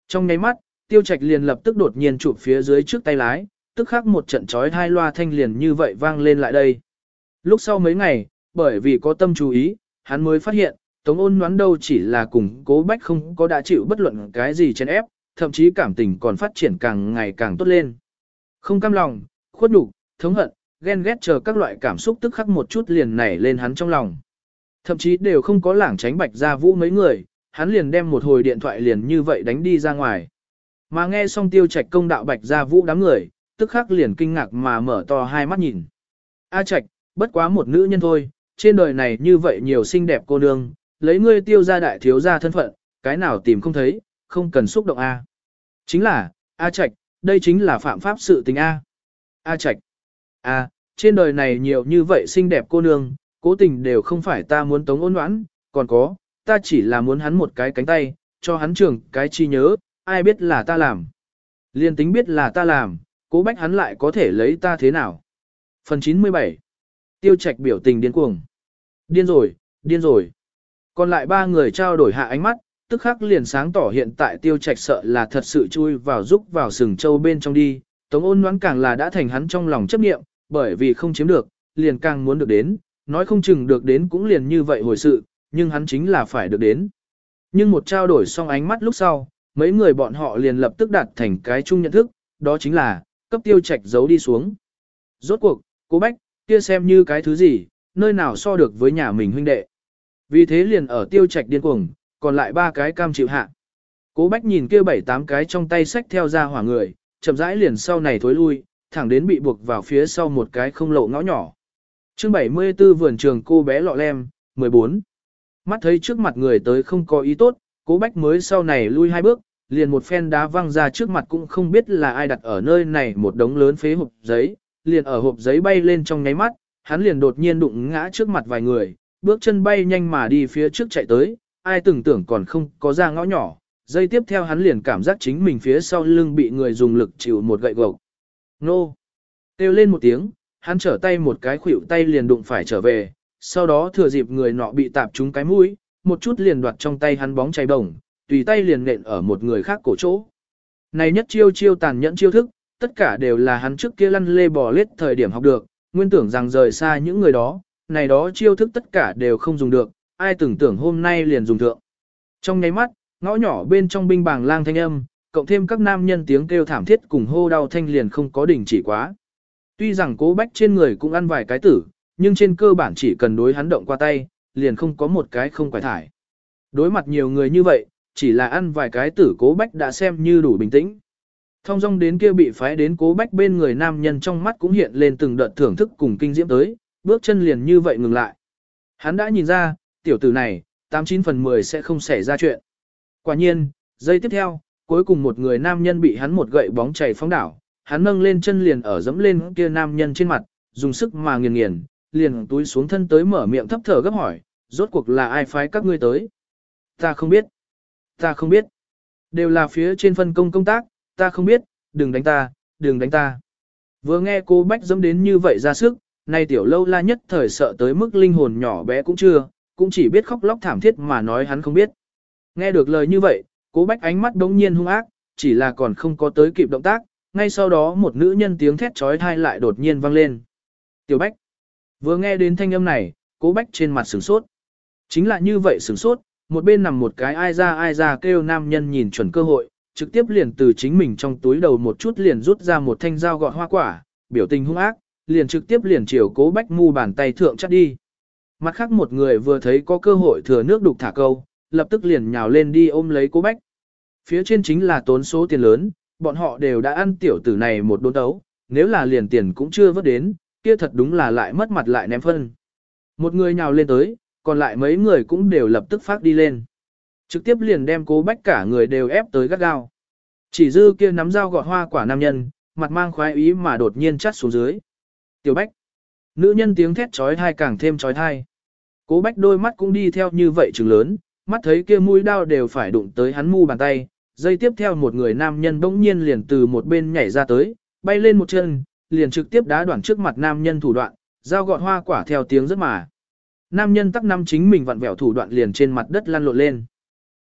Trong nháy mắt, Tiêu Trạch liền lập tức đột nhiên chụp phía dưới trước tay lái, tức khắc một trận chói hai loa thanh liền như vậy vang lên lại đây. Lúc sau mấy ngày, bởi vì có tâm chú ý, hắn mới phát hiện, Tống Ôn Ngoãn đâu chỉ là cùng Cố Bách không có đã chịu bất luận cái gì chèn ép, thậm chí cảm tình còn phát triển càng ngày càng tốt lên. Không cam lòng, khuất nhục, thống hận, ghen ghét chờ các loại cảm xúc tức khắc một chút liền nảy lên hắn trong lòng. Thậm chí đều không có lảng tránh Bạch Gia Vũ mấy người, hắn liền đem một hồi điện thoại liền như vậy đánh đi ra ngoài. Mà nghe xong Tiêu Trạch công đạo Bạch Gia Vũ đám người, tức khắc liền kinh ngạc mà mở to hai mắt nhìn. A Trạch, bất quá một nữ nhân thôi, trên đời này như vậy nhiều xinh đẹp cô nương, lấy ngươi Tiêu gia đại thiếu gia thân phận, cái nào tìm không thấy, không cần xúc động A. Chính là, A Trạch, đây chính là phạm pháp sự tình A. A Trạch, A, trên đời này nhiều như vậy xinh đẹp cô nương, cố tình đều không phải ta muốn Tống Ôn Ngoãn, còn có, ta chỉ là muốn hắn một cái cánh tay, cho hắn trường cái chi nhớ, ai biết là ta làm. Liên tính biết là ta làm, Cố Bách hắn lại có thể lấy ta thế nào. Phần 97. Tiêu Trạch biểu tình điên cuồng. Điên rồi, điên rồi. Còn lại ba người trao đổi hạ ánh mắt, tức khắc liền sáng tỏ hiện tại Tiêu Trạch sợ là thật sự chui vào rúc vào sừng châu bên trong đi. Tống Ôn Ngoãn càng là đã thành hắn trong lòng chấp niệm, bởi vì không chiếm được, liền càng muốn được đến, nói không chừng được đến cũng liền như vậy hồi sự, nhưng hắn chính là phải được đến. Nhưng một trao đổi xong ánh mắt lúc sau, mấy người bọn họ liền lập tức đạt thành cái chung nhận thức, đó chính là, cấp Tiêu Trạch giấu đi xuống. Rốt cuộc, Cố Bách, kia xem như cái thứ gì, nơi nào so được với nhà mình huynh đệ. Vì thế liền ở Tiêu Trạch điên cuồng, còn lại ba cái cam chịu hạ. Cố Bách nhìn kia 7-8 cái trong tay sách theo ra hỏa người, chậm rãi liền sau này thối lui, thẳng đến bị buộc vào phía sau một cái không lộ ngõ nhỏ. Chương 74 vườn trường cô bé lọ lem, 14. Mắt thấy trước mặt người tới không có ý tốt, Cố Bách mới sau này lui hai bước, liền một phen đá văng ra trước mặt cũng không biết là ai đặt ở nơi này một đống lớn phế hộp giấy, liền ở hộp giấy bay lên trong nháy mắt, hắn liền đột nhiên đụng ngã trước mặt vài người, bước chân bay nhanh mà đi phía trước chạy tới, ai từng tưởng còn không có ra ngõ nhỏ, giây tiếp theo hắn liền cảm giác chính mình phía sau lưng bị người dùng lực chịu một gậy gộc. Nô! Kêu lên một tiếng, hắn trở tay một cái khuỷu tay liền đụng phải trở về, sau đó thừa dịp người nọ bị tạp trúng cái mũi, một chút liền đoạt trong tay hắn bóng cháy bổng, tùy tay liền nện ở một người khác cổ chỗ. Này nhất chiêu tàn nhẫn chiêu thức, tất cả đều là hắn trước kia lăn lê bò lết thời điểm học được, nguyên tưởng rằng rời xa những người đó, này đó chiêu thức tất cả đều không dùng được, ai tưởng tưởng hôm nay liền dùng thượng. Trong nháy mắt, ngõ nhỏ bên trong binh bàng lang thanh âm, cộng thêm các nam nhân tiếng kêu thảm thiết cùng hô đau thanh liền không có đỉnh chỉ quá. Tuy rằng Cố Bách trên người cũng ăn vài cái tử, nhưng trên cơ bản chỉ cần đối hắn động qua tay, liền không có một cái không quải thải. Đối mặt nhiều người như vậy, chỉ là ăn vài cái tử Cố Bách đã xem như đủ bình tĩnh. Thông dong đến kia bị phái đến Cố Bách bên người nam nhân trong mắt cũng hiện lên từng đợt thưởng thức cùng kinh diễm tới, bước chân liền như vậy ngừng lại. Hắn đã nhìn ra, tiểu tử này, 89 phần 10 sẽ không xảy ra chuyện. Quả nhiên, giây tiếp theo, cuối cùng một người nam nhân bị hắn một gậy bóng chảy phóng đảo, hắn nâng lên chân liền ở dẫm lên kia nam nhân trên mặt, dùng sức mà nghiền nghiền, liền túi xuống thân tới mở miệng thấp thở gấp hỏi, rốt cuộc là ai phái các ngươi tới? Ta không biết. Ta không biết. Đều là phía trên phân công công tác, ta không biết, đừng đánh ta, đừng đánh ta. Vừa nghe cô Bách dẫm đến như vậy ra sức, nay tiểu lâu la nhất thời sợ tới mức linh hồn nhỏ bé cũng chưa, cũng chỉ biết khóc lóc thảm thiết mà nói hắn không biết. Nghe được lời như vậy, Cố Bách ánh mắt đống nhiên hung ác, chỉ là còn không có tới kịp động tác, ngay sau đó một nữ nhân tiếng thét trói thai lại đột nhiên vang lên. Tiểu Bách. Vừa nghe đến thanh âm này, Cố Bách trên mặt sửng sốt. Chính là như vậy sửng sốt, một bên nằm một cái ai ra kêu nam nhân nhìn chuẩn cơ hội, trực tiếp liền từ chính mình trong túi đầu một chút liền rút ra một thanh dao gọt hoa quả, biểu tình hung ác, liền trực tiếp liền chiều Cố Bách mu bàn tay thượng chắt đi. Mặt khác một người vừa thấy có cơ hội thừa nước đục thả câu, lập tức liền nhào lên đi ôm lấy Cố Bách. Phía trên chính là tốn số tiền lớn, bọn họ đều đã ăn tiểu tử này một đốn đấu, nếu là liền tiền cũng chưa vớt đến, kia thật đúng là lại mất mặt lại ném phân. Một người nhào lên tới, còn lại mấy người cũng đều lập tức phát đi lên. Trực tiếp liền đem Cố Bách cả người đều ép tới gắt gao. Chỉ dư kia nắm dao gọt hoa quả nam nhân, mặt mang khoái ý mà đột nhiên chắt xuống dưới. Tiểu Bách. Nữ nhân tiếng thét trói thai càng thêm trói thai. Cố Bách đôi mắt cũng đi theo như vậy trừng lớn, mắt thấy kia mũi đao đều phải đụng tới hắn mu bàn tay. Giây tiếp theo một người nam nhân bỗng nhiên liền từ một bên nhảy ra tới, bay lên một chân, liền trực tiếp đá đoạn trước mặt nam nhân thủ đoạn, dao gọt hoa quả theo tiếng rất mà. Nam nhân tắc năm chính mình vặn vẹo thủ đoạn liền trên mặt đất lăn lộn lên.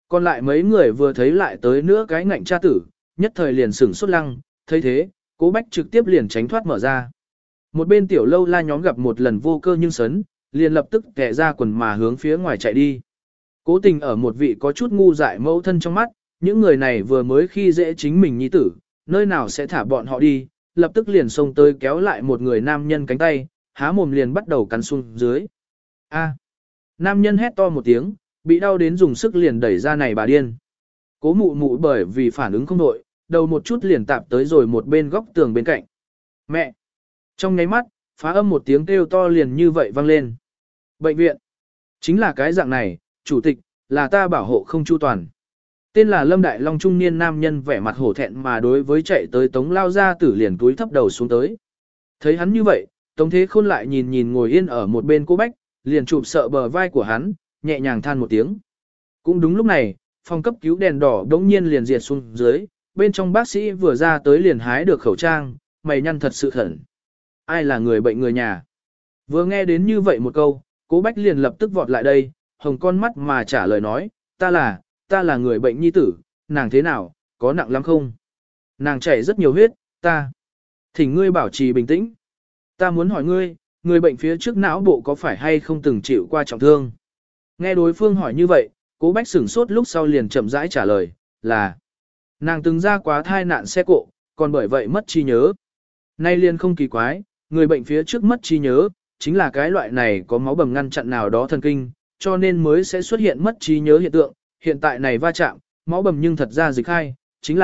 Còn lại mấy người vừa thấy lại tới nữa cái ngạnh cha tử, nhất thời liền sửng sốt lăng, thấy thế, Cố Bách trực tiếp liền tránh thoát mở ra. Một bên tiểu lâu la nhóm gặp một lần vô cơ nhưng sấn, liền lập tức kẻ ra quần mà hướng phía ngoài chạy đi. Cố tình ở một vị có chút ngu dại mẫu thân trong mắt, những người này vừa mới khi dễ chính mình nhi tử, nơi nào sẽ thả bọn họ đi, lập tức liền xông tới kéo lại một người nam nhân cánh tay, há mồm liền bắt đầu cắn xuống dưới. A. Nam nhân hét to một tiếng, bị đau đến dùng sức liền đẩy ra này bà điên. Cố mụ mụ bởi vì phản ứng không đội, đầu một chút liền tạp tới rồi một bên góc tường bên cạnh. Mẹ! Trong nháy mắt, phá âm một tiếng kêu to liền như vậy vang lên. Bệnh viện! Chính là cái dạng này, chủ tịch, là ta bảo hộ không chu toàn. Tên là Lâm Đại Long trung niên nam nhân vẻ mặt hổ thẹn mà đối với chạy tới Tống lao ra tử liền túi thấp đầu xuống tới. Thấy hắn như vậy, Tống Thế Khôn lại nhìn nhìn ngồi yên ở một bên Cố Bách, liền chụp sợ bờ vai của hắn, nhẹ nhàng than một tiếng. Cũng đúng lúc này, phòng cấp cứu đèn đỏ đống nhiên liền diệt xuống dưới, bên trong bác sĩ vừa ra tới liền hái được khẩu trang, mày nhăn thật sự khẩn. Ai là người bệnh người nhà? Vừa nghe đến như vậy một câu, Cố Bách liền lập tức vọt lại đây, hồng con mắt mà trả lời nói, ta là người bệnh nhi tử, nàng thế nào, có nặng lắm không? Nàng chảy rất nhiều huyết, thỉnh ngươi bảo trì bình tĩnh. Ta muốn hỏi ngươi, người bệnh phía trước não bộ có phải hay không từng chịu qua trọng thương? Nghe đối phương hỏi như vậy, Cố Bách sửng sốt lúc sau liền chậm rãi trả lời, là nàng từng ra quá thai nạn xe cộ, còn bởi vậy mất trí nhớ. Nay liền không kỳ quái, người bệnh phía trước mất trí nhớ, chính là cái loại này có máu bầm ngăn chặn nào đó thần kinh, cho nên mới sẽ xuất hiện mất trí nhớ hiện tượng. Hiện tại này va chạm, máu bầm nhưng thật ra dịch hai, chính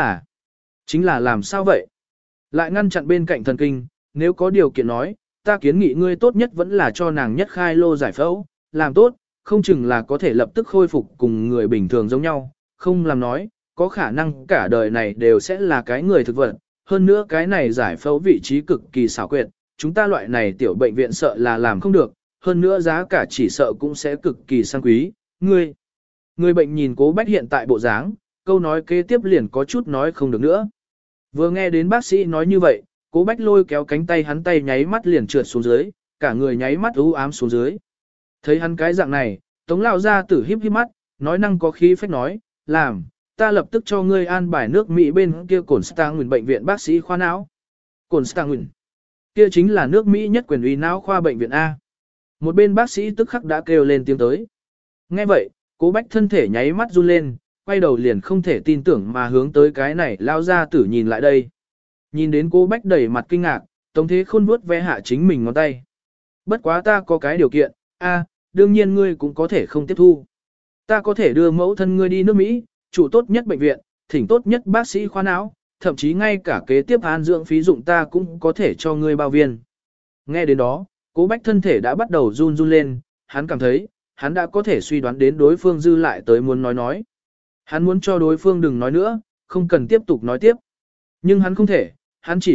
là làm sao vậy? Lại ngăn chặn bên cạnh thần kinh, nếu có điều kiện nói, ta kiến nghị ngươi tốt nhất vẫn là cho nàng nhất khai lô giải phẫu, làm tốt, không chừng là có thể lập tức khôi phục cùng người bình thường giống nhau, không làm nói, có khả năng cả đời này đều sẽ là cái người thực vật, hơn nữa cái này giải phẫu vị trí cực kỳ xảo quyệt, chúng ta loại này tiểu bệnh viện sợ là làm không được, hơn nữa giá cả chỉ sợ cũng sẽ cực kỳ sang quý, người bệnh nhìn Cố Bách hiện tại bộ dáng, câu nói kế tiếp liền có chút nói không được nữa. Vừa nghe đến bác sĩ nói như vậy, Cố Bách lôi kéo cánh tay hắn tay nháy mắt liền trượt xuống dưới, cả người nháy mắt u ám xuống dưới. Thấy hắn cái dạng này, Tống lão gia tử híp híp mắt, nói năng có khí phách nói, làm, ta lập tức cho ngươi an bài nước Mỹ bên kia Cổn Stang bệnh viện bác sĩ khoa não. Cổn Stang kia chính là nước Mỹ nhất quyền uy não khoa bệnh viện A. Một bên bác sĩ tức khắc đã kêu lên tiếng tới. Nghe vậy, Cố Bách thân thể nháy mắt run lên, quay đầu liền không thể tin tưởng mà hướng tới cái này lao ra tử nhìn lại đây. Nhìn đến Cố Bách đầy mặt kinh ngạc, Tống Thế Khôn vuốt ve hạ chính mình ngón tay. Bất quá ta có cái điều kiện, đương nhiên ngươi cũng có thể không tiếp thu. Ta có thể đưa mẫu thân ngươi đi nước Mỹ, chủ tốt nhất bệnh viện, thỉnh tốt nhất bác sĩ khoa não, thậm chí ngay cả kế tiếp an dưỡng phí dụng ta cũng có thể cho ngươi bao viên. Nghe đến đó, Cố Bách thân thể đã bắt đầu run run lên, hắn cảm thấy, hắn đã có thể suy đoán đến đối phương dư lại tới muốn nói. Hắn muốn cho đối phương đừng nói nữa, không cần tiếp tục nói tiếp. Nhưng hắn không thể, hắn chỉ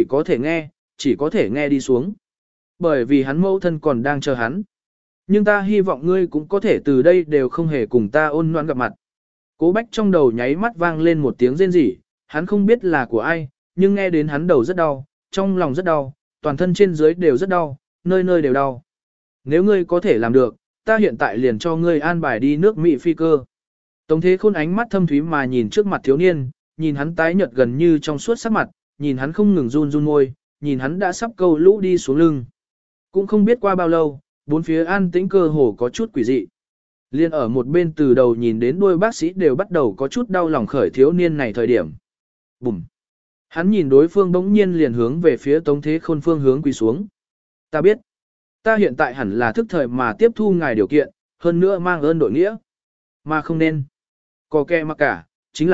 có thể nghe đi xuống. Bởi vì hắn mẫu thân còn đang chờ hắn. Nhưng ta hy vọng ngươi cũng có thể từ đây đều không hề cùng ta ôn nhoãn gặp mặt. Cố Bách trong đầu nháy mắt vang lên một tiếng rên rỉ, hắn không biết là của ai, nhưng nghe đến hắn đầu rất đau, trong lòng rất đau, toàn thân trên dưới đều rất đau, nơi nơi đều đau. Nếu ngươi có thể làm được, ta hiện tại liền cho ngươi an bài đi nước Mỹ phi cơ. Tống Thế Khôn ánh mắt thâm thúy mà nhìn trước mặt thiếu niên, nhìn hắn tái nhợt gần như trong suốt sắc mặt, nhìn hắn không ngừng run run môi, nhìn hắn đã sắp câu lũ đi xuống lưng. Cũng không biết qua bao lâu, bốn phía an tĩnh cơ hồ có chút quỷ dị. Liên ở một bên từ đầu nhìn đến đuôi bác sĩ đều bắt đầu có chút đau lòng khởi thiếu niên này thời điểm. Bùm! Hắn nhìn đối phương bỗng nhiên liền hướng về phía Tống Thế Khôn phương hướng quỳ xuống. Ta biết, ta hiện tại hẳn là thức thời mà tiếp thu ngài điều kiện, hơn nữa mang ơn đội nghĩa. Mà không nên. Có kẻ mà cả, chính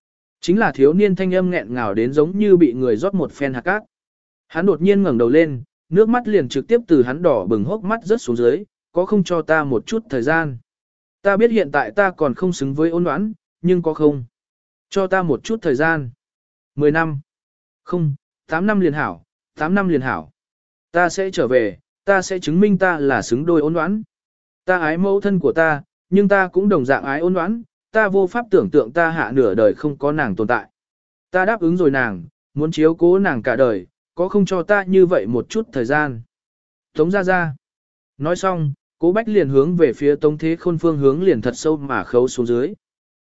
là thiếu niên thanh âm nghẹn ngào đến giống như bị người rót một phen hạt cát. Hắn đột nhiên ngẩng đầu lên, nước mắt liền trực tiếp từ hắn đỏ bừng hốc mắt rớt xuống dưới, có không cho ta một chút thời gian. Ta biết hiện tại ta còn không xứng với ôn đoán, nhưng có không? Cho ta một chút thời gian. 10 năm. Không, 8 năm liền hảo, 8 năm liền hảo. Ta sẽ trở về, ta sẽ chứng minh ta là xứng đôi ôn đoán. Ta ái mẫu thân của ta, nhưng ta cũng đồng dạng ái ôn đoán, ta vô pháp tưởng tượng ta hạ nửa đời không có nàng tồn tại. Ta đáp ứng rồi nàng, muốn chiếu cố nàng cả đời, có không cho ta như vậy một chút thời gian. Tống ra ra. Nói xong, Cố Bách liền hướng về phía Tống Thế Khôn phương hướng liền thật sâu mà khấu xuống dưới.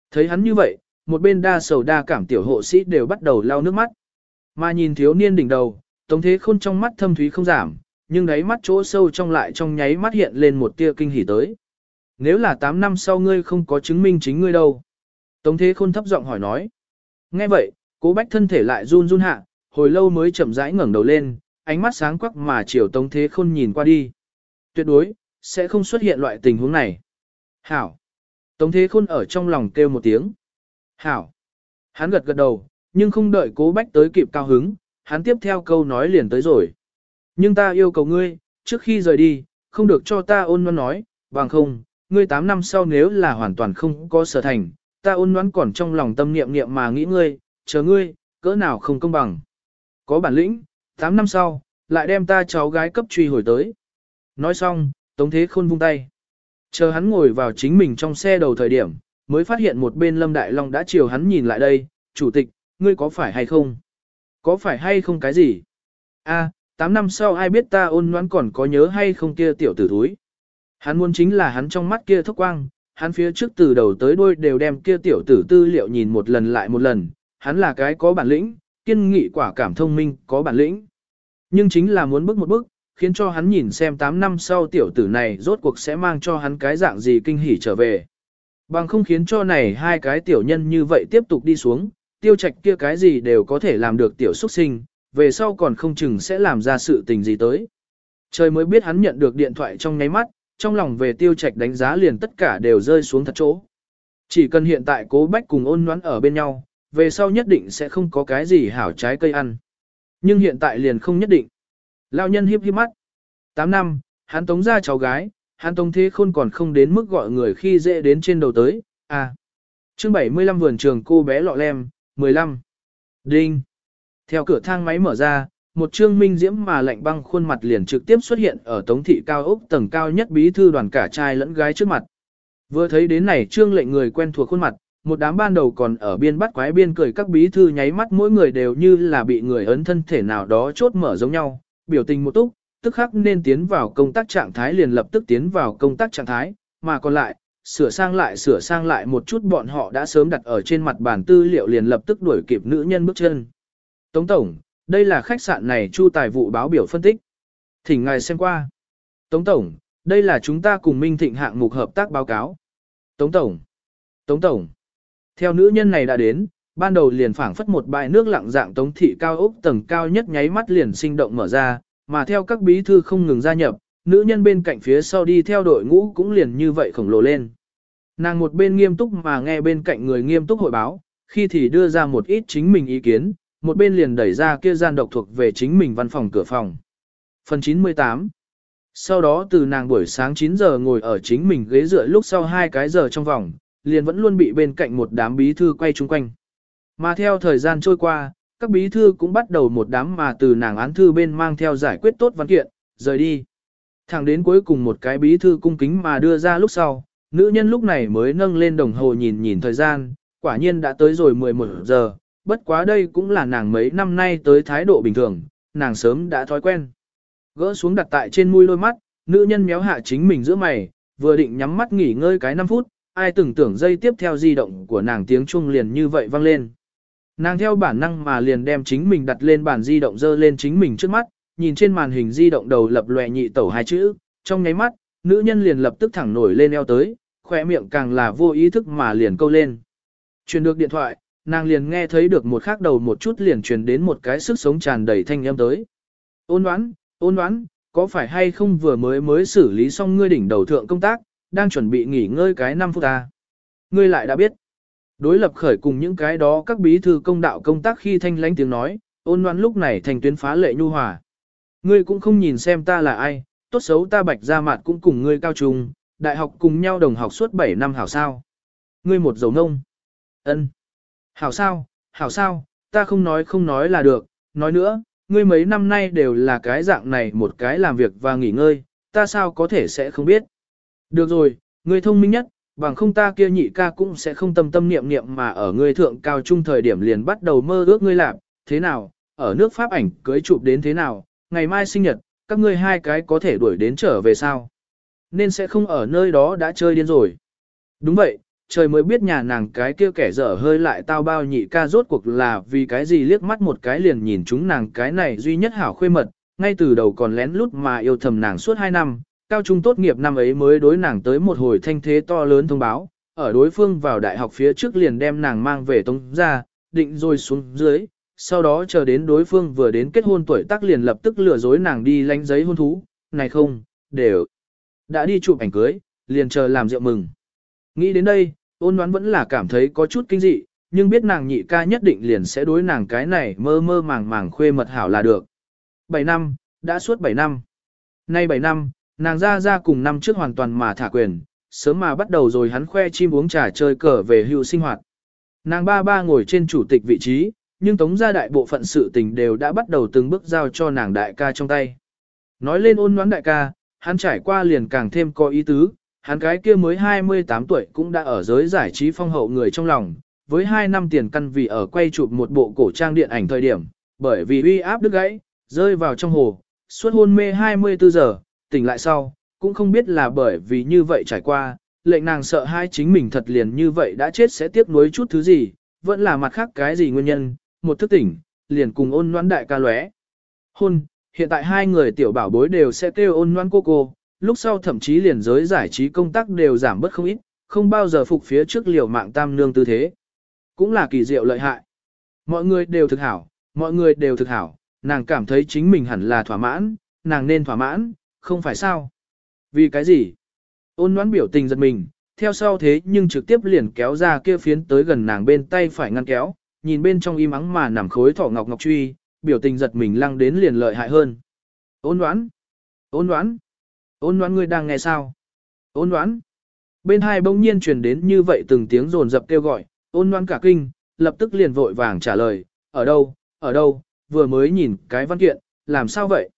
Thấy hắn như vậy, một bên đa sầu đa cảm tiểu hộ sĩ đều bắt đầu lau nước mắt. Mà nhìn thiếu niên đỉnh đầu, Tống Thế Khôn trong mắt thâm thúy không giảm, nhưng đáy mắt chỗ sâu trong lại trong nháy mắt hiện lên một tia kinh hỉ tới. Nếu là 8 năm sau ngươi không có chứng minh chính ngươi đâu? Tống Thế Khôn thấp giọng hỏi nói. Nghe vậy, Cố Bách thân thể lại run run hạ, hồi lâu mới chậm rãi ngẩng đầu lên, ánh mắt sáng quắc mà chiều Tống Thế Khôn nhìn qua đi. Tuyệt đối, sẽ không xuất hiện loại tình huống này. Hảo. Tống Thế Khôn ở trong lòng kêu một tiếng. Hảo. Hắn gật gật đầu, nhưng không đợi Cố Bách tới kịp cao hứng, hắn tiếp theo câu nói liền tới rồi. Nhưng ta yêu cầu ngươi, trước khi rời đi, không được cho ta ôn nhoắn nói, bằng không, ngươi 8 năm sau nếu là hoàn toàn không có sở thành, ta ôn nhoắn còn trong lòng tâm niệm niệm mà nghĩ ngươi, chờ ngươi, cỡ nào không công bằng. Có bản lĩnh, 8 năm sau, lại đem ta cháu gái cấp truy hồi tới. Nói xong, Tống Thế Khôn vung tay. Chờ hắn ngồi vào chính mình trong xe đầu thời điểm, mới phát hiện một bên Lâm Đại Long đã chiều hắn nhìn lại đây, chủ tịch, ngươi có phải hay không? Có phải hay không cái gì? A, 8 năm sau ai biết ta ôn nhoắn còn có nhớ hay không kia tiểu tử thúi. Hắn muốn chính là hắn trong mắt kia thốc quang, hắn phía trước từ đầu tới đuôi đều đem kia tiểu tử tư liệu nhìn một lần lại một lần, hắn là cái có bản lĩnh, kiên nghị quả cảm thông minh, có bản lĩnh. Nhưng chính là muốn bước một bước, khiến cho hắn nhìn xem 8 năm sau tiểu tử này rốt cuộc sẽ mang cho hắn cái dạng gì kinh hỉ trở về. Bằng không khiến cho này hai cái tiểu nhân như vậy tiếp tục đi xuống, Tiêu Trạch kia cái gì đều có thể làm được tiểu xuất sinh, về sau còn không chừng sẽ làm ra sự tình gì tới. Trời mới biết hắn nhận được điện thoại trong nháy mắt, trong lòng về Tiêu Trạch đánh giá liền tất cả đều rơi xuống thật chỗ. Chỉ cần hiện tại Cố Bách cùng ôn nhoắn ở bên nhau, về sau nhất định sẽ không có cái gì hảo trái cây ăn. Nhưng hiện tại liền không nhất định. Lão nhân hiếp hiếp mắt. 8 năm, hắn tống ra cháu gái, hắn Tống Thế Khôn còn không đến mức gọi người khi dễ đến trên đầu tới. À. Chương 75 vườn trường cô bé lọ lem, 15. Đinh. Theo cửa thang máy mở ra, một trương minh diễm mà lạnh băng khuôn mặt liền trực tiếp xuất hiện ở Tống thị cao ốc tầng cao nhất bí thư đoàn cả trai lẫn gái trước mặt. Vừa thấy đến này trương lệnh người quen thuộc khuôn mặt, một đám ban đầu còn ở biên bắt quái biên cười các bí thư nháy mắt mỗi người đều như là bị người ấn thân thể nào đó chốt mở giống nhau, biểu tình một túc, tức khắc nên tiến vào công tác trạng thái liền lập tức tiến vào công tác trạng thái, mà còn lại, sửa sang lại một chút bọn họ đã sớm đặt ở trên mặt bàn tư liệu liền lập tức đuổi kịp nữ nhân bước chân. Tống Tổng, đây là khách sạn này Chu Tài vụ báo biểu phân tích. Thỉnh ngài xem qua. Tống Tổng, đây là chúng ta cùng Minh Thịnh hạng mục hợp tác báo cáo. Tống Tổng, Tống Tổng. Theo nữ nhân này đã đến, ban đầu liền phảng phất một bãi nước lặng dạng Tống thị cao ốc tầng cao nhất nháy mắt liền sinh động mở ra, mà theo các bí thư không ngừng gia nhập, nữ nhân bên cạnh phía sau đi theo đội ngũ cũng liền như vậy khổng lồ lên. Nàng một bên nghiêm túc mà nghe bên cạnh người nghiêm túc hội báo, khi thì đưa ra một ít chính mình ý kiến, một bên liền đẩy ra kia gian độc thuộc về chính mình văn phòng cửa phòng. Phần 98. Sau đó từ nàng buổi sáng 9 giờ ngồi ở chính mình ghế dựa lúc sau 2 cái giờ trong vòng, liền vẫn luôn bị bên cạnh một đám bí thư quay chung quanh. Mà theo thời gian trôi qua, các bí thư cũng bắt đầu một đám mà từ nàng án thư bên mang theo giải quyết tốt văn kiện, rời đi. Thẳng đến cuối cùng một cái bí thư cung kính mà đưa ra lúc sau, nữ nhân lúc này mới nâng lên đồng hồ nhìn nhìn thời gian, quả nhiên đã tới rồi 11 giờ, bất quá đây cũng là nàng mấy năm nay tới thái độ bình thường, nàng sớm đã thói quen. Gỡ xuống đặt tại trên mũi đôi mắt, nữ nhân méo hạ chính mình giữa mày, vừa định nhắm mắt nghỉ ngơi cái 5 phút, ai từng tưởng giây tiếp theo di động của nàng tiếng chuông liền như vậy vang lên. Nàng theo bản năng mà liền đem chính mình đặt lên bàn di động dơ lên chính mình trước mắt, nhìn trên màn hình di động đầu lập lòe nhị tẩu hai chữ, trong nháy mắt, nữ nhân liền lập tức thẳng nổi lên eo tới, khỏe miệng càng là vô ý thức mà liền câu lên. Truyền được điện thoại, nàng liền nghe thấy được một khắc đầu một chút liền truyền đến một cái sức sống tràn đầy thanh âm tới. Ôn đoán, có phải hay không vừa mới xử lý xong ngươi đỉnh đầu thượng công tác, đang chuẩn bị nghỉ ngơi cái 5 phút ta. Ngươi lại đã biết. Đối lập khởi cùng những cái đó các bí thư công đạo công tác khi thanh lãnh tiếng nói, ôn đoán lúc này thành tuyến phá lệ nhu hòa. Ngươi cũng không nhìn xem ta là ai, tốt xấu ta bạch ra mặt cũng cùng ngươi cao trung, đại học cùng nhau đồng học suốt 7 năm hảo sao. Ngươi một dấu nông. Ân. Hảo sao, ta không nói là được, nói nữa, ngươi mấy năm nay đều là cái dạng này một cái làm việc và nghỉ ngơi, ta sao có thể sẽ không biết. Được rồi, ngươi thông minh nhất, bằng không ta kia nhị ca cũng sẽ không tâm tâm niệm niệm mà ở ngươi thượng cao trung thời điểm liền bắt đầu mơ ước ngươi làm, thế nào, ở nước Pháp ảnh cưới chụp đến thế nào, ngày mai sinh nhật, các ngươi hai cái có thể đuổi đến trở về sao. Nên sẽ không ở nơi đó đã chơi điên rồi. Đúng vậy, trời mới biết nhà nàng cái kia kẻ dở hơi lại tao bao nhị ca rốt cuộc là vì cái gì liếc mắt một cái liền nhìn chúng nàng cái này duy nhất hảo khuê mật, ngay từ đầu còn lén lút mà yêu thầm nàng suốt 2 năm, cao trung tốt nghiệp năm ấy mới đối nàng tới một hồi thanh thế to lớn thông báo, ở đối phương vào đại học phía trước liền đem nàng mang về tống ra, định rồi xuống dưới, sau đó chờ đến đối phương vừa đến kết hôn tuổi tác liền lập tức lừa dối nàng đi lánh giấy hôn thú, này không, đều đã đi chụp ảnh cưới, liền chờ làm rượu mừng. Nghĩ đến đây, Ôn Ngoãn vẫn là cảm thấy có chút kinh dị, nhưng biết nàng nhị ca nhất định liền sẽ đối nàng cái này mơ mơ màng màng khuê mật hảo là được. 7 năm, đã suốt 7 năm. Nay 7 năm, nàng ra cùng năm trước hoàn toàn mà thả quyền, sớm mà bắt đầu rồi hắn khoe chim uống trà chơi cờ về hưu sinh hoạt. Nàng ba ngồi trên chủ tịch vị trí, nhưng tống gia đại bộ phận sự tình đều đã bắt đầu từng bước giao cho nàng đại ca trong tay. Nói lên Ôn Ngoãn đại ca, hắn trải qua liền càng thêm có ý tứ, hắn cái kia mới 28 tuổi cũng đã ở giới giải trí phong hậu người trong lòng, với 2 năm tiền căn vì ở quay chụp một bộ cổ trang điện ảnh thời điểm, bởi vì uy áp đứt gãy, rơi vào trong hồ, suốt hôn mê 24 giờ, tỉnh lại sau, cũng không biết là bởi vì như vậy trải qua, lệnh nàng sợ hai chính mình thật liền như vậy đã chết sẽ tiếc nuối chút thứ gì, vẫn là mặt khác cái gì nguyên nhân, một thức tỉnh, liền cùng Ôn Ngoãn đại ca lóe. Hôn, hiện tại 2 người tiểu bảo bối đều sẽ kêu Ôn Ngoãn cô, lúc sau thậm chí liền giới giải trí công tác đều giảm bớt không ít, không bao giờ phục phía trước liều mạng tam nương tư thế. Cũng là kỳ diệu lợi hại. Mọi người đều thực hảo, mọi người đều thực hảo, nàng cảm thấy chính mình hẳn là thỏa mãn, nàng nên thỏa mãn, không phải sao. Vì cái gì? Ôn Ngoãn biểu tình giật mình, theo sau thế nhưng trực tiếp liền kéo ra kia phiến tới gần nàng bên tay phải ngăn kéo, nhìn bên trong im ắng mà nằm khối thỏ ngọc truy, biểu tình giật mình lăng đến liền lợi hại hơn. Ôn Ngoãn! Ôn Ngoãn! Ôn Ngoãn ngươi đang nghe sao? Ôn Ngoãn! Bên hai bỗng nhiên truyền đến như vậy từng tiếng rồn rập kêu gọi, Ôn Ngoãn cả kinh, lập tức liền vội vàng trả lời, ở đâu, vừa mới nhìn cái văn kiện, làm sao vậy?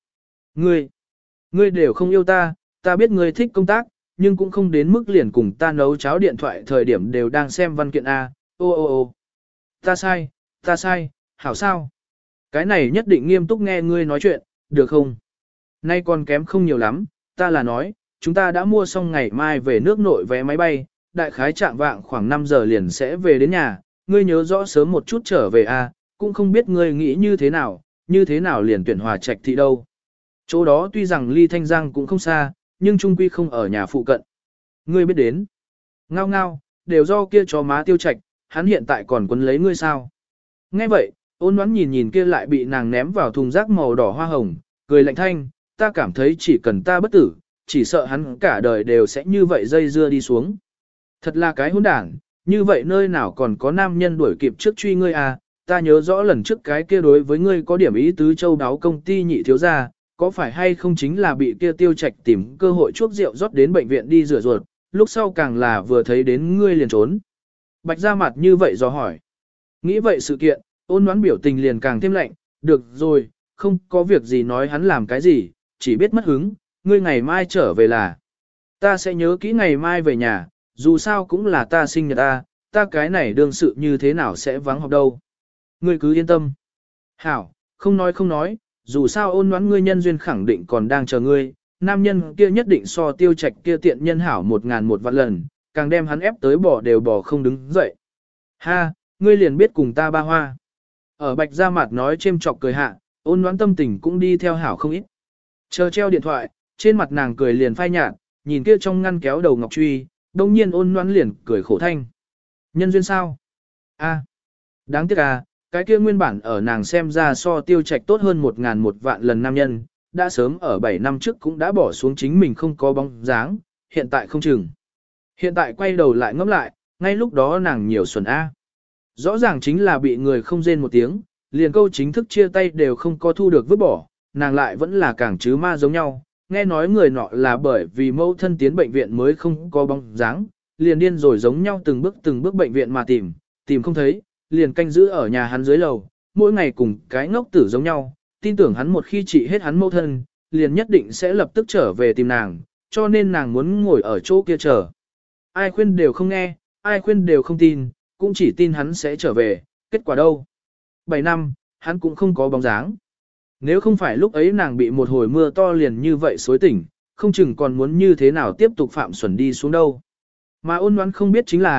Ngươi đều không yêu ta, ta biết ngươi thích công tác, nhưng cũng không đến mức liền cùng ta nấu cháo điện thoại thời điểm đều đang xem văn kiện A, ô. Ta sai, hảo sao? Cái này nhất định nghiêm túc nghe ngươi nói chuyện, được không? Nay còn kém không nhiều lắm, ta là nói, chúng ta đã mua xong ngày mai về nước nội vé máy bay, đại khái chạm vạng khoảng 5 giờ liền sẽ về đến nhà, ngươi nhớ rõ sớm một chút trở về A, cũng không biết ngươi nghĩ như thế nào liền tuyển Hòa Trạch thị đâu. Chỗ đó tuy rằng ly Thanh Giang cũng không xa, nhưng trung quy không ở nhà phụ cận. Ngươi biết đến. Ngao, đều do kia chó má Tiêu Trạch, hắn hiện tại còn quấn lấy ngươi sao. Nghe vậy, Ôn Ngoãn nhìn kia lại bị nàng ném vào thùng rác màu đỏ hoa hồng, cười lạnh thanh, ta cảm thấy chỉ cần ta bất tử, chỉ sợ hắn cả đời đều sẽ như vậy dây dưa đi xuống. Thật là cái hỗn đảng, như vậy nơi nào còn có nam nhân đuổi kịp trước truy ngươi à, ta nhớ rõ lần trước cái kia đối với ngươi có điểm ý tứ châu đáo công ty nhị thiếu gia, có phải hay không chính là bị kia Tiêu Trạch tìm cơ hội chuốc rượu rót đến bệnh viện đi rửa ruột, lúc sau càng là vừa thấy đến ngươi liền trốn. Bạch ra mặt như vậy do hỏi. Nghĩ vậy sự kiện, Ôn Ngoãn biểu tình liền càng thêm lạnh, được rồi, không có việc gì nói hắn làm cái gì, chỉ biết mất hứng, ngươi ngày mai trở về là. Ta sẽ nhớ kỹ ngày mai về nhà, dù sao cũng là ta sinh nhật ta cái này đương sự như thế nào sẽ vắng học đâu. Ngươi cứ yên tâm. Hảo, không nói, dù sao Ôn Ngoãn ngươi nhân duyên khẳng định còn đang chờ ngươi, nam nhân kia nhất định so Tiêu Trạch kia tiện nhân hảo 1000 vạn lần, càng đem hắn ép tới bỏ đều bỏ không đứng dậy. Ha, ngươi liền biết cùng ta ba hoa. Ở Bạch Gia Mạt nói chêm chọc cười hạ, Ôn Ngoãn tâm tình cũng đi theo hảo không ít. Chờ treo điện thoại, trên mặt nàng cười liền phai nhạt, nhìn kia trong ngăn kéo đầu ngọc truy, đông nhiên Ôn Ngoãn liền cười khổ thanh. Nhân duyên sao? Đáng tiếc cái kia nguyên bản ở nàng xem ra so Tiêu Trạch tốt hơn 1000 vạn lần nam nhân, đã sớm ở 7 năm trước cũng đã bỏ xuống chính mình không có bóng dáng, hiện tại không chừng. Hiện tại quay đầu lại ngẫm lại, ngay lúc đó nàng nhiều xuẩn Rõ ràng chính là bị người không rên một tiếng, liền câu chính thức chia tay đều không có thu được vứt bỏ, nàng lại vẫn là càng chứ ma giống nhau, nghe nói người nọ là bởi vì mâu thân tiến bệnh viện mới không có bóng dáng, liền điên rồi giống nhau từng bước bệnh viện mà tìm không thấy, liền canh giữ ở nhà hắn dưới lầu, mỗi ngày cùng cái ngốc tử giống nhau, tin tưởng hắn một khi trị hết hắn mâu thân, liền nhất định sẽ lập tức trở về tìm nàng, cho nên nàng muốn ngồi ở chỗ kia chờ. Ai khuyên đều không nghe, ai khuyên đều không tin, cũng chỉ tin hắn sẽ trở về, kết quả đâu? 7 năm, hắn cũng không có bóng dáng. Nếu không phải lúc ấy nàng bị một hồi mưa to liền như vậy xối tỉnh, không chừng còn muốn như thế nào tiếp tục phạm xuẩn đi xuống đâu. Mà Ôn Ngoãn không biết chính là,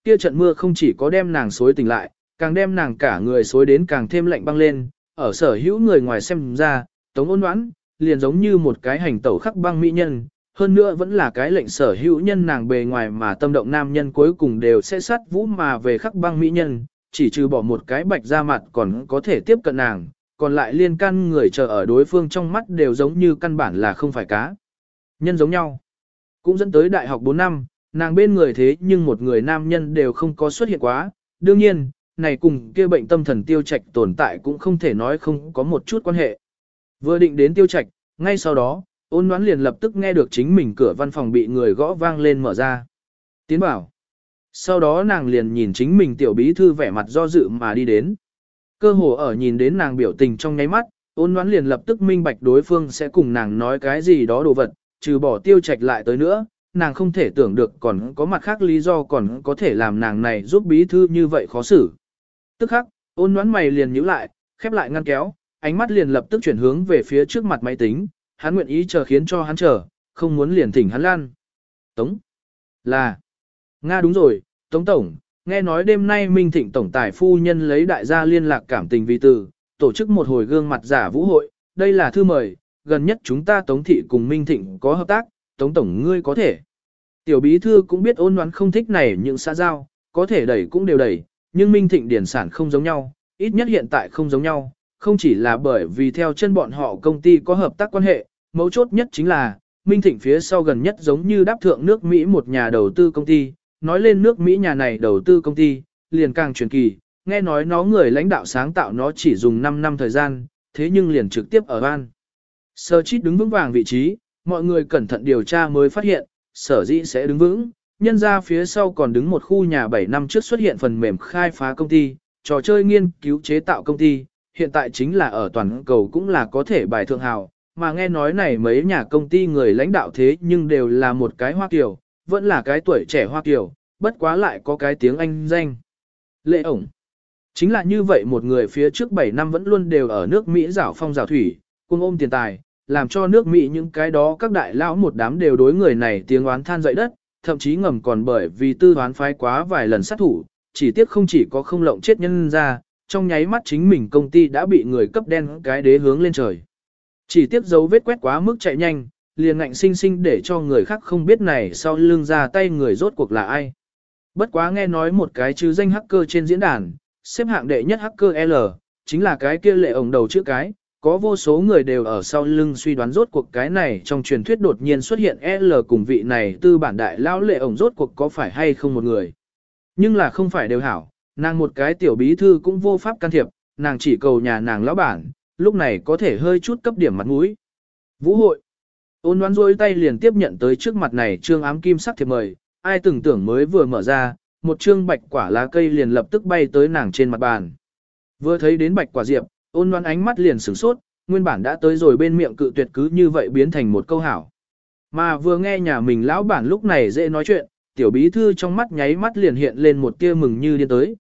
kia trận mưa không chỉ có đem nàng xối tỉnh lại, càng đem nàng cả người xối đến càng thêm lạnh băng lên, ở sở hữu người ngoài xem ra, Tống Ôn Ngoãn, liền giống như một cái hành tẩu khắc băng mỹ nhân, hơn nữa vẫn là cái lệnh sở hữu nhân nàng bề ngoài mà tâm động nam nhân cuối cùng đều sẽ sát vũ mà về khắc băng mỹ nhân, chỉ trừ bỏ một cái bạch da mặt còn có thể tiếp cận nàng, còn lại liên căn người chờ ở đối phương trong mắt đều giống như căn bản là không phải cá. Nhân giống nhau. Cũng dẫn tới đại học 4 năm, nàng bên người thế nhưng một người nam nhân đều không có xuất hiện quá, đương nhiên, này cùng kia bệnh tâm thần Tiêu Trạch tồn tại cũng không thể nói không có một chút quan hệ. Vừa định đến Tiêu Trạch, ngay sau đó, Ôn Ngoãn liền lập tức nghe được chính mình cửa văn phòng bị người gõ vang lên mở ra. Tiến bảo. Sau đó nàng liền nhìn chính mình tiểu bí thư vẻ mặt do dự mà đi đến. Cơ hồ ở nhìn đến nàng biểu tình trong nháy mắt, Ôn Ngoãn liền lập tức minh bạch đối phương sẽ cùng nàng nói cái gì đó đồ vật, trừ bỏ Tiêu Trạch lại tới nữa, nàng không thể tưởng được còn có mặt khác lý do còn có thể làm nàng này giúp bí thư như vậy khó xử. Tức khắc, Ôn Ngoãn mày liền nhíu lại, khép lại ngăn kéo, ánh mắt liền lập tức chuyển hướng về phía trước mặt máy tính, hắn nguyện ý chờ khiến cho hắn chờ, không muốn liền thỉnh hắn lan. Tống. Là. Nga đúng rồi, Tống Tổng, nghe nói đêm nay Minh Thịnh Tổng Tài Phu Nhân lấy đại gia liên lạc cảm tình vì từ, tổ chức một hồi gương mặt giả vũ hội, đây là thư mời, gần nhất chúng ta Tống Thị cùng Minh Thịnh có hợp tác, Tống Tổng ngươi có thể. Tiểu bí thư cũng biết Ôn Ngoãn không thích này những xã giao, có thể đẩy cũng đều đẩy, nhưng Minh Thịnh điển sản không giống nhau, ít nhất hiện tại không giống nhau, không chỉ là bởi vì theo chân bọn họ công ty có hợp tác quan hệ, mấu chốt nhất chính là, Minh Thịnh phía sau gần nhất giống như đáp thượng nước Mỹ một nhà đầu tư công ty, nói lên nước Mỹ nhà này đầu tư công ty, liền càng truyền kỳ, nghe nói nó người lãnh đạo sáng tạo nó chỉ dùng 5 năm thời gian, thế nhưng liền trực tiếp ở Van. Sở Chít đứng vững vàng vị trí, mọi người cẩn thận điều tra mới phát hiện, sở dĩ sẽ đứng vững, nhân ra phía sau còn đứng một khu nhà 7 năm trước xuất hiện phần mềm khai phá công ty, trò chơi nghiên cứu chế tạo công ty, hiện tại chính là ở toàn cầu cũng là có thể bài thượng hào, mà nghe nói này mấy nhà công ty người lãnh đạo thế nhưng đều là một cái Hoa Kiều, vẫn là cái tuổi trẻ Hoa Kiều, bất quá lại có cái tiếng Anh danh. Lệ ổng. Chính là như vậy một người phía trước 7 năm vẫn luôn đều ở nước Mỹ giảo phong giảo thủy, cùng ôm tiền tài, làm cho nước Mỹ những cái đó các đại lão một đám đều đối người này tiếng oán than dậy đất, thậm chí ngầm còn bởi vì tư toán phái quá vài lần sát thủ, chỉ tiếc không chỉ có không lộng chết nhân ra, trong nháy mắt chính mình công ty đã bị người cấp đen cái đế hướng lên trời. Chỉ tiếc dấu vết quét quá mức chạy nhanh, liền ngạnh sinh sinh để cho người khác không biết này sau lưng ra tay người rốt cuộc là ai. Bất quá nghe nói một cái chứ danh hacker trên diễn đàn, xếp hạng đệ nhất hacker L, chính là cái kia Lệ ổng đầu chữ cái, có vô số người đều ở sau lưng suy đoán rốt cuộc cái này trong truyền thuyết đột nhiên xuất hiện L cùng vị này tư bản đại lão Lệ ổng rốt cuộc có phải hay không một người. Nhưng là không phải đều hảo, nàng một cái tiểu bí thư cũng vô pháp can thiệp, nàng chỉ cầu nhà nàng lão bản, lúc này có thể hơi chút cấp điểm mặt mũi. Vũ hội. Ôn Ngoãn rôi tay liền tiếp nhận tới trước mặt này trương ám kim sắc thiệp mời, ai từng tưởng mới vừa mở ra, một trương bạch quả lá cây liền lập tức bay tới nàng trên mặt bàn. Vừa thấy đến bạch quả diệp, Ôn Ngoãn ánh mắt liền sửng sốt, nguyên bản đã tới rồi bên miệng cự tuyệt cứ như vậy biến thành một câu hảo. Mà vừa nghe nhà mình lão bản lúc này dễ nói chuyện, tiểu bí thư trong mắt nháy mắt liền hiện lên một tia mừng như điên tới,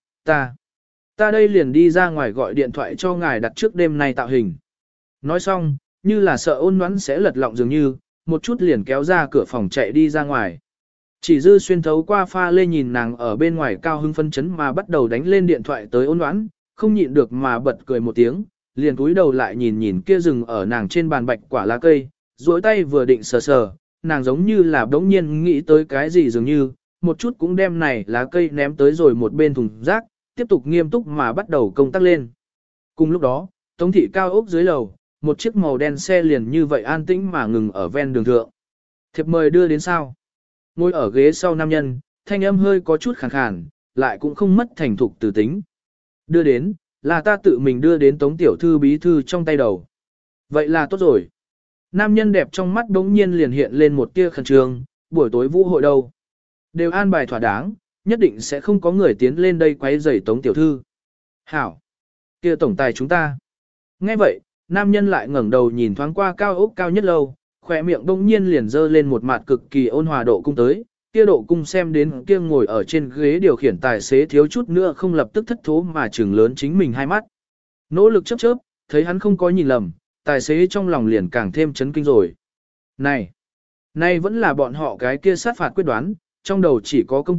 ta đây liền đi ra ngoài gọi điện thoại cho ngài đặt trước đêm nay tạo hình. Nói xong, như là sợ Ôn Ngoãn sẽ lật lọng dường như, một chút liền kéo ra cửa phòng chạy đi ra ngoài. Chỉ dư xuyên thấu qua pha lê nhìn nàng ở bên ngoài cao hưng phân chấn mà bắt đầu đánh lên điện thoại tới Ôn Ngoãn, không nhịn được mà bật cười một tiếng, liền cúi đầu lại nhìn nhìn kia rừng ở nàng trên bàn bạch quả lá cây, duỗi tay vừa định sờ sờ, nàng giống như là đống nhiên nghĩ tới cái gì dường như, một chút cũng đem này lá cây ném tới rồi một bên thùng rác, tiếp tục nghiêm túc mà bắt đầu công tác lên. Cùng lúc đó, Tống thị cao ốc dưới lầu, một chiếc màu đen xe liền như vậy an tĩnh mà ngừng ở ven đường thượng. Thiệp mời đưa đến sao? Ngồi ở ghế sau nam nhân, thanh âm hơi có chút khàn khàn, lại cũng không mất thành thục từ tính. Đưa đến, là ta tự mình đưa đến Tống tiểu thư bí thư trong tay đầu. Vậy là tốt rồi. Nam nhân đẹp trong mắt đống nhiên liền hiện lên một tia khẩn trương, buổi tối vũ hội đâu. Đều an bài thỏa đáng, nhất định sẽ không có người tiến lên đây quấy rầy Tống tiểu thư. Hảo. Kia tổng tài chúng ta. Nghe vậy, nam nhân lại ngẩng đầu nhìn thoáng qua cao ốc cao nhất lâu, khỏe miệng đông nhiên liền dơ lên một mặt cực kỳ ôn hòa độ cung tới, kia độ cung xem đến kia ngồi ở trên ghế điều khiển tài xế thiếu chút nữa không lập tức thất thố mà trừng lớn chính mình hai mắt. Nỗ lực chớp chớp, thấy hắn không có nhìn lầm, tài xế trong lòng liền càng thêm chấn kinh rồi. Này vẫn là bọn họ cái kia sát phạt quyết đoán, trong đầu chỉ có công tác,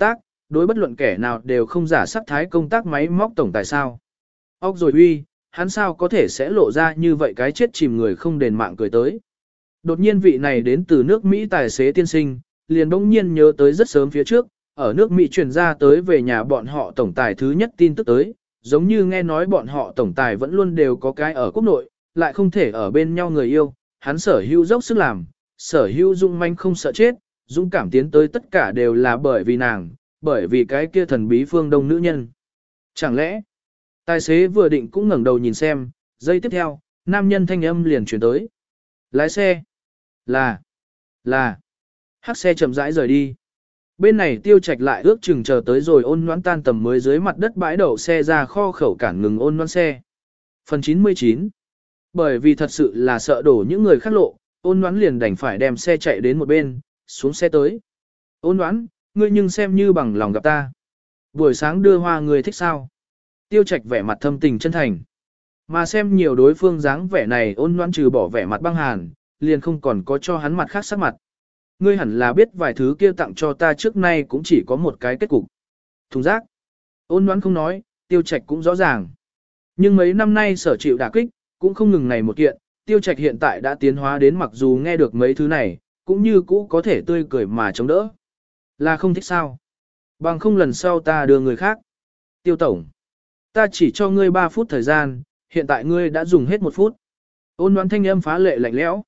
đối bất luận kẻ nào đều không giả sắc thái công tác máy móc tổng tài sao. Ốc rồi uy, hắn sao có thể sẽ lộ ra như vậy cái chết chìm người không đền mạng cười tới. Đột nhiên vị này đến từ nước Mỹ tài xế tiên sinh, liền bỗng nhiên nhớ tới rất sớm phía trước, ở nước Mỹ truyền ra tới về nhà bọn họ tổng tài thứ nhất tin tức tới, giống như nghe nói bọn họ tổng tài vẫn luôn đều có cái ở quốc nội, lại không thể ở bên nhau người yêu, hắn sở hữu dốc sức làm, sở hữu dung manh không sợ chết, dũng cảm tiến tới tất cả đều là bởi vì nàng, bởi vì cái kia thần bí phương đông nữ nhân. Chẳng lẽ, tài xế vừa định cũng ngẩng đầu nhìn xem, giây tiếp theo, nam nhân thanh âm liền chuyển tới. Lái xe. Là. Hắc xe chậm rãi rời đi. Bên này Tiêu Trạch lại ước chừng chờ tới rồi Ôn Noãn tan tầm mới dưới mặt đất bãi đậu xe ra kho khẩu cản ngừng Ôn Noãn xe. Phần 99. Bởi vì thật sự là sợ đổ những người khác lộ, Ôn Noãn liền đành phải đem xe chạy đến một bên, xuống xe tới. Ôn Noãn, ngươi nhưng xem như bằng lòng gặp ta. Buổi sáng đưa hoa người thích sao? Tiêu Trạch vẻ mặt thâm tình chân thành. Mà xem nhiều đối phương dáng vẻ này Ôn Noãn trừ bỏ vẻ mặt băng hàn, liền không còn có cho hắn mặt khác sắc mặt. Ngươi hẳn là biết vài thứ kia tặng cho ta trước nay cũng chỉ có một cái kết cục. Thùng rác. Ôn Noãn không nói, Tiêu Trạch cũng rõ ràng. Nhưng mấy năm nay sở chịu đả kích, cũng không ngừng này một kiện, Tiêu Trạch hiện tại đã tiến hóa đến mặc dù nghe được mấy thứ này, cũng như cũ có thể tươi cười mà chống đỡ. Là không thích sao? Bằng không lần sau ta đưa người khác. Tiêu Tổng. Ta chỉ cho ngươi 3 phút thời gian, hiện tại ngươi đã dùng hết 1 phút. Ôn Noãn thanh âm phá lệ lạnh lẽo.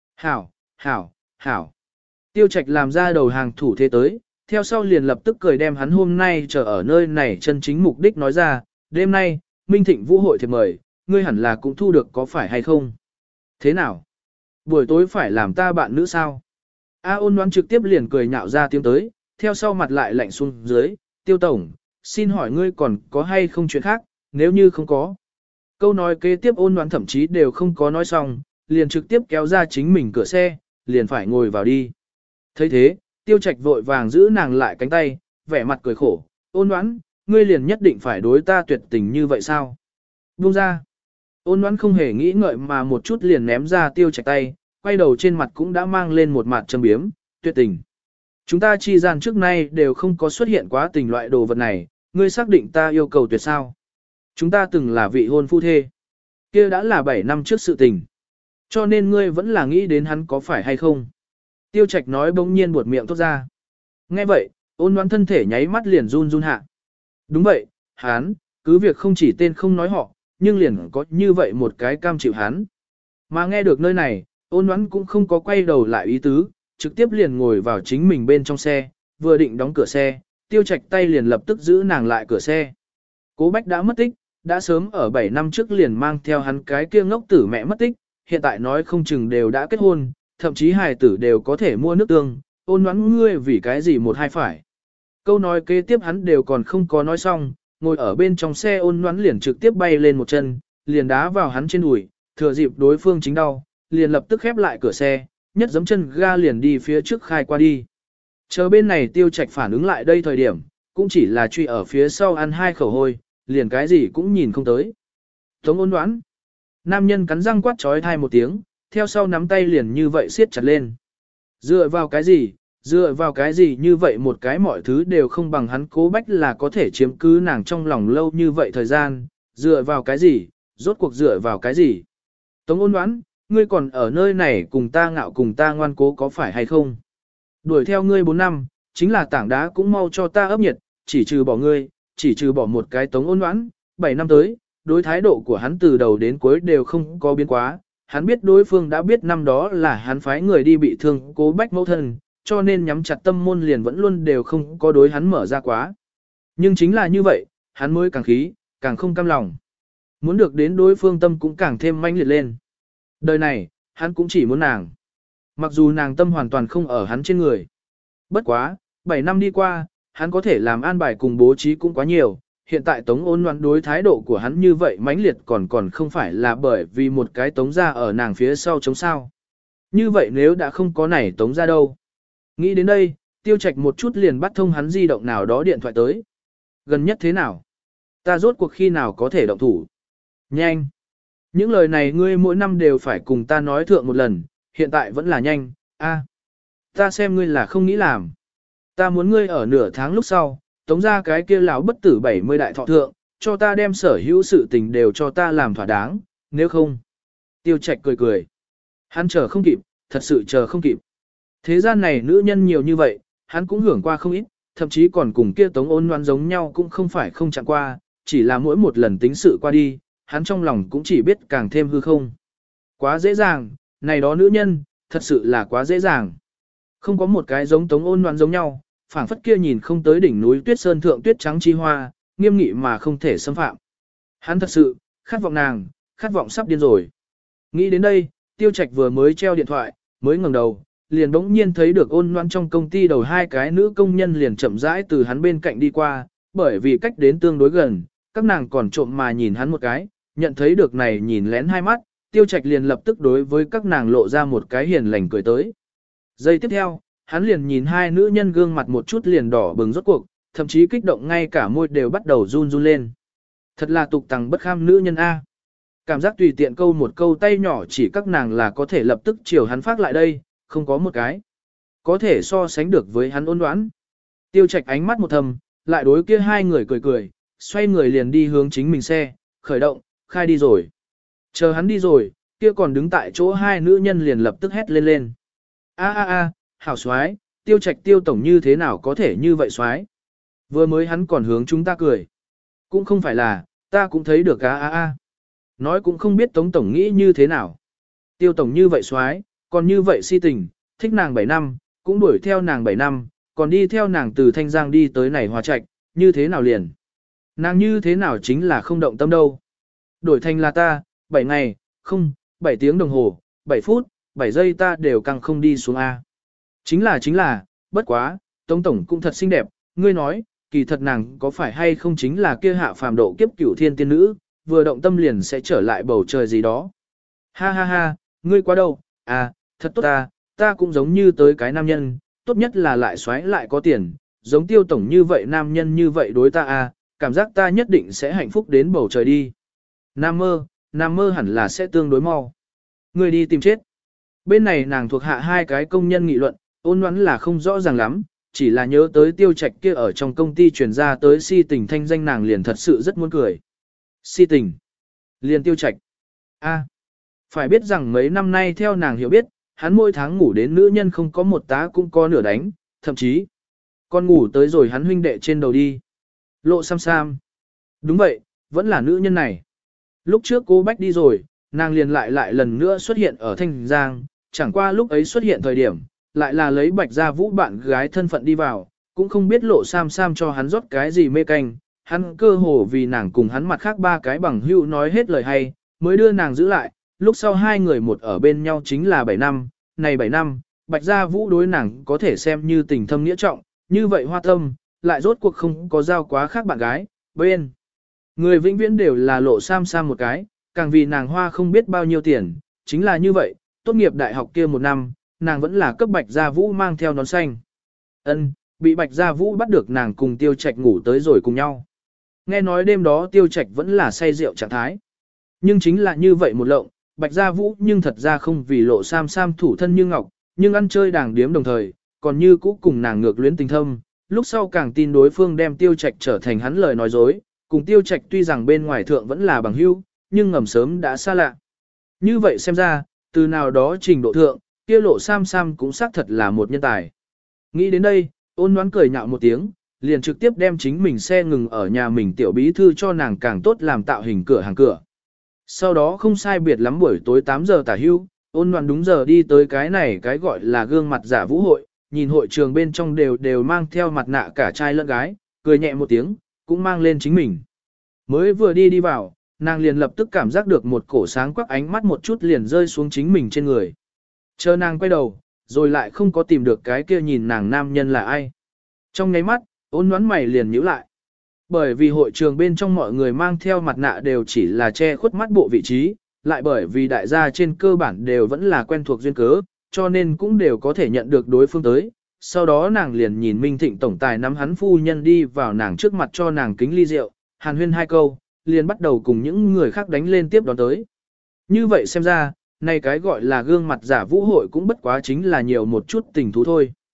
Hảo. Tiêu Trạch làm ra đầu hàng thủ thế tới, theo sau liền lập tức cười đem hắn hôm nay chờ ở nơi này chân chính mục đích nói ra, đêm nay, Minh Thịnh Vũ hội thiệp mời, ngươi hẳn là cũng thu được có phải hay không? Thế nào? Buổi tối phải làm ta bạn nữ sao? Ôn Noãn trực tiếp liền cười nhạo ra tiếng tới, theo sau mặt lại lạnh xuống dưới, Tiêu Tổng, xin hỏi ngươi còn có hay không chuyện khác, nếu như không có. Câu nói kế tiếp Ôn Noãn thậm chí đều không có nói xong, liền trực tiếp kéo ra chính mình cửa xe, liền phải ngồi vào đi. Thấy thế, Tiêu Trạch vội vàng giữ nàng lại cánh tay, vẻ mặt cười khổ, Ôn Noãn, ngươi liền nhất định phải đối ta tuyệt tình như vậy sao? Buông ra. Ôn Noãn không hề nghĩ ngợi mà một chút liền ném ra Tiêu Trạch tay, quay đầu trên mặt cũng đã mang lên một mặt châm biếm, tuyệt tình. Chúng ta chi gian trước nay đều không có xuất hiện quá tình loại đồ vật này, ngươi xác định ta yêu cầu tuyệt sao? Chúng ta từng là vị hôn phu thê. Kia đã là 7 năm trước sự tình. Cho nên ngươi vẫn là nghĩ đến hắn có phải hay không? Tiêu Trạch nói bỗng nhiên buột miệng thốt ra. Nghe vậy, Ôn Noãn thân thể nháy mắt liền run hạ. Đúng vậy, hắn, cứ việc không chỉ tên không nói họ, nhưng liền có như vậy một cái cam chịu hắn. Mà nghe được nơi này, Ôn Noãn cũng không có quay đầu lại ý tứ, trực tiếp liền ngồi vào chính mình bên trong xe, vừa định đóng cửa xe, Tiêu Trạch tay liền lập tức giữ nàng lại cửa xe. Cố Bách đã mất tích, đã sớm ở 7 năm trước liền mang theo hắn cái kia ngốc tử mẹ mất tích, hiện tại nói không chừng đều đã kết hôn, thậm chí hài tử đều có thể mua nước tương, Ôn Noãn ngươi vì cái gì một hai phải. Câu nói kế tiếp hắn đều còn không có nói xong, ngồi ở bên trong xe Ôn Noãn liền trực tiếp bay lên một chân, liền đá vào hắn trên đùi, thừa dịp đối phương chính đau, liền lập tức khép lại cửa xe, nhất giẫm chân ga liền đi phía trước khai qua đi. Chờ bên này Tiêu Trạch phản ứng lại đây thời điểm, cũng chỉ là truy ở phía sau ăn 2 khẩu hôi, liền cái gì cũng nhìn không tới. Tống Ôn Noãn. Nam nhân cắn răng quát trói thai một tiếng, theo sau nắm tay liền như vậy siết chặt lên. Dựa vào cái gì như vậy một cái mọi thứ đều không bằng hắn Cố Bách là có thể chiếm cứ nàng trong lòng lâu như vậy thời gian, dựa vào cái gì, rốt cuộc dựa vào cái gì. Tống Ôn Noãn, ngươi còn ở nơi này cùng ta ngạo cùng ta ngoan cố có phải hay không? Đuổi theo ngươi 4 năm, chính là tảng đá cũng mau cho ta ấp nhiệt, chỉ trừ bỏ ngươi, chỉ trừ bỏ một cái Tống Ôn Noãn, 7 năm tới, đối thái độ của hắn từ đầu đến cuối đều không có biến quá. Hắn biết đối phương đã biết năm đó là hắn phái người đi bị thương Cố Bách mẫu thân, cho nên nhắm chặt tâm môn liền vẫn luôn đều không có đối hắn mở ra quá. Nhưng chính là như vậy, hắn mới càng khí, càng không cam lòng. Muốn được đến đối phương tâm cũng càng thêm manh liệt lên. Đời này, hắn cũng chỉ muốn nàng. Mặc dù nàng tâm hoàn toàn không ở hắn trên người. Bất quá, 7 năm đi qua, hắn có thể làm an bài cùng bố trí cũng quá nhiều. Hiện tại Tống Ôn Noãn đối thái độ của hắn như vậy mãnh liệt còn không phải là bởi vì một cái Tống ra ở nàng phía sau chống sao. Như vậy nếu đã không có này Tống ra đâu. Nghĩ đến đây, Tiêu Trạch một chút liền bắt thông hắn di động nào đó điện thoại tới. Gần nhất thế nào? Ta rốt cuộc khi nào có thể động thủ? Nhanh! Những lời này ngươi mỗi năm đều phải cùng ta nói thượng một lần, hiện tại vẫn là nhanh, ta xem ngươi là không nghĩ làm. Ta muốn ngươi ở nửa tháng lúc sau, tống ra cái kia lão bất tử 70 đại thọ thượng, cho ta đem sở hữu sự tình đều cho ta làm thỏa đáng, nếu không. Tiêu Trạch cười cười. Hắn chờ không kịp, thật sự chờ không kịp. Thế gian này nữ nhân nhiều như vậy, hắn cũng hưởng qua không ít, thậm chí còn cùng kia Tống Ôn Loan giống nhau cũng không phải không chạm qua, chỉ là mỗi một lần tính sự qua đi, hắn trong lòng cũng chỉ biết càng thêm hư không. Quá dễ dàng, này đó nữ nhân, thật sự là quá dễ dàng. Không có một cái giống Tống Ôn Loan giống nhau, phảng phất kia nhìn không tới đỉnh núi tuyết sơn thượng tuyết trắng chi hoa, nghiêm nghị mà không thể xâm phạm. Hắn thật sự, khát vọng nàng, khát vọng sắp điên rồi. Nghĩ đến đây, Tiêu Trạch vừa mới treo điện thoại, mới ngẩng đầu, liền bỗng nhiên thấy được Ôn Loan trong công ty đầu hai cái nữ công nhân liền chậm rãi từ hắn bên cạnh đi qua, bởi vì cách đến tương đối gần, các nàng còn trộm mà nhìn hắn một cái, nhận thấy được này nhìn lén hai mắt, Tiêu Trạch liền lập tức đối với các nàng lộ ra một cái hiền lành cười tới. Giây tiếp theo, hắn liền nhìn hai nữ nhân gương mặt một chút liền đỏ bừng rốt cuộc, thậm chí kích động ngay cả môi đều bắt đầu run run lên. Thật là tục tằng bất kham nữ nhân A. Cảm giác tùy tiện câu một câu tay nhỏ chỉ các nàng là có thể lập tức chiều hắn phát lại đây, không có một cái. Có thể so sánh được với hắn ôn đoán. Tiêu Trạch ánh mắt một thầm, lại đối kia hai người cười cười, xoay người liền đi hướng chính mình xe, khởi động, khai đi rồi. Chờ hắn đi rồi, kia còn đứng tại chỗ hai nữ nhân liền lập tức hét lên lên. A, hảo xoái, Tiêu Trạch Tiêu tổng như thế nào có thể như vậy xoái. Vừa mới hắn còn hướng chúng ta cười. Cũng không phải là, ta cũng thấy được a. Nói cũng không biết Tống tổng nghĩ như thế nào. Tiêu tổng như vậy xoái, còn như vậy si tình, thích nàng 7 năm, cũng đuổi theo nàng 7 năm, còn đi theo nàng từ Thanh Giang đi tới này Hòa Trạch, như thế nào liền. Nàng như thế nào chính là không động tâm đâu. Đổi thành là ta, 7 ngày, không, 7 tiếng đồng hồ, 7 phút, 7 giây ta đều càng không đi xuống A. Chính là, bất quá, Tống tổng cũng thật xinh đẹp, ngươi nói, kỳ thật nàng có phải hay không chính là kia hạ phàm độ kiếp cửu thiên tiên nữ, vừa động tâm liền sẽ trở lại bầu trời gì đó. Ha, ngươi quá đâu, thật tốt ta cũng giống như tới cái nam nhân, tốt nhất là lại xoáy lại có tiền, giống Tiêu tổng như vậy nam nhân như vậy đối ta cảm giác ta nhất định sẽ hạnh phúc đến bầu trời đi. Nam mơ hẳn là sẽ tương đối mau. Ngươi đi tìm chết. Bên này nàng thuộc hạ hai cái công nhân nghị luận, Ôn Loan là không rõ ràng lắm, chỉ là nhớ tới Tiêu Trạch kia ở trong công ty truyền ra tới si tình thanh danh nàng liền thật sự rất muốn cười. Si tình. Liền Tiêu Trạch. Phải biết rằng mấy năm nay theo nàng hiểu biết, hắn mỗi tháng ngủ đến nữ nhân không có một tá cũng có nửa đánh, thậm chí còn ngủ tới rồi hắn huynh đệ trên đầu đi. Lộ Sam Sam. Đúng vậy, vẫn là nữ nhân này. Lúc trước cô Bách đi rồi, nàng liền lại lần nữa xuất hiện ở Thanh Giang, chẳng qua lúc ấy xuất hiện thời điểm, lại là lấy Bạch Gia Vũ bạn gái thân phận đi vào, cũng không biết Lộ Sam Sam cho hắn rót cái gì mê canh, hắn cơ hồ vì nàng cùng hắn mặt khác ba cái bằng hữu nói hết lời hay, mới đưa nàng giữ lại, lúc sau hai người một ở bên nhau chính là 7 năm, này 7 năm, Bạch Gia Vũ đối nàng có thể xem như tình thâm nghĩa trọng, như vậy hoa tâm, lại rốt cuộc không có giao quá khác bạn gái, bên. Người vĩnh viễn đều là Lộ Sam Sam một cái, càng vì nàng hoa không biết bao nhiêu tiền, chính là như vậy, tốt nghiệp đại học kia một năm, nàng vẫn là cấp Bạch Gia Vũ mang theo nón xanh. Bị Bạch Gia Vũ bắt được nàng cùng Tiêu Trạch ngủ tới rồi cùng nhau. Nghe nói đêm đó Tiêu Trạch vẫn là say rượu trạng thái. Nhưng chính là như vậy một lộng, Bạch Gia Vũ nhưng thật ra không vì Lộ Sam Sam thủ thân như ngọc, nhưng ăn chơi đàng điếm đồng thời, còn như cũ cùng nàng ngược luyến tình thâm, lúc sau càng tin đối phương đem Tiêu Trạch trở thành hắn lời nói dối, cùng Tiêu Trạch tuy rằng bên ngoài thượng vẫn là bằng hữu, nhưng ngầm sớm đã xa lạ. Như vậy xem ra, từ nào đó trình độ thượng, kia Lộ Sam Sam cũng xác thật là một nhân tài. Nghĩ đến đây, Ôn Loan cười nhạo một tiếng, liền trực tiếp đem chính mình xe ngừng ở nhà mình tiểu bí thư cho nàng càng tốt làm tạo hình cửa hàng cửa. Sau đó không sai biệt lắm buổi tối 8 giờ tả hưu, Ôn Loan đúng giờ đi tới cái này cái gọi là gương mặt giả vũ hội, nhìn hội trường bên trong đều mang theo mặt nạ cả trai lẫn gái, cười nhẹ một tiếng, cũng mang lên chính mình. Mới vừa đi vào, nàng liền lập tức cảm giác được một cổ sáng quắc ánh mắt một chút liền rơi xuống chính mình trên người. Chờ nàng quay đầu, rồi lại không có tìm được cái kia nhìn nàng nam nhân là ai. Trong nháy mắt, Ôn Loan mày liền nhíu lại. Bởi vì hội trường bên trong mọi người mang theo mặt nạ đều chỉ là che khuất mắt bộ vị trí, lại bởi vì đại gia trên cơ bản đều vẫn là quen thuộc duyên cớ, cho nên cũng đều có thể nhận được đối phương tới. Sau đó nàng liền nhìn Minh Thịnh tổng tài nắm hắn phu nhân đi vào nàng trước mặt cho nàng kính ly rượu, hàn huyên hai câu, liền bắt đầu cùng những người khác đánh lên tiếp đón tới. Như vậy xem ra, này cái gọi là gương mặt giả vũ hội cũng bất quá chính là nhiều một chút tình thú thôi.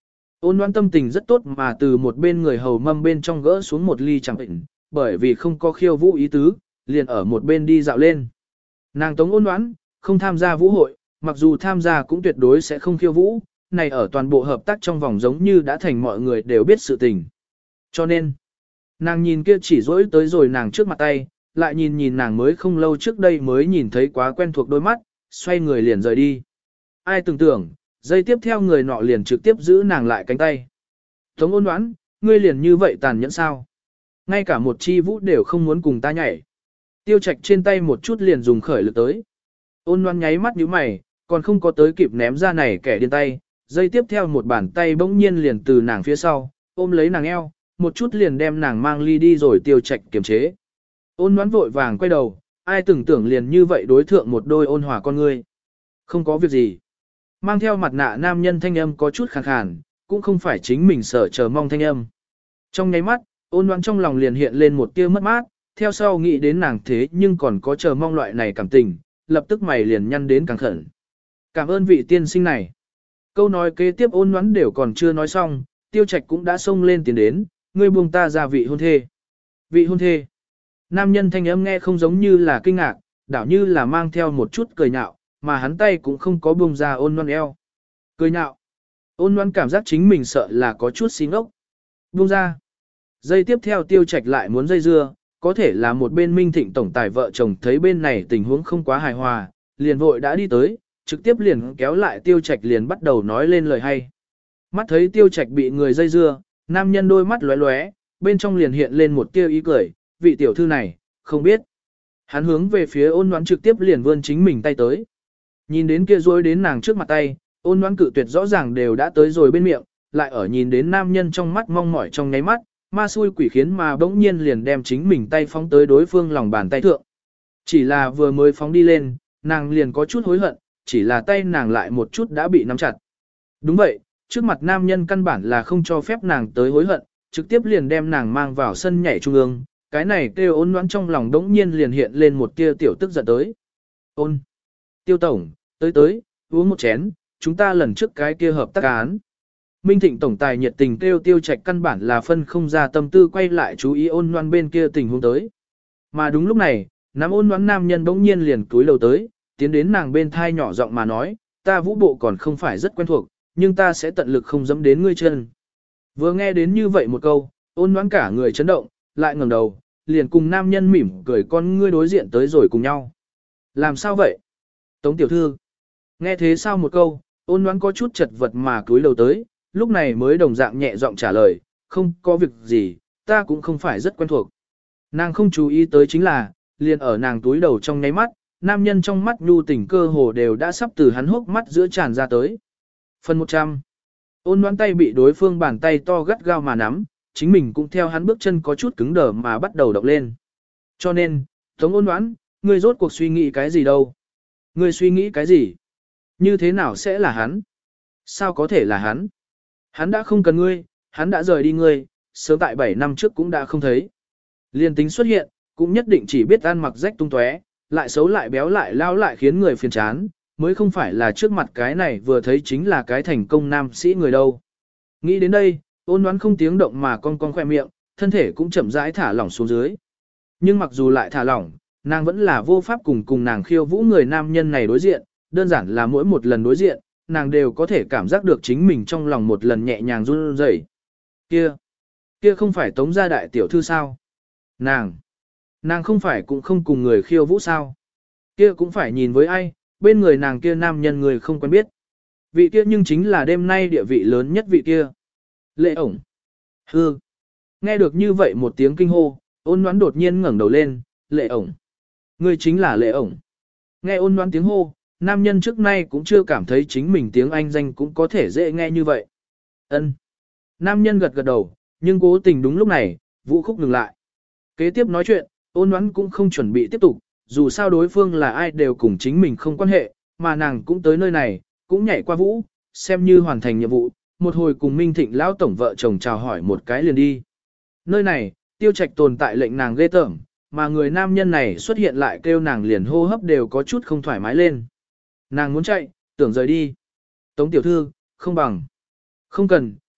Ôn Loan tâm tình rất tốt mà từ một bên người hầu mâm bên trong gỡ xuống một ly chẳng bệnh, bởi vì không có khiêu vũ ý tứ, liền ở một bên đi dạo lên. Nàng Tống Ôn Loan, không tham gia vũ hội, mặc dù tham gia cũng tuyệt đối sẽ không khiêu vũ, này ở toàn bộ hợp tác trong vòng giống như đã thành mọi người đều biết sự tình. Cho nên, nàng nhìn kia chỉ dỗi tới rồi nàng trước mặt tay, lại nhìn nhìn nàng mới không lâu trước đây mới nhìn thấy quá quen thuộc đôi mắt, xoay người liền rời đi. Ai tưởng tưởng, giây tiếp theo người nọ liền trực tiếp giữ nàng lại cánh tay. Tống Ôn Loan, ngươi liền như vậy tàn nhẫn sao? Ngay cả một chi vũ đều không muốn cùng ta nhảy. Tiêu Trạch trên tay một chút liền dùng khởi lực tới. Ôn Loan nháy mắt nhíu mày, còn không có tới kịp ném ra này kẻ điên tay, giây tiếp theo một bàn tay bỗng nhiên liền từ nàng phía sau, ôm lấy nàng eo, một chút liền đem nàng mang ly đi rồi Tiêu Trạch kiềm chế. Ôn Loan vội vàng quay đầu, ai tưởng tưởng liền như vậy đối thượng một đôi ôn hòa con ngươi. Không có việc gì. Mang theo mặt nạ nam nhân thanh âm có chút khàn khàn, cũng không phải chính mình sợ chờ mong thanh âm. Trong nháy mắt, Ôn Loan trong lòng liền hiện lên một tia mất mát, theo sau nghĩ đến nàng thế nhưng còn có chờ mong loại này cảm tình, lập tức mày liền nhăn đến càng khẩn. Cảm ơn vị tiên sinh này. Câu nói kế tiếp Ôn Loan đều còn chưa nói xong, Tiêu Trạch cũng đã xông lên tiến đến, ngươi buông ta ra vị hôn thê. Vị hôn thê. Nam nhân thanh âm nghe không giống như là kinh ngạc, đảo như là mang theo một chút cười nhạo, mà hắn tay cũng không có buông ra Ôn Loan eo. Cười nhạo. Ôn Loan cảm giác chính mình sợ là có chút xí ngốc. Buông ra. Giây tiếp theo Tiêu Trạch lại muốn dây dưa, có thể là một bên Minh Thịnh tổng tài vợ chồng thấy bên này tình huống không quá hài hòa, liền vội đã đi tới, trực tiếp liền kéo lại Tiêu Trạch liền bắt đầu nói lên lời hay. Mắt thấy Tiêu Trạch bị người dây dưa, nam nhân đôi mắt lóe lóe, bên trong liền hiện lên một tia ý cười, vị tiểu thư này, không biết. Hắn hướng về phía Ôn Loan trực tiếp liền vươn chính mình tay tới. Nhìn đến kia rối đến nàng trước mặt tay, Ôn Loan cự tuyệt rõ ràng đều đã tới rồi bên miệng, lại ở nhìn đến nam nhân trong mắt mong mỏi trong nháy mắt, ma xui quỷ khiến mà bỗng nhiên liền đem chính mình tay phóng tới đối phương lòng bàn tay thượng. Chỉ là vừa mới phóng đi lên, nàng liền có chút hối hận, chỉ là tay nàng lại một chút đã bị nắm chặt. Đúng vậy, trước mặt nam nhân căn bản là không cho phép nàng tới hối hận, trực tiếp liền đem nàng mang vào sân nhảy trung ương, cái này kêu Ôn Loan trong lòng đống nhiên liền hiện lên một tia tiểu tức giận tới. Ôn, Tiêu tổng, tới, uống một chén, chúng ta lần trước cái kia hợp tác án. Minh Thịnh tổng tài nhiệt tình kêu Tiêu Trạch căn bản là phân không ra tâm tư quay lại chú ý Ôn Loan bên kia tình huống tới. Mà đúng lúc này, nắm Ôn Loan nam nhân bỗng nhiên liền túi lầu tới, tiến đến nàng bên thai nhỏ giọng mà nói, ta vũ bộ còn không phải rất quen thuộc, nhưng ta sẽ tận lực không dẫm đến ngươi chân. Vừa nghe đến như vậy một câu, Ôn Loan cả người chấn động, lại ngẩng đầu, liền cùng nam nhân mỉm cười con ngươi đối diện tới rồi cùng nhau. Làm sao vậy? Tống tiểu thư. Nghe thế sao một câu, Ôn Loan có chút chật vật mà túi lầu tới, lúc này mới đồng dạng nhẹ giọng trả lời, không có việc gì, ta cũng không phải rất quen thuộc. Nàng không chú ý tới chính là, liền ở nàng túi đầu trong nháy mắt, nam nhân trong mắt nhu tình cơ hồ đều đã sắp từ hắn hốc mắt giữa tràn ra tới. Phần 100. Ôn Loan tay bị đối phương bàn tay to gắt gao mà nắm, chính mình cũng theo hắn bước chân có chút cứng đờ mà bắt đầu động lên. Cho nên, Tống Ôn Loan, ngươi rốt cuộc suy nghĩ cái gì đâu? Ngươi suy nghĩ cái gì? Như thế nào sẽ là hắn? Sao có thể là hắn? Hắn đã không cần ngươi, hắn đã rời đi ngươi, sớm tại 7 năm trước cũng đã không thấy. Liên tính xuất hiện, cũng nhất định chỉ biết ăn mặc rách tung tóe, lại xấu lại béo lại lao lại khiến người phiền chán, mới không phải là trước mặt cái này vừa thấy chính là cái thành công nam sĩ người đâu. Nghĩ đến đây, Ôn Loan không tiếng động mà cong cong khoe miệng, thân thể cũng chậm rãi thả lỏng xuống dưới. Nhưng mặc dù lại thả lỏng, nàng vẫn là vô pháp cùng nàng khiêu vũ người nam nhân này đối diện, đơn giản là mỗi một lần đối diện, nàng đều có thể cảm giác được chính mình trong lòng một lần nhẹ nhàng run rẩy. Kia không phải Tống gia đại tiểu thư sao? Nàng không phải cũng không cùng người khiêu vũ sao? Kia cũng phải nhìn với ai, bên người nàng kia nam nhân người không quen biết. Vị kia nhưng chính là đêm nay địa vị lớn nhất vị kia. Lệ ổng. Hư. Nghe được như vậy một tiếng kinh hô, Ôn Loan đột nhiên ngẩng đầu lên, Lệ ổng. Ngươi chính là Lệ ổng. Nghe Ôn Loan tiếng hô, nam nhân trước nay cũng chưa cảm thấy chính mình tiếng Anh danh cũng có thể dễ nghe như vậy. Ân. Nam nhân gật gật đầu, nhưng cố tình đúng lúc này, vũ khúc ngừng lại. Kế tiếp nói chuyện, Ôn Loan cũng không chuẩn bị tiếp tục, dù sao đối phương là ai đều cùng chính mình không quan hệ, mà nàng cũng tới nơi này, cũng nhảy qua vũ, xem như hoàn thành nhiệm vụ, một hồi cùng Minh Thịnh lão tổng vợ chồng chào hỏi một cái liền đi. Nơi này, Tiêu Trạch tồn tại lệnh nàng ghê tởm, mà người nam nhân này xuất hiện lại kêu nàng liền hô hấp đều có chút không thoải mái lên. Nàng muốn chạy, tưởng rời đi. Tống tiểu thư, không bằng. Không cần,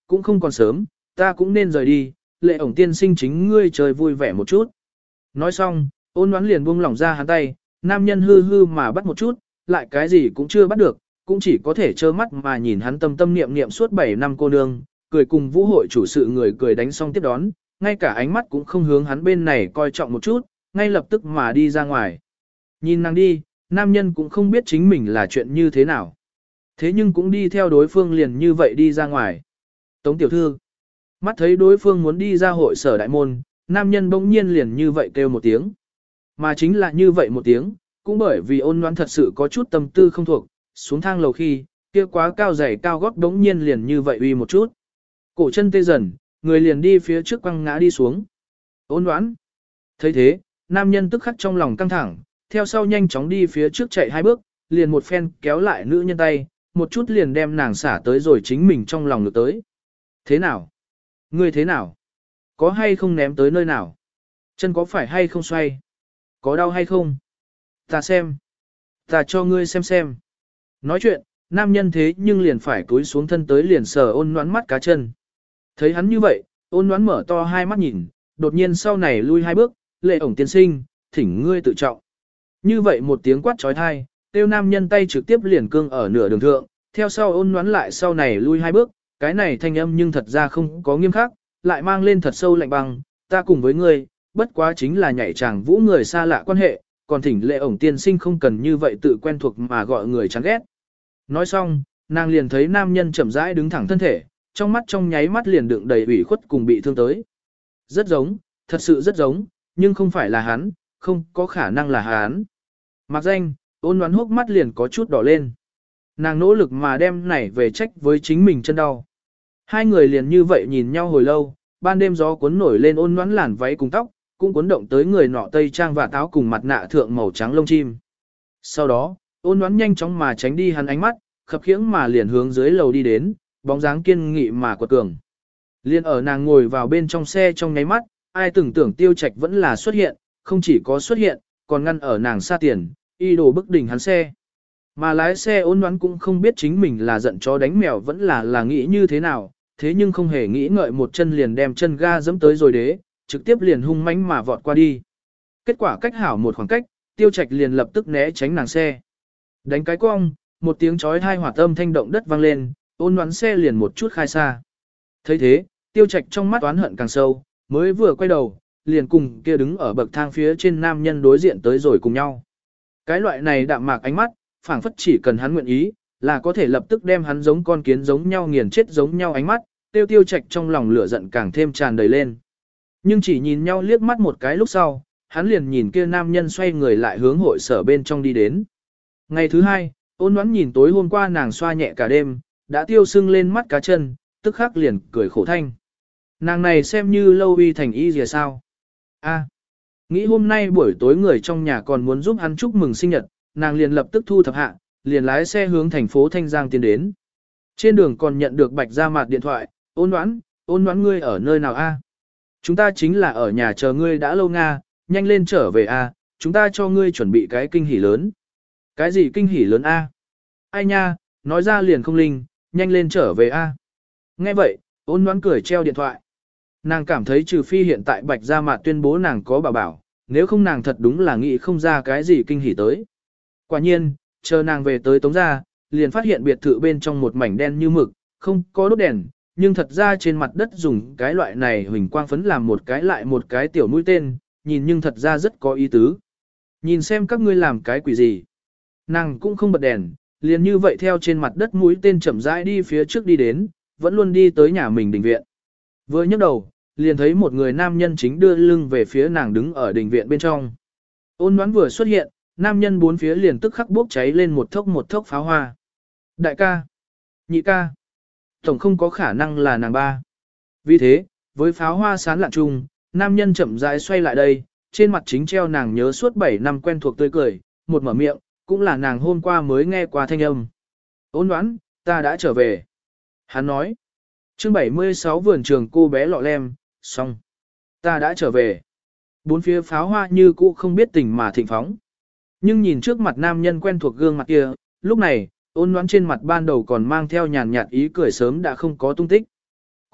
cũng không còn sớm, ta cũng nên rời đi, Lệ ổng tiên sinh chính ngươi chơi vui vẻ một chút. Nói xong, Ôn Ngoãn liền buông lỏng ra hắn tay, nam nhân hư hư mà bắt một chút, lại cái gì cũng chưa bắt được, cũng chỉ có thể trơ mắt mà nhìn hắn tâm tâm niệm niệm suốt 7 năm cô nương, cười cùng vũ hội chủ sự người cười đánh xong tiếp đón, ngay cả ánh mắt cũng không hướng hắn bên này coi trọng một chút, ngay lập tức mà đi ra ngoài. Nhìn nàng đi, nam nhân cũng không biết chính mình là chuyện như thế nào. Thế nhưng cũng đi theo đối phương liền như vậy đi ra ngoài. Tống tiểu thư, mắt thấy đối phương muốn đi ra hội sở đại môn, nam nhân bỗng nhiên liền như vậy kêu một tiếng. Mà chính là như vậy một tiếng, cũng bởi vì Ôn Ngoãn thật sự có chút tâm tư không thuộc, xuống thang lầu khi, kia quá cao giày cao gót bỗng nhiên liền như vậy uy một chút. Cổ chân tê dần, người liền đi phía trước quăng ngã đi xuống. Ôn Ngoãn. Thấy thế, nam nhân tức khắc trong lòng căng thẳng, theo sau nhanh chóng đi phía trước chạy 2 bước, liền một phen kéo lại nữ nhân tay, một chút liền đem nàng xả tới rồi chính mình trong lòng ngược tới. Thế nào? Ngươi thế nào? Có hay không ném tới nơi nào? Chân có phải hay không xoay? Có đau hay không? Ta xem. Ta cho ngươi xem. Nói chuyện, nam nhân thế nhưng liền phải cúi xuống thân tới liền sờ Ôn Ngoãn mắt cá chân. Thấy hắn như vậy, Ôn Ngoãn mở to hai mắt nhìn, đột nhiên sau này lui 2 bước, Lệ ổng tiên sinh, thỉnh ngươi tự trọng. Như vậy một tiếng quát trói thai, tiêu nam nhân tay trực tiếp liền cương ở nửa đường thượng, theo sau Ôn Ngoãn lại sau này lui 2 bước, cái này thanh âm nhưng thật ra không có nghiêm khắc, lại mang lên thật sâu lạnh băng, ta cùng với ngươi, bất quá chính là nhảy chàng vũ người xa lạ quan hệ, còn thỉnh Lệ ổng tiên sinh không cần như vậy tự quen thuộc mà gọi người chán ghét. Nói xong, nàng liền thấy nam nhân chậm rãi đứng thẳng thân thể, trong mắt trong nháy mắt liền đựng đầy ủy khuất cùng bị thương tới. Rất giống, thật sự rất giống, nhưng không phải là hắn, không có khả năng là hắn. Mặc danh, Ôn Ngoãn hốc mắt liền có chút đỏ lên. Nàng nỗ lực mà đem này về trách với chính mình chân đau. Hai người liền như vậy nhìn nhau hồi lâu, ban đêm gió cuốn nổi lên Ôn Ngoãn làn váy cùng tóc, cũng cuốn động tới người nọ tây trang và táo cùng mặt nạ thượng màu trắng lông chim. Sau đó, Ôn Ngoãn nhanh chóng mà tránh đi hắn ánh mắt, khập khiễng mà liền hướng dưới lầu đi đến, bóng dáng kiên nghị mà quật cường. Liên ở nàng ngồi vào bên trong xe trong nháy mắt, ai tưởng tưởng Tiêu Trạch vẫn là xuất hiện, không chỉ có xuất hiện, còn ngăn ở nàng xa tiền, y đồ bức đỉnh hắn xe. Mà lái xe Ôn Ngoãn cũng không biết chính mình là giận chó đánh mèo vẫn là nghĩ như thế nào, thế nhưng không hề nghĩ ngợi một chân liền đem chân ga giẫm tới rồi đế, trực tiếp liền hung mãnh mà vọt qua đi. Kết quả cách hảo một khoảng cách, Tiêu Trạch liền lập tức né tránh nàng xe. Đánh cái cong, một tiếng chói tai hỏa âm thanh động đất vang lên, Ôn Ngoãn xe liền một chút khai xa. Thấy thế, Tiêu Trạch trong mắt oán hận càng sâu, mới vừa quay đầu, liền cùng kia đứng ở bậc thang phía trên nam nhân đối diện tới rồi cùng nhau. Cái loại này đạm mạc ánh mắt, phảng phất chỉ cần hắn nguyện ý, là có thể lập tức đem hắn giống con kiến giống nhau nghiền chết giống nhau ánh mắt, Tiêu Trạch trong lòng lửa giận càng thêm tràn đầy lên. Nhưng chỉ nhìn nhau liếc mắt một cái lúc sau, hắn liền nhìn kia nam nhân xoay người lại hướng hội sở bên trong đi đến. Ngày thứ hai, Ôn Ngoãn nhìn tối hôm qua nàng xoa nhẹ cả đêm, đã tiêu sưng lên mắt cá chân, tức khắc liền cười khổ thanh. Nàng này xem như lâu uy thành y gì sao? Nghĩ hôm nay buổi tối người trong nhà còn muốn giúp hắn chúc mừng sinh nhật, nàng liền lập tức thu thập hạ, liền lái xe hướng thành phố Thanh Giang tiến đến. Trên đường còn nhận được Bạch Gia Mạt điện thoại, Ôn Ngoãn ngươi ở nơi nào a? Chúng ta chính là ở nhà chờ ngươi đã lâu Nga, nhanh lên trở về a, chúng ta cho ngươi chuẩn bị cái kinh hỉ lớn. Cái gì kinh hỉ lớn a? Ai nha, nói ra liền không linh, nhanh lên trở về a. Nghe vậy, Ôn Ngoãn cười treo điện thoại. Nàng cảm thấy trừ phi hiện tại Bạch Gia Mạt tuyên bố nàng có bảo bảo, nếu không nàng thật đúng là nghĩ không ra cái gì kinh hỉ tới. Quả nhiên, chờ nàng về tới Tống gia, liền phát hiện biệt thự bên trong một mảnh đen như mực, không có đốt đèn, nhưng thật ra trên mặt đất dùng cái loại này huỳnh quang phấn làm một cái lại một cái tiểu mũi tên, nhìn nhưng thật ra rất có ý tứ. Nhìn xem các ngươi làm cái quỷ gì. Nàng cũng không bật đèn, liền như vậy theo trên mặt đất mũi tên chậm rãi đi phía trước đi đến, vẫn luôn đi tới nhà mình đình viện. Vừa nhấc đầu, liền thấy một người nam nhân chính đưa lưng về phía nàng đứng ở đình viện bên trong. Ôn Ngoãn vừa xuất hiện, nam nhân bốn phía liền tức khắc bốc cháy lên một thốc pháo hoa. Đại ca, nhị ca, tổng không có khả năng là nàng ba. Vì thế, với pháo hoa sáng lạn chung, nam nhân chậm rãi xoay lại đây, trên mặt chính treo nàng nhớ suốt 7 năm quen thuộc tươi cười, một mở miệng, cũng là nàng hôm qua mới nghe qua thanh âm. Ôn Ngoãn, ta đã trở về. Hắn nói, chương 76 vườn trường cô bé lọ lem, xong. Ta đã trở về. Bốn phía pháo hoa như cũ không biết tình mà thịnh phóng. Nhưng nhìn trước mặt nam nhân quen thuộc gương mặt kia, lúc này, Ôn Ngoãn trên mặt ban đầu còn mang theo nhàn nhạt ý cười sớm đã không có tung tích.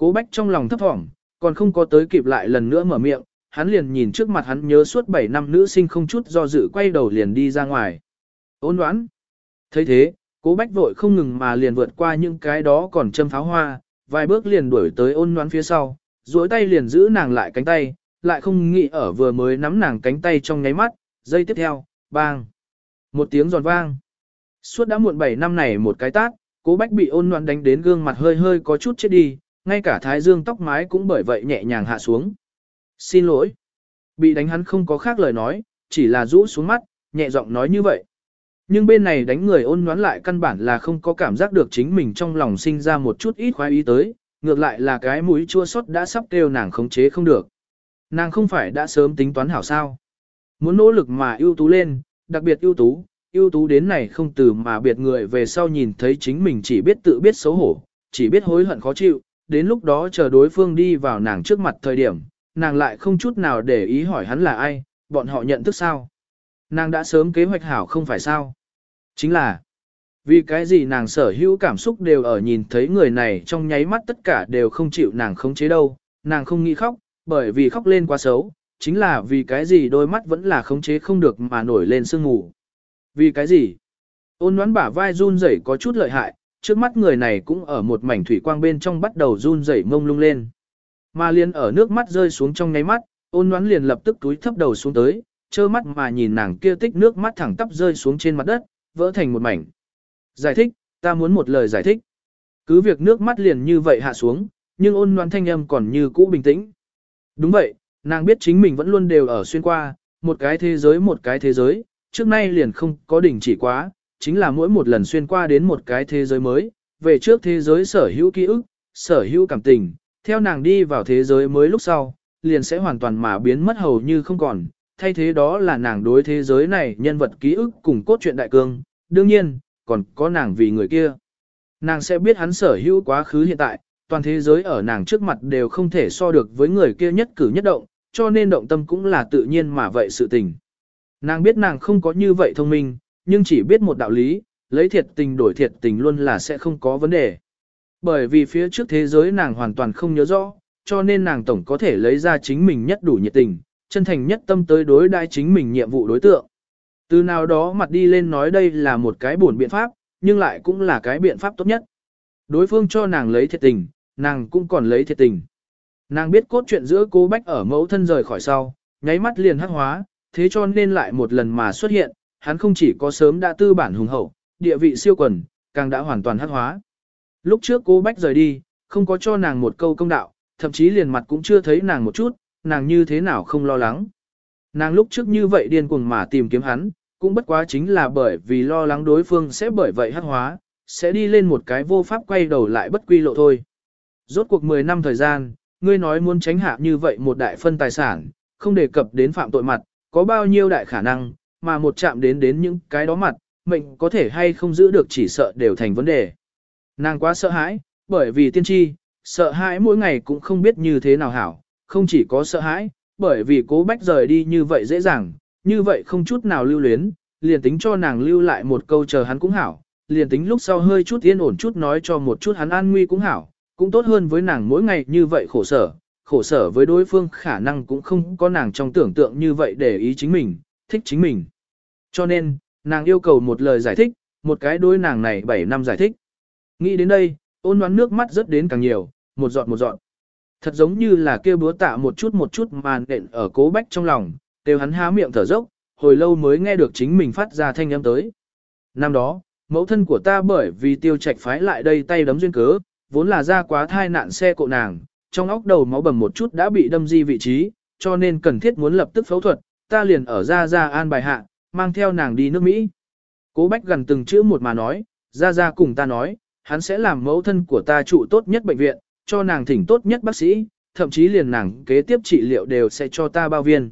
Cố Bách trong lòng thấp thỏm, còn không có tới kịp lại lần nữa mở miệng, hắn liền nhìn trước mặt hắn nhớ suốt 7 năm nữ sinh không chút do dự quay đầu liền đi ra ngoài. Ôn Đoán. Thấy thế, Cố Bách vội không ngừng mà liền vượt qua những cái đó còn châm pháo hoa, vài bước liền đuổi tới Ôn Đoán phía sau, duỗi tay liền giữ nàng lại cánh tay, lại không nghĩ ở vừa mới nắm nàng cánh tay trong nháy mắt, giây tiếp theo, bang. Một tiếng giòn vang. Suốt đã muộn 7 năm này một cái tát, Cố Bách bị Ôn Đoán đánh đến gương mặt hơi hơi có chút chết đi, ngay cả thái dương tóc mái cũng bởi vậy nhẹ nhàng hạ xuống. Xin lỗi. Bị đánh hắn không có khác lời nói, chỉ là rũ xuống mắt, nhẹ giọng nói như vậy. Nhưng bên này đánh người Ôn Đoán lại căn bản là không có cảm giác được chính mình trong lòng sinh ra một chút ít khoái ý tới, ngược lại là cái mũi chua xót đã sắp kêu nàng khống chế không được. Nàng không phải đã sớm tính toán hảo sao. Muốn nỗ lực mà ưu tú lên, đặc biệt ưu tú đến này không từ mà biệt người về sau nhìn thấy chính mình chỉ biết tự biết xấu hổ, chỉ biết hối hận khó chịu, đến lúc đó chờ đối phương đi vào nàng trước mặt thời điểm, nàng lại không chút nào để ý hỏi hắn là ai, bọn họ nhận thức sao. Nàng đã sớm kế hoạch hảo không phải sao. Chính là, vì cái gì nàng sở hữu cảm xúc đều ở nhìn thấy người này trong nháy mắt tất cả đều không chịu nàng khống chế đâu, nàng không nghĩ khóc, bởi vì khóc lên quá xấu, chính là vì cái gì đôi mắt vẫn là khống chế không được mà nổi lên sương mù. Vì cái gì? Ôn Đoán bả vai run rẩy có chút lợi hại, trước mắt người này cũng ở một mảnh thủy quang bên trong bắt đầu run rẩy mông lung lên. Mà liền ở nước mắt rơi xuống trong nháy mắt, Ôn Đoán liền lập tức túi thấp đầu xuống tới, trơ mắt mà nhìn nàng kia tích nước mắt thẳng tắp rơi xuống trên mặt đất, vỡ thành một mảnh. Giải thích, ta muốn một lời giải thích. Cứ việc nước mắt liền như vậy hạ xuống, nhưng Ôn Đoán thanh âm còn như cũ bình tĩnh. Đúng vậy, nàng biết chính mình vẫn luôn đều ở xuyên qua, một cái thế giới, trước nay liền không có đỉnh chỉ quá, chính là mỗi một lần xuyên qua đến một cái thế giới mới, về trước thế giới sở hữu ký ức, sở hữu cảm tình, theo nàng đi vào thế giới mới lúc sau, liền sẽ hoàn toàn mà biến mất hầu như không còn, thay thế đó là nàng đối thế giới này nhân vật ký ức cùng cốt truyện đại cương, đương nhiên, còn có nàng vì người kia. Nàng sẽ biết hắn sở hữu quá khứ hiện tại, toàn thế giới ở nàng trước mặt đều không thể so được với người kia nhất cử nhất động, cho nên động tâm cũng là tự nhiên mà vậy sự tình. Nàng biết nàng không có như vậy thông minh, nhưng chỉ biết một đạo lý, lấy thiệt tình đổi thiệt tình luôn là sẽ không có vấn đề. Bởi vì phía trước thế giới nàng hoàn toàn không nhớ rõ, cho nên nàng tổng có thể lấy ra chính mình nhất đủ nhiệt tình, chân thành nhất tâm tới đối đãi chính mình nhiệm vụ đối tượng. Từ nào đó mặt đi lên nói đây là một cái buồn biện pháp, nhưng lại cũng là cái biện pháp tốt nhất. Đối phương cho nàng lấy thiệt tình, nàng cũng còn lấy thiệt tình. Nàng biết cốt truyện giữa Cố Bách ở mẫu thân rời khỏi sau, nháy mắt liền hắc hóa, thế cho nên lại một lần mà xuất hiện, hắn không chỉ có sớm đã tư bản hùng hậu, địa vị siêu quần, càng đã hoàn toàn hắc hóa. Lúc trước Cố Bách rời đi, không có cho nàng một câu công đạo, thậm chí liền mặt cũng chưa thấy nàng một chút, nàng như thế nào không lo lắng. Nàng lúc trước như vậy điên cuồng mà tìm kiếm hắn, cũng bất quá chính là bởi vì lo lắng đối phương sẽ bởi vậy hắc hóa, sẽ đi lên một cái vô pháp quay đầu lại bất quy lộ thôi. Rốt cuộc 10 năm thời gian, ngươi nói muốn tránh hạ như vậy một đại phân tài sản, không đề cập đến phạm tội mặt, có bao nhiêu đại khả năng, mà một chạm đến những cái đó mặt, mệnh có thể hay không giữ được chỉ sợ đều thành vấn đề. Nàng quá sợ hãi, bởi vì tiên tri, sợ hãi mỗi ngày cũng không biết như thế nào hảo, không chỉ có sợ hãi, bởi vì Cố Bách rời đi như vậy dễ dàng, như vậy không chút nào lưu luyến, liền tính cho nàng lưu lại một câu chờ hắn cũng hảo, liền tính lúc sau hơi chút yên ổn chút nói cho một chút hắn an nguy cũng hảo, cũng tốt hơn với nàng mỗi ngày như vậy khổ sở với đối phương khả năng cũng không có nàng trong tưởng tượng như vậy để ý chính mình, thích chính mình. Cho nên, nàng yêu cầu một lời giải thích, một cái đối nàng này 7 năm giải thích. Nghĩ đến đây, Ôn Đoán nước mắt rớt đến càng nhiều, một giọt. Thật giống như là kêu búa tạ một chút màn nện ở Cố Bách trong lòng, đều hắn há miệng thở dốc, hồi lâu mới nghe được chính mình phát ra thanh âm tới. Năm đó, mẫu thân của ta bởi vì Tiêu Trạch phái lại đây tay đấm duyên cớ, vốn là ra quá thai nạn xe cộ nàng, trong óc đầu máu bầm một chút đã bị đâm di vị trí, cho nên cần thiết muốn lập tức phẫu thuật, ta liền ở ra an bài hạ, mang theo nàng đi nước Mỹ. Cố Bách gần từng chữ một mà nói, ra cùng ta nói, hắn sẽ làm mẫu thân của ta trụ tốt nhất bệnh viện, cho nàng thỉnh tốt nhất bác sĩ, thậm chí liền nàng kế tiếp trị liệu đều sẽ cho ta bao viên.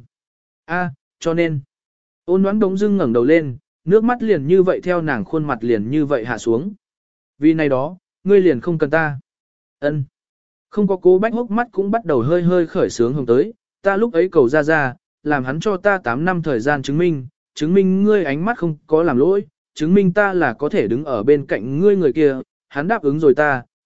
Cho nên, Ôn Đoán đống dưng ngẩng đầu lên, nước mắt liền như vậy theo nàng khuôn mặt liền như vậy hạ xuống. Vì này đó, ngươi liền không cần ta. Ân. Không có Cố Bách hốc mắt cũng bắt đầu hơi hơi khởi sướng hồng tới, ta lúc ấy cầu ra, làm hắn cho ta 8 năm thời gian chứng minh ngươi ánh mắt không có làm lỗi, chứng minh ta là có thể đứng ở bên cạnh ngươi người kia, hắn đáp ứng rồi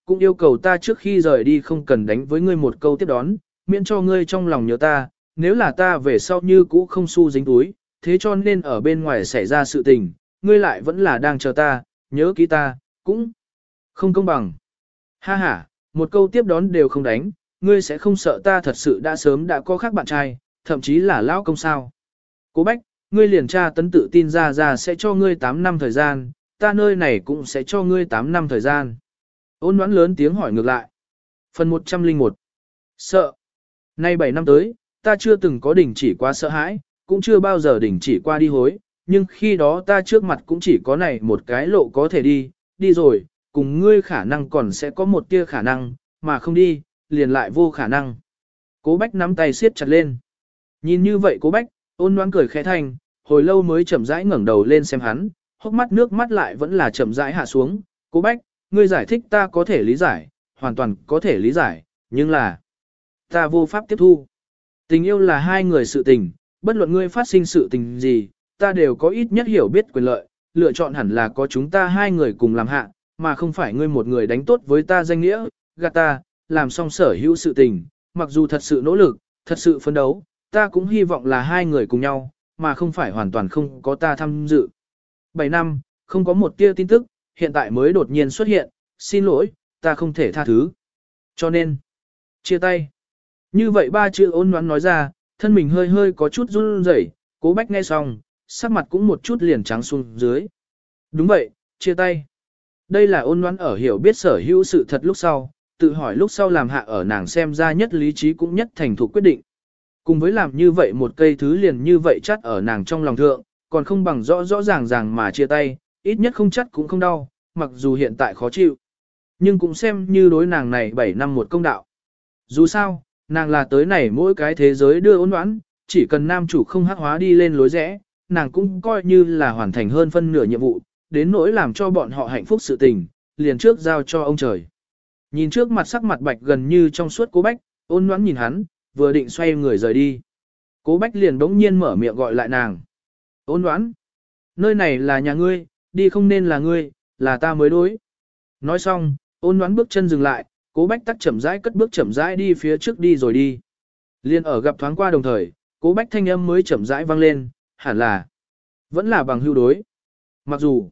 cũng yêu cầu ta trước khi rời đi không cần đánh với ngươi một câu tiếp đón, miễn cho ngươi trong lòng nhớ ta, nếu là ta về sau như cũ không xu dính túi, thế cho nên ở bên ngoài xảy ra sự tình, ngươi lại vẫn là đang chờ ta, nhớ kỹ ta, cũng không công bằng. Ha ha, một câu tiếp đón đều không đánh, ngươi sẽ không sợ ta thật sự đã sớm đã có khác bạn trai, thậm chí là lão công sao. Cố Bách, ngươi liền tra tấn tự tin ra sẽ cho ngươi 8 năm thời gian, ta nơi này cũng sẽ cho ngươi 8 năm thời gian. Ôn Ngoãn lớn tiếng hỏi ngược lại. Phần 101. Sợ. Nay 7 năm tới, ta chưa từng có đỉnh chỉ quá sợ hãi, cũng chưa bao giờ đỉnh chỉ qua đi hối, nhưng khi đó ta trước mặt cũng chỉ có này một cái lộ có thể đi, đi rồi, cùng ngươi khả năng còn sẽ có một tia khả năng, mà không đi, liền lại vô khả năng. Cố Bách nắm tay siết chặt lên. Nhìn như vậy Cố Bách, Ôn Ngoãn cười khẽ thanh, hồi lâu mới chậm rãi ngẩng đầu lên xem hắn, hốc mắt nước mắt lại vẫn là chậm rãi hạ xuống. Cố Bách, ngươi giải thích ta có thể lý giải, hoàn toàn có thể lý giải, nhưng là ta vô pháp tiếp thu. Tình yêu là hai người sự tình, bất luận ngươi phát sinh sự tình gì, ta đều có ít nhất hiểu biết quyền lợi, lựa chọn hẳn là có chúng ta hai người cùng làm hạ, mà không phải ngươi một người đánh tốt với ta danh nghĩa, gạt ta, làm xong sở hữu sự tình, mặc dù thật sự nỗ lực, thật sự phấn đấu, ta cũng hy vọng là hai người cùng nhau, mà không phải hoàn toàn không có ta tham dự. 7 năm, không có một tia tin tức, hiện tại mới đột nhiên xuất hiện, xin lỗi, ta không thể tha thứ. Cho nên, chia tay. Như vậy ba chữ Ôn Ngoãn nói ra, thân mình hơi hơi có chút run rẩy, Cố Bách nghe xong, sắc mặt cũng một chút liền trắng xuống dưới. Đúng vậy, chia tay. Đây là Ôn Ngoãn ở hiểu biết sở hữu sự thật lúc sau, tự hỏi lúc sau làm hạ ở nàng xem ra nhất lý trí cũng nhất thành thục quyết định. Cùng với làm như vậy một cây thứ liền như vậy chắt ở nàng trong lòng thượng, còn không bằng rõ rõ ràng ràng mà chia tay, ít nhất không chắt cũng không đau, mặc dù hiện tại khó chịu. Nhưng cũng xem như đối nàng này 7 năm một công đạo. Dù sao, nàng là tới này mỗi cái thế giới đưa Ôn Ngoãn, chỉ cần nam chủ không hắc hóa đi lên lối rẽ, nàng cũng coi như là hoàn thành hơn phân nửa nhiệm vụ, đến nỗi làm cho bọn họ hạnh phúc sự tình, liền trước giao cho ông trời. Nhìn trước mặt sắc mặt bạch gần như trong suốt Cố Bách, Ôn Ngoãn nhìn hắn, vừa định xoay người rời đi. Cố Bách liền đống nhiên mở miệng gọi lại nàng. Ôn Ngoãn, nơi này là nhà ngươi, đi không nên là ngươi, là ta mới đối. Nói xong, Ôn Ngoãn bước chân dừng lại, Cố Bách tắc chậm rãi cất bước chậm rãi đi phía trước đi rồi đi. Liên ở gặp thoáng qua đồng thời, Cố Bách thanh âm mới chậm rãi vang lên, hẳn là vẫn là bằng hữu đối. Mặc dù,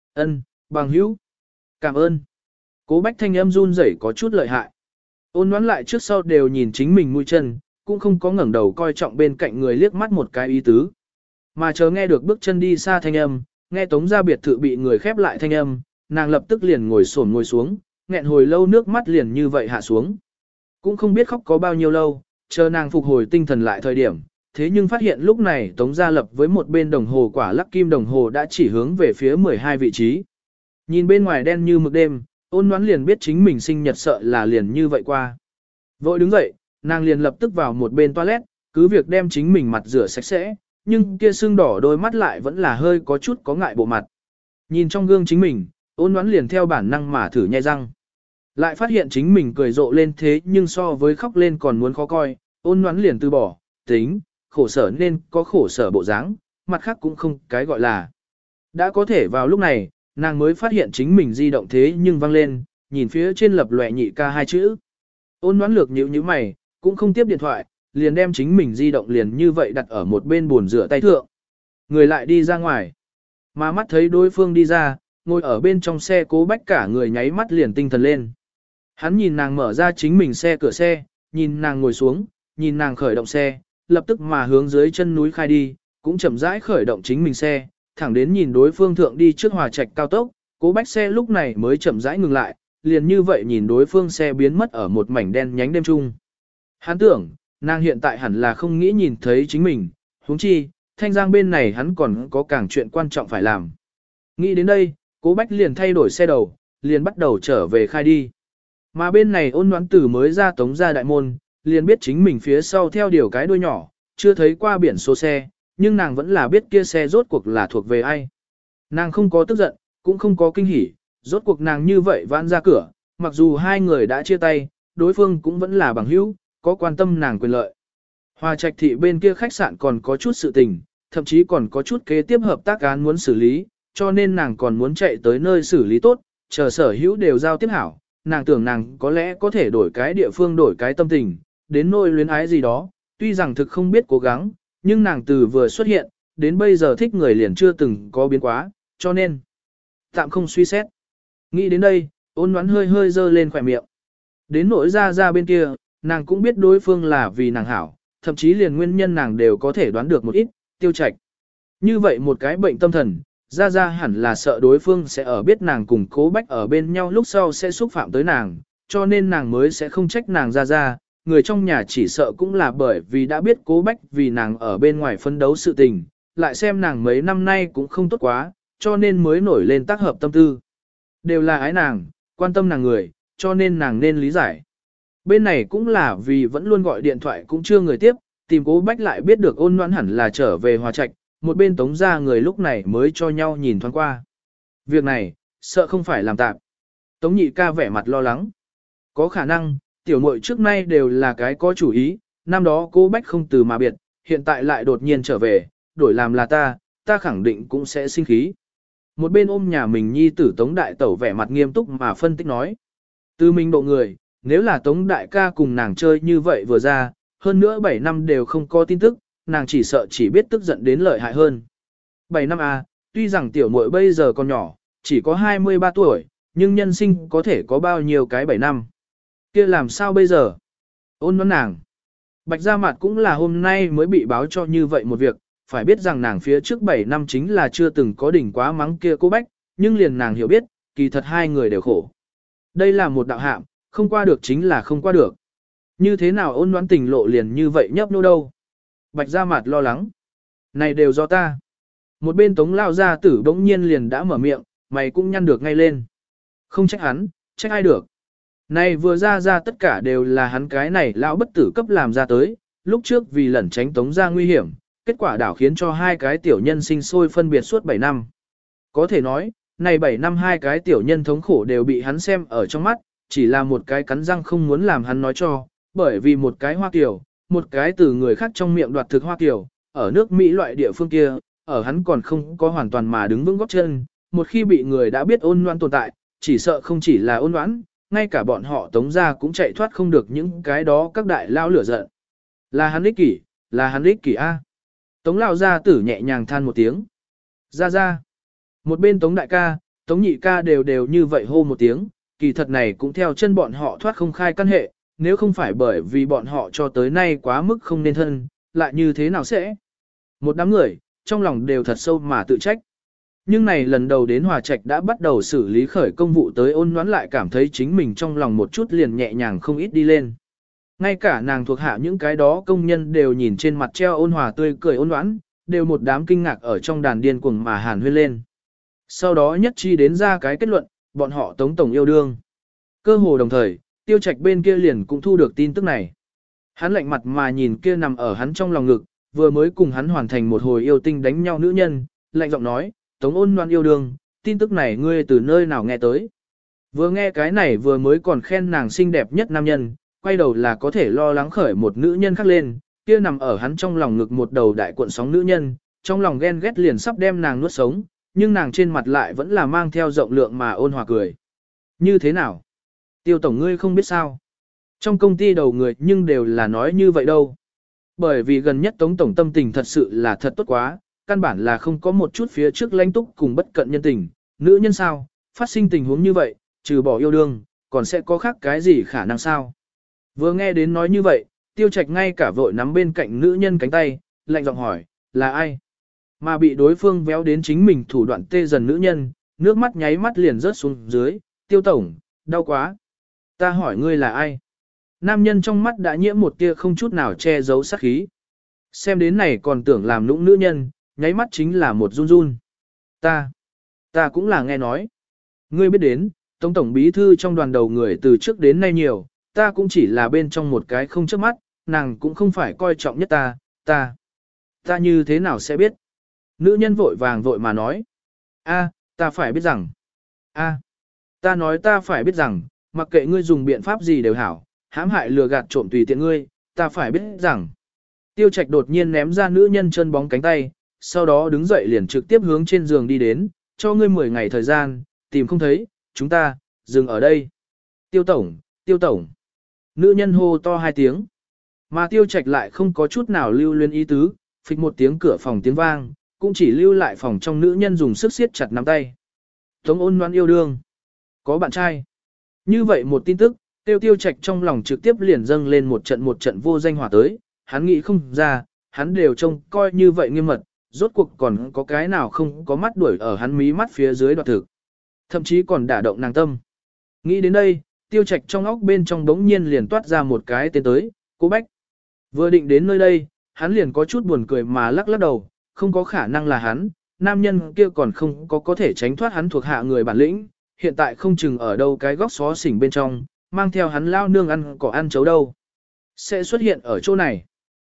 bằng hữu, cảm ơn. Cố Bách thanh âm run rẩy có chút lợi hại. Ôn Ngoãn lại trước sau đều nhìn chính mình mũi chân, cũng không có ngẩng đầu coi trọng bên cạnh người liếc mắt một cái ý tứ. Mà chờ nghe được bước chân đi xa thanh âm, nghe Tống gia biệt thự bị người khép lại thanh âm, nàng lập tức liền ngồi xuống, nghẹn hồi lâu nước mắt liền như vậy hạ xuống. Cũng không biết khóc có bao nhiêu lâu, chờ nàng phục hồi tinh thần lại thời điểm, thế nhưng phát hiện lúc này Tống gia lập với một bên đồng hồ quả lắc kim đồng hồ đã chỉ hướng về phía 12 vị trí. Nhìn bên ngoài đen như mực đêm, Ôn Ngoãn liền biết chính mình sinh nhật sợ là liền như vậy qua. Vội đứng dậy, nàng liền lập tức vào một bên toilet, cứ việc đem chính mình mặt rửa sạch sẽ, nhưng kia sưng đỏ đôi mắt lại vẫn là hơi có chút có ngại bộ mặt. Nhìn trong gương chính mình, Ôn Ngoãn liền theo bản năng mà thử nhai răng. Lại phát hiện chính mình cười rộ lên thế nhưng so với khóc lên còn muốn khó coi, Ôn Ngoãn liền từ bỏ, tính, khổ sở nên có khổ sở bộ dáng, mặt khác cũng không cái gọi là. Đã có thể vào lúc này, nàng mới phát hiện chính mình di động thế nhưng vang lên, nhìn phía trên lập lòe nhị ca hai chữ. Ôn Ngoãn lược nhíu nhíu mày, cũng không tiếp điện thoại, liền đem chính mình di động liền như vậy đặt ở một bên bồn rửa tay thượng. Người lại đi ra ngoài. Mà mắt thấy đối phương đi ra, ngồi ở bên trong xe Cố Bách cả người nháy mắt liền tinh thần lên. Hắn nhìn nàng mở ra chính mình xe cửa xe, nhìn nàng ngồi xuống, nhìn nàng khởi động xe, lập tức mà hướng dưới chân núi khai đi, cũng chậm rãi khởi động chính mình xe, thẳng đến nhìn đối phương thượng đi trước Hòa Trạch cao tốc, Cố Bách xe lúc này mới chậm rãi ngừng lại, liền như vậy nhìn đối phương xe biến mất ở một mảnh đen nhánh đêm trung. Hắn tưởng, nàng hiện tại hẳn là không nghĩ nhìn thấy chính mình, huống chi, Thanh Giang bên này hắn còn có càng chuyện quan trọng phải làm. Nghĩ đến đây, Cố Bách liền thay đổi xe đầu, liền bắt đầu trở về khai đi. Mà bên này Ôn Ngoãn Tử mới ra Tống gia đại môn, liền biết chính mình phía sau theo điều cái đuôi nhỏ, chưa thấy qua biển số xe, nhưng nàng vẫn là biết kia xe rốt cuộc là thuộc về ai. Nàng không có tức giận, cũng không có kinh hỉ, rốt cuộc nàng như vậy vãn ra cửa, mặc dù hai người đã chia tay, đối phương cũng vẫn là bằng hữu, có quan tâm nàng quyền lợi. Hòa Trạch thị bên kia khách sạn còn có chút sự tình, thậm chí còn có chút kế tiếp hợp tác án muốn xử lý, cho nên nàng còn muốn chạy tới nơi xử lý tốt, chờ sở hữu đều giao tiếp hảo, nàng tưởng nàng có lẽ có thể đổi cái địa phương đổi cái tâm tình, đến nỗi luyến ái gì đó, tuy rằng thực không biết cố gắng, nhưng nàng từ vừa xuất hiện, đến bây giờ thích người liền chưa từng có biến quá, cho nên tạm không suy xét. Nghĩ đến đây, Ôn Ngoãn hơi hơi dơ lên khỏe miệng. Đến nỗi ra bên kia, nàng cũng biết đối phương là vì nàng hảo, thậm chí liền nguyên nhân nàng đều có thể đoán được một ít, Tiêu Trạch. Như vậy một cái bệnh tâm thần, ra hẳn là sợ đối phương sẽ ở biết nàng cùng Cố Bách ở bên nhau lúc sau sẽ xúc phạm tới nàng, cho nên nàng mới sẽ không trách nàng ra. Người trong nhà chỉ sợ cũng là bởi vì đã biết Cố Bách vì nàng ở bên ngoài phân đấu sự tình, lại xem nàng mấy năm nay cũng không tốt quá, cho nên mới nổi lên tác hợp tâm tư. Đều là ái nàng, quan tâm nàng người, cho nên nàng nên lý giải. Bên này cũng là vì vẫn luôn gọi điện thoại cũng chưa người tiếp, tìm Cố Bách lại biết được Ôn Ngoãn hẳn là trở về Hòa Trạch, một bên Tống ra người lúc này mới cho nhau nhìn thoáng qua. Việc này, sợ không phải làm tạm. Tống nhị ca vẻ mặt lo lắng. Có khả năng, tiểu muội trước nay đều là cái có chủ ý, năm đó Cố Bách không từ mà biệt, hiện tại lại đột nhiên trở về, đổi làm là ta khẳng định cũng sẽ sinh khí. Một bên ôm nhà mình nhi tử Tống đại tẩu vẻ mặt nghiêm túc mà phân tích nói. Từ mình độ người, nếu là Tống đại ca cùng nàng chơi như vậy vừa ra, hơn nữa 7 năm đều không có tin tức, nàng chỉ sợ chỉ biết tức giận đến lợi hại hơn. 7 năm à, tuy rằng tiểu muội bây giờ còn nhỏ, chỉ có 23 tuổi, nhưng nhân sinh có thể có bao nhiêu cái 7 năm. Kia làm sao bây giờ? Ôn Ngoãn nàng. Bạch Gia Mạt cũng là hôm nay mới bị báo cho như vậy một việc, phải biết rằng nàng phía trước 7 năm chính là chưa từng có đỉnh quá mắng kia Cố Bách, nhưng liền nàng hiểu biết, kỳ thật hai người đều khổ. Đây là một đạo hạm, không qua được chính là không qua được. Như thế nào Ôn Ngoãn tình lộ liền như vậy nhấp nô đâu? Bạch Gia Mạt lo lắng. Này đều do ta. Một bên Tống lao gia tử bỗng nhiên liền đã mở miệng, mày cũng nhăn được ngay lên. Không trách hắn, trách ai được. Này vừa ra tất cả đều là hắn cái này lão bất tử cấp làm ra tới, lúc trước vì lẩn tránh Tống ra nguy hiểm, kết quả đảo khiến cho hai cái tiểu nhân sinh sôi phân biệt suốt 7 năm. Có thể nói, này 7 năm hai cái tiểu nhân thống khổ đều bị hắn xem ở trong mắt, chỉ là một cái cắn răng không muốn làm hắn nói cho, bởi vì một cái Hoa Kiều, một cái từ người khác trong miệng đoạt thực Hoa Kiều, ở nước Mỹ loại địa phương kia, ở hắn còn không có hoàn toàn mà đứng vững gót chân, một khi bị người đã biết Ôn Ngoãn tồn tại, chỉ sợ không chỉ là Ôn Ngoãn, ngay cả bọn họ Tống ra cũng chạy thoát không được những cái đó các đại lao lửa giận. Là hắn ích kỷ a. Tống lao gia tử nhẹ nhàng than một tiếng. Ra. Một bên Tống đại ca, Tống nhị ca đều như vậy hô một tiếng, kỳ thật này cũng theo chân bọn họ thoát không khai căn hệ, nếu không phải bởi vì bọn họ cho tới nay quá mức không nên thân, lại như thế nào sẽ? Một đám người, trong lòng đều thật sâu mà tự trách. Nhưng này lần đầu đến Hòa Trạch đã bắt đầu xử lý khởi công vụ tới Ôn Ngoãn lại cảm thấy chính mình trong lòng một chút liền nhẹ nhàng không ít đi lên. Ngay cả nàng thuộc hạ những cái đó công nhân đều nhìn trên mặt treo ôn hòa tươi cười Ôn Ngoãn, đều một đám kinh ngạc ở trong đàn điên cuồng mà hàn huyên lên. Sau đó nhất chi đến ra cái kết luận, bọn họ Tống tổng yêu đương. Cơ hồ đồng thời, Tiêu Trạch bên kia liền cũng thu được tin tức này. Hắn lạnh mặt mà nhìn kia nằm ở hắn trong lòng ngực, vừa mới cùng hắn hoàn thành một hồi yêu tinh đánh nhau nữ nhân, lạnh giọng nói, Tống Ôn Ngoãn yêu đương, tin tức này ngươi từ nơi nào nghe tới. Vừa nghe cái này vừa mới còn khen nàng xinh đẹp nhất nam nhân, quay đầu là có thể lo lắng khởi một nữ nhân khác lên, kia nằm ở hắn trong lòng ngực một đầu đại cuộn sóng nữ nhân, trong lòng ghen ghét liền sắp đem nàng nuốt sống, nhưng nàng trên mặt lại vẫn là mang theo rộng lượng mà ôn hòa cười. Như thế nào? Tiêu tổng ngươi không biết sao? Trong công ty đầu người nhưng đều là nói như vậy đâu. Bởi vì gần nhất Tống tổng tâm tình thật sự là thật tốt quá, căn bản là không có một chút phía trước lãnh túc cùng bất cận nhân tình, nữ nhân sao, phát sinh tình huống như vậy, trừ bỏ yêu đương, còn sẽ có khác cái gì khả năng sao? Vừa nghe đến nói như vậy, Tiêu Trạch ngay cả vội nắm bên cạnh nữ nhân cánh tay, lạnh giọng hỏi, là ai? Mà bị đối phương véo đến chính mình thủ đoạn tê dần nữ nhân, nước mắt nháy mắt liền rớt xuống dưới, Tiêu tổng, đau quá. Ta hỏi ngươi là ai? Nam nhân trong mắt đã nhiễm một tia không chút nào che giấu sát khí. Xem đến này còn tưởng làm nũng nữ nhân, nháy mắt chính là một run run. Ta cũng là nghe nói. Ngươi biết đến, Tống tổng bí thư trong đoàn đầu người từ trước đến nay nhiều, ta cũng chỉ là bên trong một cái không chớp mắt, nàng cũng không phải coi trọng nhất ta như thế nào sẽ biết? Nữ nhân vội vàng vội mà nói. Ta phải biết rằng. Ta nói ta phải biết rằng, mặc kệ ngươi dùng biện pháp gì đều hảo, hãm hại lừa gạt trộm tùy tiện ngươi, ta phải biết rằng. Tiêu Trạch đột nhiên ném ra nữ nhân chân bóng cánh tay, sau đó đứng dậy liền trực tiếp hướng trên giường đi đến, cho ngươi 10 ngày thời gian, tìm không thấy, chúng ta, dừng ở đây. Tiêu tổng, tiêu tổng. Nữ nhân hô to hai tiếng. Mà tiêu trạch lại không có chút nào lưu luyến ý tứ, phịch một tiếng cửa phòng tiếng vang, cũng chỉ lưu lại phòng trong nữ nhân dùng sức siết chặt nắm tay. Tống Ôn Loan yêu đương. Có bạn trai. Như vậy một tin tức, tiêu trạch trong lòng trực tiếp liền dâng lên một trận vô danh hỏa tới, hắn nghĩ không ra, hắn đều trông coi như vậy nghiêm mật, rốt cuộc còn có cái nào không có mắt đuổi ở hắn mí mắt phía dưới đoạt thực. Thậm chí còn đả động nàng tâm. Nghĩ đến đây, tiêu trạch trong óc bên trong đống nhiên liền toát ra một cái tên tới, Cố Bách. Vừa định đến nơi đây, hắn liền có chút buồn cười mà lắc lắc đầu, không có khả năng là hắn, nam nhân kia còn không có thể tránh thoát hắn thuộc hạ người bản lĩnh, hiện tại không chừng ở đâu cái góc xó xỉnh bên trong, mang theo hắn lao nương ăn cỏ ăn chấu đâu. Sẽ xuất hiện ở chỗ này.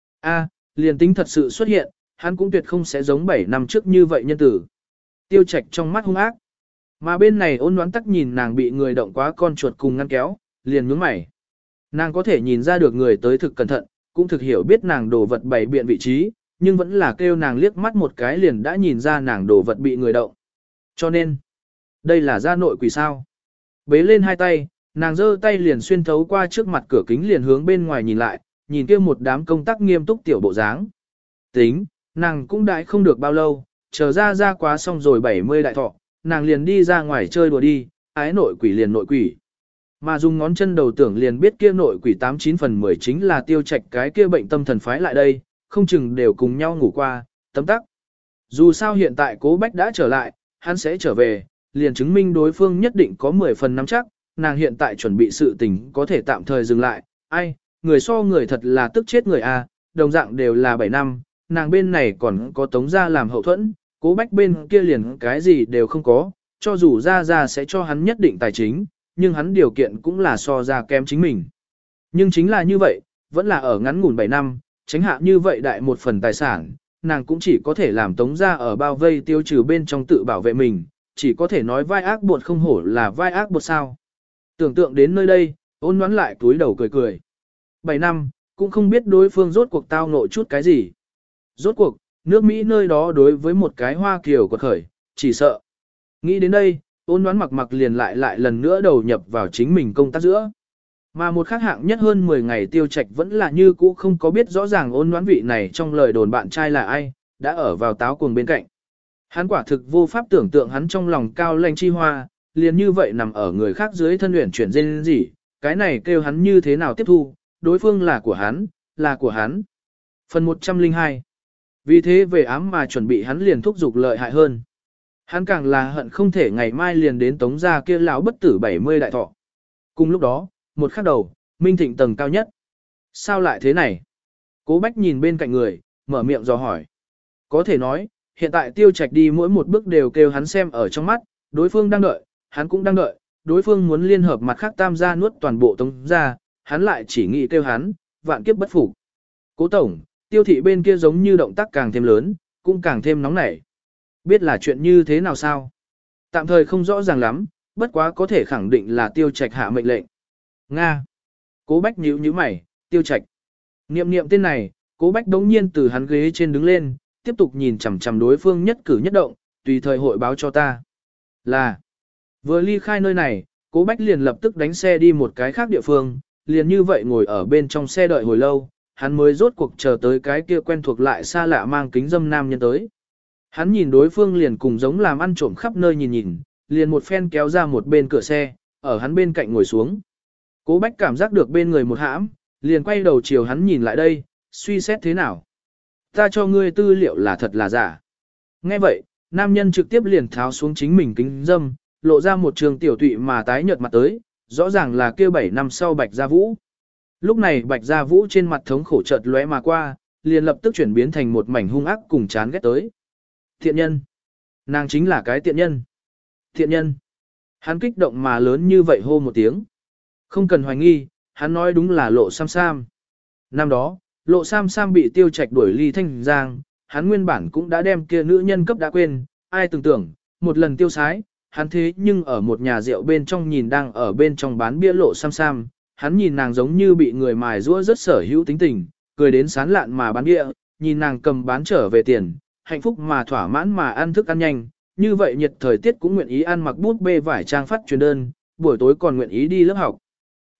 Liền tính thật sự xuất hiện, hắn cũng tuyệt không sẽ giống 7 năm trước như vậy nhân tử. Tiêu Trạch trong mắt hung ác. Mà bên này Ôn Đoán Tắc nhìn nàng bị người động quá con chuột cùng ngăn kéo, liền nhướng mày. Nàng có thể nhìn ra được người tới thực cẩn thận, cũng thực hiểu biết nàng đồ vật bày biện vị trí, nhưng vẫn là kêu nàng liếc mắt một cái liền đã nhìn ra nàng đồ vật bị người động. Cho nên, đây là gia nội quỷ sao. Bế lên hai tay, nàng giơ tay liền xuyên thấu qua trước mặt cửa kính liền hướng bên ngoài nhìn lại, nhìn kia một đám công tác nghiêm túc tiểu bộ dáng. Tính, nàng cũng đãi không được bao lâu, chờ ra quá xong rồi 70 đại thọ, nàng liền đi ra ngoài chơi đùa đi, ái nội quỷ liền nội quỷ. Mà dùng ngón chân đầu tưởng liền biết kia nội quỷ 89 phần 10 chính là Tiêu Trạch cái kia bệnh tâm thần phái lại đây, không chừng đều cùng nhau ngủ qua, tấm tắc. Dù sao hiện tại Cố Bách đã trở lại, hắn sẽ trở về, liền chứng minh đối phương nhất định có 10 phần nắm chắc, nàng hiện tại chuẩn bị sự tình có thể tạm thời dừng lại, ai, người so người thật là tức chết người a, đồng dạng đều là 7 năm, nàng bên này còn có Tống gia làm hậu thuẫn, Cố Bách bên kia liền cái gì đều không có, cho dù ra sẽ cho hắn nhất định tài chính, nhưng hắn điều kiện cũng là so ra kém chính mình. Nhưng chính là như vậy, vẫn là ở ngắn ngủn 7 năm, tránh hạ như vậy đại một phần tài sản, nàng cũng chỉ có thể làm Tống gia ở bao vây tiêu trừ bên trong tự bảo vệ mình, chỉ có thể nói vai ác bột không hổ là vai ác bột sao. Tưởng tượng đến nơi đây, Ôn Đoán lại túi đầu cười cười. 7 năm, cũng không biết đối phương rốt cuộc tao ngộ chút cái gì. Rốt cuộc, nước Mỹ nơi đó đối với một cái Hoa Kiều quật khởi, chỉ sợ. Nghĩ đến đây, Ôn Đoán mặc liền lại lần nữa đầu nhập vào chính mình công tác giữa. Mà một khác hạng nhất hơn 10 ngày Tiêu Trạch vẫn là như cũ không có biết rõ ràng Ôn Đoán vị này trong lời đồn bạn trai là ai, đã ở vào táo cuồng bên cạnh. Hắn quả thực vô pháp tưởng tượng hắn trong lòng cao lãnh chi hoa, liền như vậy nằm ở người khác dưới thân luyện chuyển dên gì, cái này kêu hắn như thế nào tiếp thu, đối phương là của hắn, là của hắn. Phần 102. Vì thế về ám mà chuẩn bị hắn liền thúc giục lợi hại hơn. Hắn càng là hận không thể ngày mai liền đến Tống gia kia lão bất tử 70 đại thọ. Cùng lúc đó, một khắc đầu, Minh Thịnh tầng cao nhất. Sao lại thế này? Cố Bách nhìn bên cạnh người, mở miệng dò hỏi. Có thể nói, hiện tại Tiêu Trạch đi mỗi một bước đều kêu hắn xem ở trong mắt, đối phương đang đợi, hắn cũng đang đợi, đối phương muốn liên hợp mặt khác tam gia nuốt toàn bộ Tống gia, hắn lại chỉ nghĩ kêu hắn, vạn kiếp bất phục. Cố tổng, Tiêu thị bên kia giống như động tác càng thêm lớn, cũng càng thêm nóng nảy. Biết là chuyện như thế nào sao? Tạm thời không rõ ràng lắm, bất quá có thể khẳng định là Tiêu Trạch hạ mệnh lệnh. Nga. Cố Bách nhíu mày, Tiêu Trạch. Niệm tên này, Cố Bách đống nhiên từ hắn ghế trên đứng lên, tiếp tục nhìn chằm chằm đối phương nhất cử nhất động, tùy thời hội báo cho ta. Là. Vừa ly khai nơi này, Cố Bách liền lập tức đánh xe đi một cái khác địa phương, liền như vậy ngồi ở bên trong xe đợi hồi lâu, hắn mới rốt cuộc chờ tới cái kia quen thuộc lại xa lạ mang kính dâm nam nhân tới. Hắn nhìn đối phương liền cùng giống làm ăn trộm khắp nơi nhìn, liền một phen kéo ra một bên cửa xe, ở hắn bên cạnh ngồi xuống. Cố Bách cảm giác được bên người một hãm, liền quay đầu chiều hắn nhìn lại đây, suy xét thế nào. Ta cho ngươi tư liệu là thật là giả. Nghe vậy, nam nhân trực tiếp liền tháo xuống chính mình kính dâm, lộ ra một trường tiểu tụy mà tái nhợt mặt tới, rõ ràng là kêu 7 năm sau Bạch Gia Vũ. Lúc này Bạch Gia Vũ trên mặt thống khổ chợt lóe mà qua, liền lập tức chuyển biến thành một mảnh hung ác cùng chán ghét tới. Thiện nhân. Nàng chính là cái tiện nhân. Thiện nhân. Hắn kích động mà lớn như vậy hô một tiếng. Không cần hoài nghi, hắn nói đúng là Lộ Sam Sam. Năm đó, Lộ Sam Sam bị Tiêu Trạch đuổi ly Thanh Giang, hắn nguyên bản cũng đã đem kia nữ nhân cấp đã quên, ai tưởng tưởng, một lần tiêu sái, hắn thế nhưng ở một nhà rượu bên trong nhìn đang ở bên trong bán bia Lộ Sam Sam, hắn nhìn nàng giống như bị người mài giũa rất sở hữu tính tình, cười đến sán lạn mà bán bia, nhìn nàng cầm bán trở về tiền, hạnh phúc mà thỏa mãn mà ăn thức ăn nhanh, như vậy nhiệt thời tiết cũng nguyện ý ăn mặc bút bê vải trang phát truyền đơn, buổi tối còn nguyện ý đi lớp học.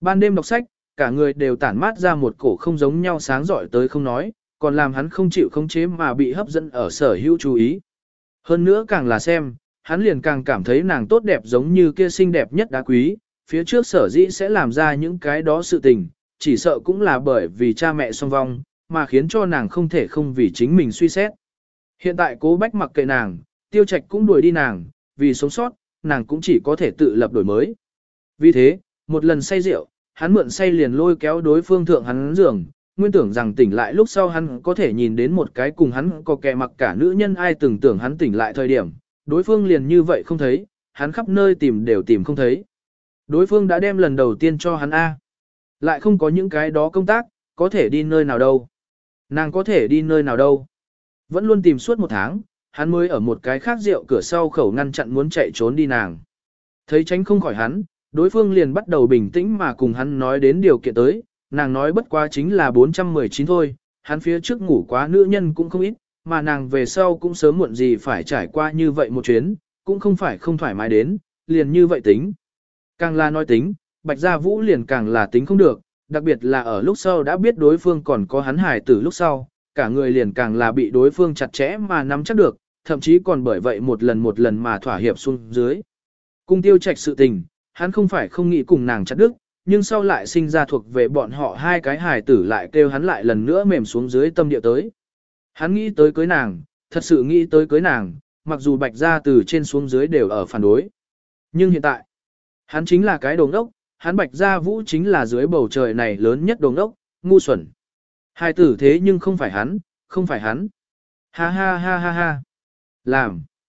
Ban đêm đọc sách, cả người đều tản mát ra một cổ không giống nhau sáng giỏi tới không nói, còn làm hắn không chịu khống chế mà bị hấp dẫn ở sở hữu chú ý. Hơn nữa càng là xem, hắn liền càng cảm thấy nàng tốt đẹp giống như kia xinh đẹp nhất đá quý, phía trước sở dĩ sẽ làm ra những cái đó sự tình, chỉ sợ cũng là bởi vì cha mẹ song vong, mà khiến cho nàng không thể không vì chính mình suy xét. Hiện tại Cố Bách mặc kệ nàng, Tiêu Trạch cũng đuổi đi nàng, vì sống sót, nàng cũng chỉ có thể tự lập đổi mới. Vì thế, một lần say rượu, hắn mượn say liền lôi kéo đối phương thượng hắn giường, nguyên tưởng rằng tỉnh lại lúc sau hắn có thể nhìn đến một cái cùng hắn có kẻ mặc cả nữ nhân ai từng tưởng hắn tỉnh lại thời điểm, đối phương liền như vậy không thấy, hắn khắp nơi tìm đều tìm không thấy. Đối phương đã đem lần đầu tiên cho hắn A. Lại không có những cái đó công tác, có thể đi nơi nào đâu. Nàng có thể đi nơi nào đâu. Vẫn luôn tìm suốt một tháng, hắn mới ở một cái khác rượu cửa sau khẩu ngăn chặn muốn chạy trốn đi nàng. Thấy tránh không khỏi hắn, đối phương liền bắt đầu bình tĩnh mà cùng hắn nói đến điều kiện tới, nàng nói bất quá chính là 419 thôi, hắn phía trước ngủ quá nữ nhân cũng không ít, mà nàng về sau cũng sớm muộn gì phải trải qua như vậy một chuyến, cũng không phải không thoải mái đến, liền như vậy tính. Càng là nói tính, Bạch Gia Vũ liền càng là tính không được, đặc biệt là ở lúc sau đã biết đối phương còn có hắn hài tử lúc sau, cả người liền càng là bị đối phương chặt chẽ mà nắm chắc được, thậm chí còn bởi vậy một lần mà thỏa hiệp xuống dưới. Cung Tiêu Trạch sự tình, hắn không phải không nghĩ cùng nàng chặt đứt, nhưng sau lại sinh ra thuộc về bọn họ hai cái hài tử lại kêu hắn lại lần nữa mềm xuống dưới tâm địa tới. Hắn nghĩ tới cưới nàng, thật sự nghĩ tới cưới nàng, mặc dù Bạch Gia từ trên xuống dưới đều ở phản đối. Nhưng hiện tại, hắn chính là cái đồ ngốc, hắn Bạch Gia Vũ chính là dưới bầu trời này lớn nhất đồ ngốc, ngu xuẩn. Hài tử thế nhưng không phải hắn, không phải hắn. Ha ha ha ha ha. Làm.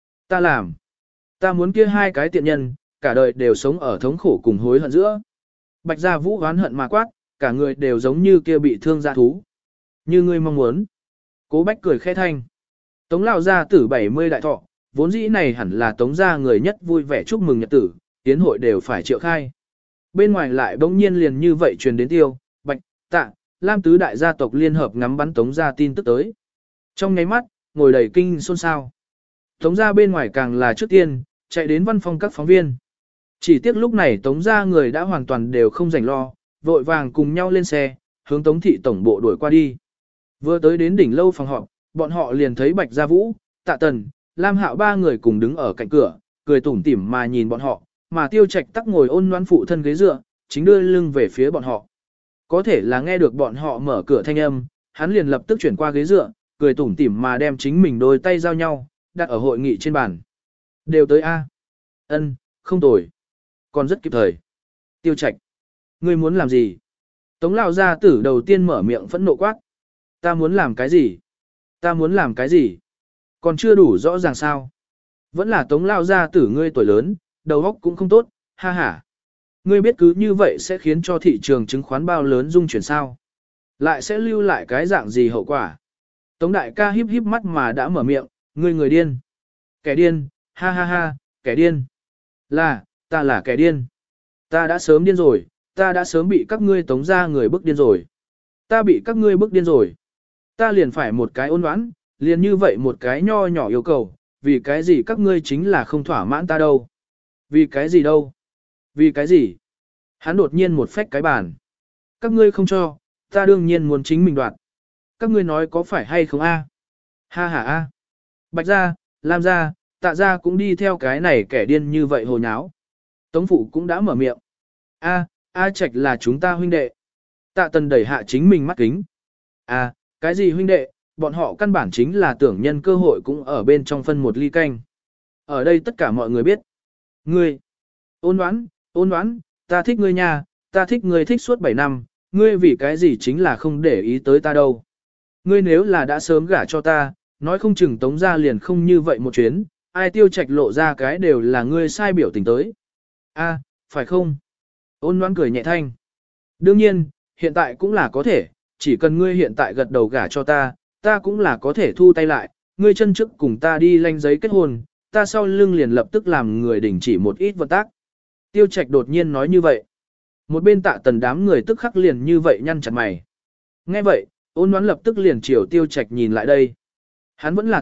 Ta muốn kia hai cái tiện nhân, cả đời đều sống ở thống khổ cùng hối hận giữa. Bạch Gia Vũ oán hận mà quát, cả người đều giống như kia bị thương dã thú. Như ngươi mong muốn. Cố Bách cười khẽ thanh. Tống lão gia tử 70 đại thọ, vốn dĩ này hẳn là Tống gia người nhất vui vẻ chúc mừng nhật tử, tiến hội đều phải triệu khai. Bên ngoài lại bỗng nhiên liền như vậy truyền đến Tiêu, Bạch, Tạ, Lam tứ đại gia tộc liên hợp ngắm bắn Tống gia tin tức tới. Trong nháy mắt, ngồi đầy kinh xôn xao. Tống gia bên ngoài càng là trước tiên, chạy đến văn phòng các phóng viên. Chỉ tiếc lúc này Tống gia người đã hoàn toàn đều không rảnh lo, vội vàng cùng nhau lên xe, hướng Tống thị tổng bộ đuổi qua đi. Vừa tới đến đỉnh lâu phòng họp, bọn họ liền thấy Bạch Gia Vũ, Tạ Tần, Lam Hạo ba người cùng đứng ở cạnh cửa, cười tủm tỉm mà nhìn bọn họ, mà Tiêu Trạch tắc ngồi ôn nhoãn phụ thân ghế dựa, chính đưa lưng về phía bọn họ. Có thể là nghe được bọn họ mở cửa thanh âm, hắn liền lập tức chuyển qua ghế dựa, cười tủm tỉm mà đem chính mình đôi tay giao nhau, đặt ở hội nghị trên bàn. Đều tới A. Ân, không tồi. Còn rất kịp thời. Tiêu Trạch. Ngươi muốn làm gì? Tống lão gia tử đầu tiên mở miệng phẫn nộ quát. Ta muốn làm cái gì? Ta muốn làm cái gì? Còn chưa đủ rõ ràng sao? Vẫn là Tống lão gia tử ngươi tuổi lớn, đầu óc cũng không tốt, ha ha. Ngươi biết cứ như vậy sẽ khiến cho thị trường chứng khoán bao lớn rung chuyển sao? Lại sẽ lưu lại cái dạng gì hậu quả? Tống đại ca híp híp mắt mà đã mở miệng, ngươi người điên. Kẻ điên, ha ha ha, kẻ điên. Ta là kẻ điên. Ta đã sớm điên rồi, ta đã sớm bị các ngươi Tống gia người bức điên rồi. Ta bị các ngươi bức điên rồi. Ta liền phải một cái ôn oán, liền như vậy một cái nho nhỏ yêu cầu, vì cái gì các ngươi chính là không thỏa mãn ta đâu. Vì cái gì đâu? Vì cái gì? Hắn đột nhiên một phách cái bàn. Các ngươi không cho, ta đương nhiên muốn chính mình đoạt. Các ngươi nói có phải hay không a? Ha ha a. Bạch gia, Lam gia, Tạ gia cũng đi theo cái này kẻ điên như vậy hồ nháo. Tống phụ cũng đã mở miệng. A Trạch là chúng ta huynh đệ. Tạ Tần đẩy hạ chính mình mắt kính. Cái gì huynh đệ, bọn họ căn bản chính là tưởng nhân cơ hội cũng ở bên trong phân một ly canh. Ở đây tất cả mọi người biết. Ngươi, ôn đoán, ta thích ngươi nha, ta thích ngươi thích suốt 7 năm, ngươi vì cái gì chính là không để ý tới ta đâu. Ngươi nếu là đã sớm gả cho ta, nói không chừng Tống gia liền không như vậy một chuyến, ai Tiêu Trạch lộ ra cái đều là ngươi sai biểu tình tới. Phải không? Ôn đoán cười nhẹ thanh. Đương nhiên, hiện tại cũng là có thể, chỉ cần ngươi hiện tại gật đầu gả cho ta, ta cũng là có thể thu tay lại, ngươi chân trước cùng ta đi lanh giấy kết hôn, ta sau lưng liền lập tức làm người đình chỉ một ít vận tác. Tiêu Trạch đột nhiên nói như vậy. Một bên Tạ Tần đám người tức khắc liền như vậy nhăn chặt mày. Nghe vậy, ôn đoán lập tức liền chiều Tiêu Trạch nhìn lại đây. Hắn vẫn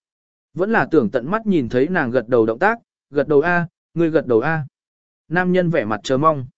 là tưởng tận mắt nhìn thấy nàng gật đầu động tác, gật đầu A, ngươi gật đầu A. Nam nhân vẻ mặt chờ mong.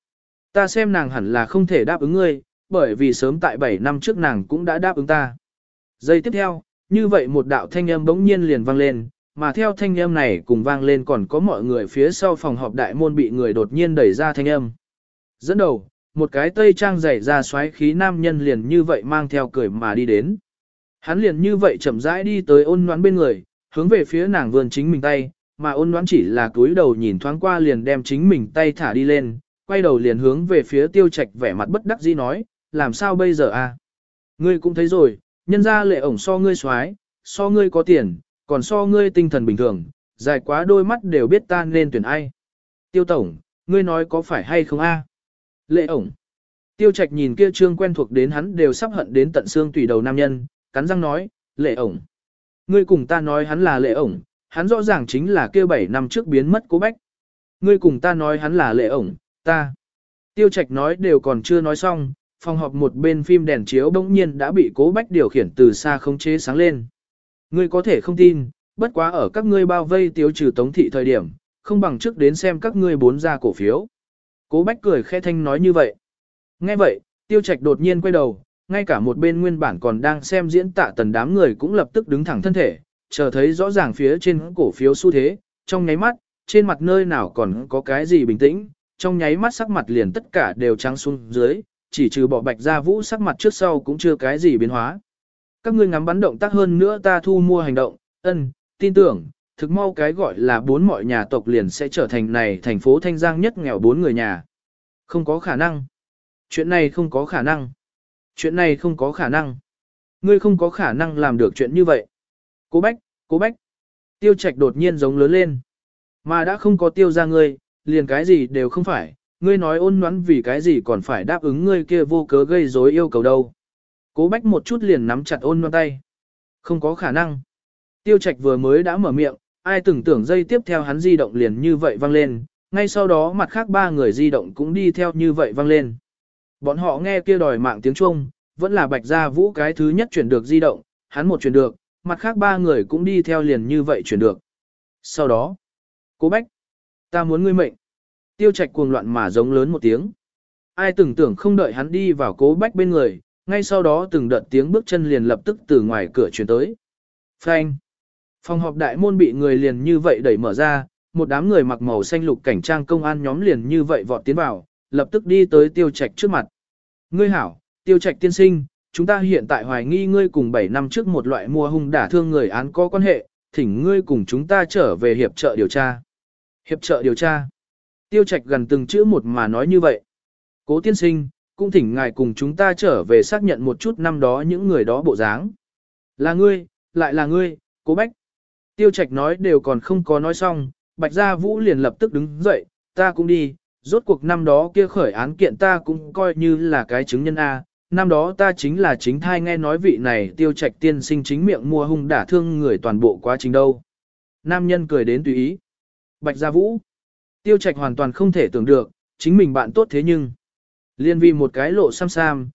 Ta xem nàng hẳn là không thể đáp ứng ngươi, bởi vì sớm tại 7 năm trước nàng cũng đã đáp ứng ta. Giây tiếp theo, như vậy một đạo thanh âm bỗng nhiên liền vang lên, mà theo thanh âm này cùng vang lên còn có mọi người phía sau phòng họp đại môn bị người đột nhiên đẩy ra thanh âm. Dẫn đầu, một cái tây trang dày ra xoáy khí nam nhân liền như vậy mang theo cười mà đi đến. Hắn liền như vậy chậm rãi đi tới Ôn Ngoãn bên người, hướng về phía nàng vươn chính mình tay, mà Ôn Ngoãn chỉ là cúi đầu nhìn thoáng qua liền đem chính mình tay thả đi lên, quay đầu liền hướng về phía Tiêu Trạch vẻ mặt bất đắc dĩ nói, làm sao bây giờ a? Ngươi cũng thấy rồi, nhân ra Lệ ổng so ngươi xoái, so ngươi có tiền, còn so ngươi tinh thần bình thường, dài quá đôi mắt đều biết ta nên tuyển ai. Tiêu tổng, ngươi nói có phải hay không a? Lệ ổng. Tiêu Trạch nhìn kia trương quen thuộc đến hắn đều sắp hận đến tận xương tủy đầu nam nhân, cắn răng nói, Lệ ổng. Ngươi cùng ta nói hắn là Lệ ổng, hắn rõ ràng chính là kia 7 năm trước biến mất Cố Bách. Ngươi cùng ta nói hắn là Lệ ổng, ta. Tiêu Trạch nói đều còn chưa nói xong, phòng họp một bên phim đèn chiếu bỗng nhiên đã bị Cố Bách điều khiển từ xa khống chế sáng lên. Ngươi có thể không tin, bất quá ở các ngươi bao vây tiêu trừ Tống thị thời điểm, không bằng trước đến xem các ngươi bốn ra cổ phiếu. Cố Bách cười khẽ thanh nói như vậy. Nghe vậy, Tiêu Trạch đột nhiên quay đầu, ngay cả một bên nguyên bản còn đang xem diễn Tạ Tần đám người cũng lập tức đứng thẳng thân thể, chờ thấy rõ ràng phía trên cổ phiếu xu thế, trong nháy mắt, trên mặt nơi nào còn có cái gì bình tĩnh, trong nháy mắt sắc mặt liền tất cả đều trắng xuống dưới, chỉ trừ bỏ Bạch Gia Vũ sắc mặt trước sau cũng chưa cái gì biến hóa. Các ngươi ngắm bắn động tác hơn nữa ta thu mua hành động, tin tưởng, thực mau cái gọi là bốn mọi nhà tộc liền sẽ trở thành này thành phố Thanh Giang nhất nghèo 4 người nhà. Không có khả năng. Chuyện này không có khả năng. Chuyện này không có khả năng. Ngươi không có khả năng làm được chuyện như vậy. Cố Bách. Tiêu Trạch đột nhiên giống lớn lên. Mà đã không có tiêu ra ngươi, liền cái gì đều không phải. Ngươi nói Ôn Ngoãn vì cái gì còn phải đáp ứng ngươi kia vô cớ gây rối yêu cầu đâu. Cố Bách một chút liền nắm chặt Ôn Ngoãn tay. Không có khả năng. Tiêu Trạch vừa mới đã mở miệng, ai từng tưởng dây tiếp theo hắn di động liền như vậy vang lên, ngay sau đó mặt khác ba người di động cũng đi theo như vậy vang lên. Bọn họ nghe kia đòi mạng tiếng Trung, vẫn là Bạch Gia Vũ cái thứ nhất chuyển được di động, hắn một chuyển được, mặt khác ba người cũng đi theo liền như vậy chuyển được. Sau đó, Cố Bách, ta muốn ngươi mệnh. Tiêu Trạch cuồng loạn mà giống lớn một tiếng. Ai từng tưởng không đợi hắn đi vào Cố Bách bên người, ngay sau đó từng đợt tiếng bước chân liền lập tức từ ngoài cửa truyền tới. Phanh. Phòng họp đại môn bị người liền như vậy đẩy mở ra, một đám người mặc màu xanh lục cảnh trang công an nhóm liền như vậy vọt tiến vào, lập tức đi tới Tiêu Trạch trước mặt. Ngươi hảo, Tiêu Trạch tiên sinh, chúng ta hiện tại hoài nghi ngươi cùng 7 năm trước một loại mua hung đả thương người án có quan hệ, thỉnh ngươi cùng chúng ta trở về hiệp trợ điều tra. Hiệp trợ điều tra. Tiêu Trạch gần từng chữ một mà nói như vậy. Cố tiên sinh, cũng thỉnh ngài cùng chúng ta trở về xác nhận một chút năm đó những người đó bộ dáng. Là ngươi, lại là ngươi, Cố Bách. Tiêu Trạch nói đều còn không có nói xong, Bạch Gia Vũ liền lập tức đứng dậy, ta cũng đi, rốt cuộc năm đó kia khởi án kiện ta cũng coi như là cái chứng nhân A, năm đó ta chính là chính thai nghe nói vị này Tiêu Trạch tiên sinh chính miệng mua hung đả thương người toàn bộ quá trình đâu. Nam nhân cười đến tùy ý. Bạch Gia Vũ. Tiêu Trạch hoàn toàn không thể tưởng được, chính mình bạn tốt thế nhưng. Liền vì một cái lộ sam,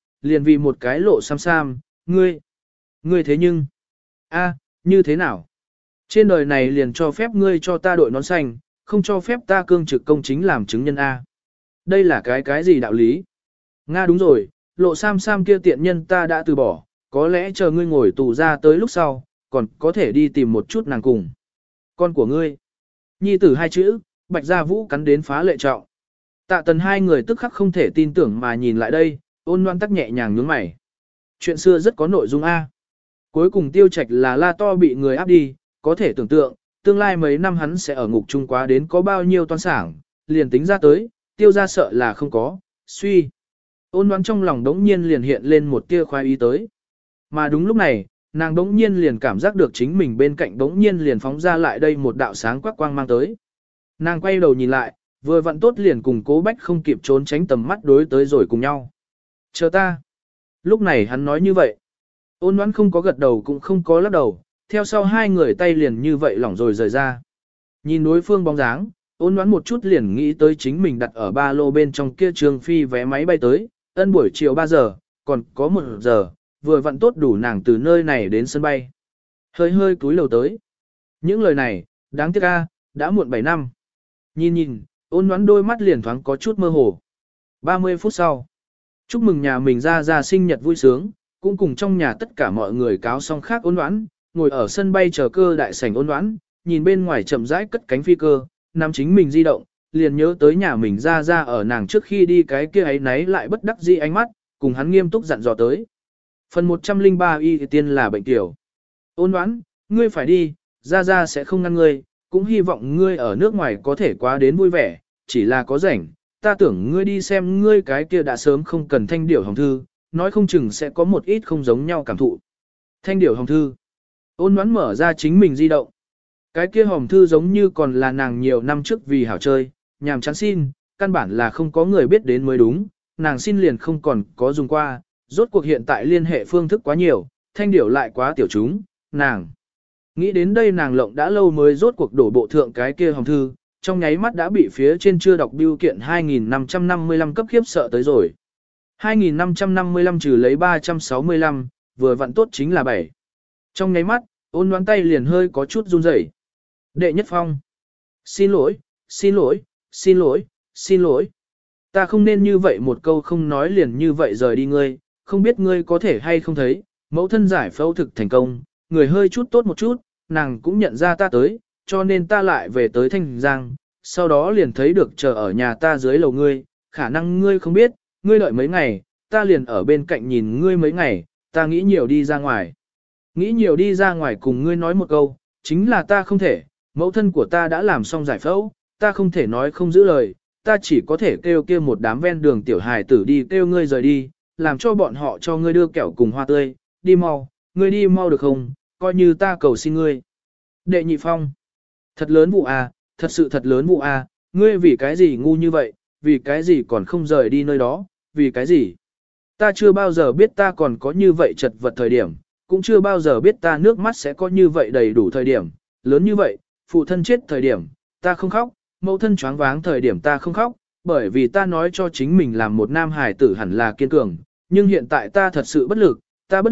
ngươi thế nhưng. A, như thế nào? Trên đời này liền cho phép ngươi cho ta đội nón xanh, không cho phép ta cương trực công chính làm chứng nhân A. Đây là cái gì đạo lý? Nga đúng rồi, lộ sam kia tiện nhân ta đã từ bỏ, có lẽ chờ ngươi ngồi tù ra tới lúc sau, còn có thể đi tìm một chút nàng cùng. Con của ngươi. Nhi tử hai chữ, Bạch Gia Vũ cắn đến phá lệ trọng. Tạ Tần hai người tức khắc không thể tin tưởng mà nhìn lại đây, Ôn Loan tắc nhẹ nhàng nhướng mày. Chuyện xưa rất có nội dung A. Cuối cùng Tiêu Trạch là la to bị người áp đi, có thể tưởng tượng, tương lai mấy năm hắn sẽ ở ngục trung quá đến có bao nhiêu toan sảng, liền tính ra tới, Tiêu ra sợ là không có, suy. Ôn Loan trong lòng đống nhiên liền hiện lên một tia khoái ý tới. Mà đúng lúc này, nàng đống nhiên liền cảm giác được chính mình bên cạnh đống nhiên liền phóng ra lại đây một đạo sáng quắc quang mang tới. Nàng quay đầu nhìn lại, vừa vặn tốt liền cùng Cố Bách không kịp trốn tránh tầm mắt đối tới rồi cùng nhau. Chờ ta. Lúc này hắn nói như vậy. Ôn Loan không có gật đầu cũng không có lắc đầu, theo sau hai người tay liền như vậy lỏng rồi rời ra. Nhìn đối phương bóng dáng, Ôn Loan một chút liền nghĩ tới chính mình đặt ở ba lô bên trong kia trường phi vé máy bay tới, buổi chiều 3 giờ, còn có 1 giờ, vừa vặn tốt đủ nàng từ nơi này đến sân bay. Hơi cúi đầu tới. Những lời này, đáng tiếc a, đã muộn 7 năm. Nhìn, Ôn Loan đôi mắt liền thoáng có chút mơ hồ. 30 phút sau, chúc mừng nhà mình ra sinh nhật vui sướng, cũng cùng trong nhà tất cả mọi người cáo xong khác ôn đoán, ngồi ở sân bay chờ cơ đại sảnh ôn đoán, nhìn bên ngoài chậm rãi cất cánh phi cơ, nắm chính mình di động, liền nhớ tới nhà mình ra ở nàng trước khi đi cái kia ấy nấy lại bất đắc dĩ ánh mắt, cùng hắn nghiêm túc dặn dò tới. Phần 103 y tiên là bệnh tiểu. Ôn đoán, ngươi phải đi, ra sẽ không ngăn ngươi, cũng hy vọng ngươi ở nước ngoài có thể quá đến vui vẻ, chỉ là có rảnh, ta tưởng ngươi đi xem ngươi cái kia đã sớm không cần thanh điểu hồng thư, nói không chừng sẽ có một ít không giống nhau cảm thụ. Thanh điểu hồng thư. Ôn đoán mở ra chính mình di động. Cái kia hồng thư giống như còn là nàng nhiều năm trước vì hảo chơi, nhàm chán xin, căn bản là không có người biết đến mới đúng, nàng xin liền không còn có dùng qua, rốt cuộc hiện tại liên hệ phương thức quá nhiều, thanh điểu lại quá tiểu chúng, nàng. Nghĩ đến đây nàng lộng đã lâu mới rốt cuộc đổ bộ thượng cái kia hồng thư, trong nháy mắt đã bị phía trên chưa đọc bưu kiện 2555 cấp khiếp sợ tới rồi. 2555 trừ lấy 365, vừa vặn tốt chính là 7. Trong nháy mắt, ôn đoán tay liền hơi có chút run rẩy. Đệ Nhất Phong. Xin lỗi, xin lỗi, xin lỗi, xin lỗi. Ta không nên như vậy một câu không nói liền như vậy rời đi ngươi, không biết ngươi có thể hay không thấy, mẫu thân giải phẫu thực thành công, người hơi chút tốt một chút, nàng cũng nhận ra ta tới, cho nên ta lại về tới Thanh Giang, sau đó liền thấy được chờ ở nhà ta dưới lầu ngươi, khả năng ngươi không biết, ngươi đợi mấy ngày, ta liền ở bên cạnh nhìn ngươi mấy ngày, ta nghĩ nhiều đi ra ngoài. Nghĩ nhiều đi ra ngoài cùng ngươi nói một câu, chính là ta không thể, mẫu thân của ta đã làm xong giải phẫu, ta không thể nói không giữ lời, ta chỉ có thể kêu kia một đám ven đường tiểu hài tử đi kêu ngươi rời đi, làm cho bọn họ cho ngươi đưa kẹo cùng hoa tươi, đi mau, ngươi đi mau được không, coi như ta cầu xin ngươi. Đệ Nhị Phong. Thật lớn vụ à, thật sự thật lớn vụ à, ngươi vì cái gì ngu như vậy, vì cái gì còn không rời đi nơi đó, vì cái gì. Ta chưa bao giờ biết ta còn có như vậy chật vật thời điểm, cũng chưa bao giờ biết ta nước mắt sẽ có như vậy đầy đủ thời điểm, lớn như vậy, phụ thân chết thời điểm, ta không khóc, mẫu thân choáng váng thời điểm ta không khóc, bởi vì ta nói cho chính mình làm một nam hài tử hẳn là kiên cường, nhưng hiện tại ta thật sự bất lực,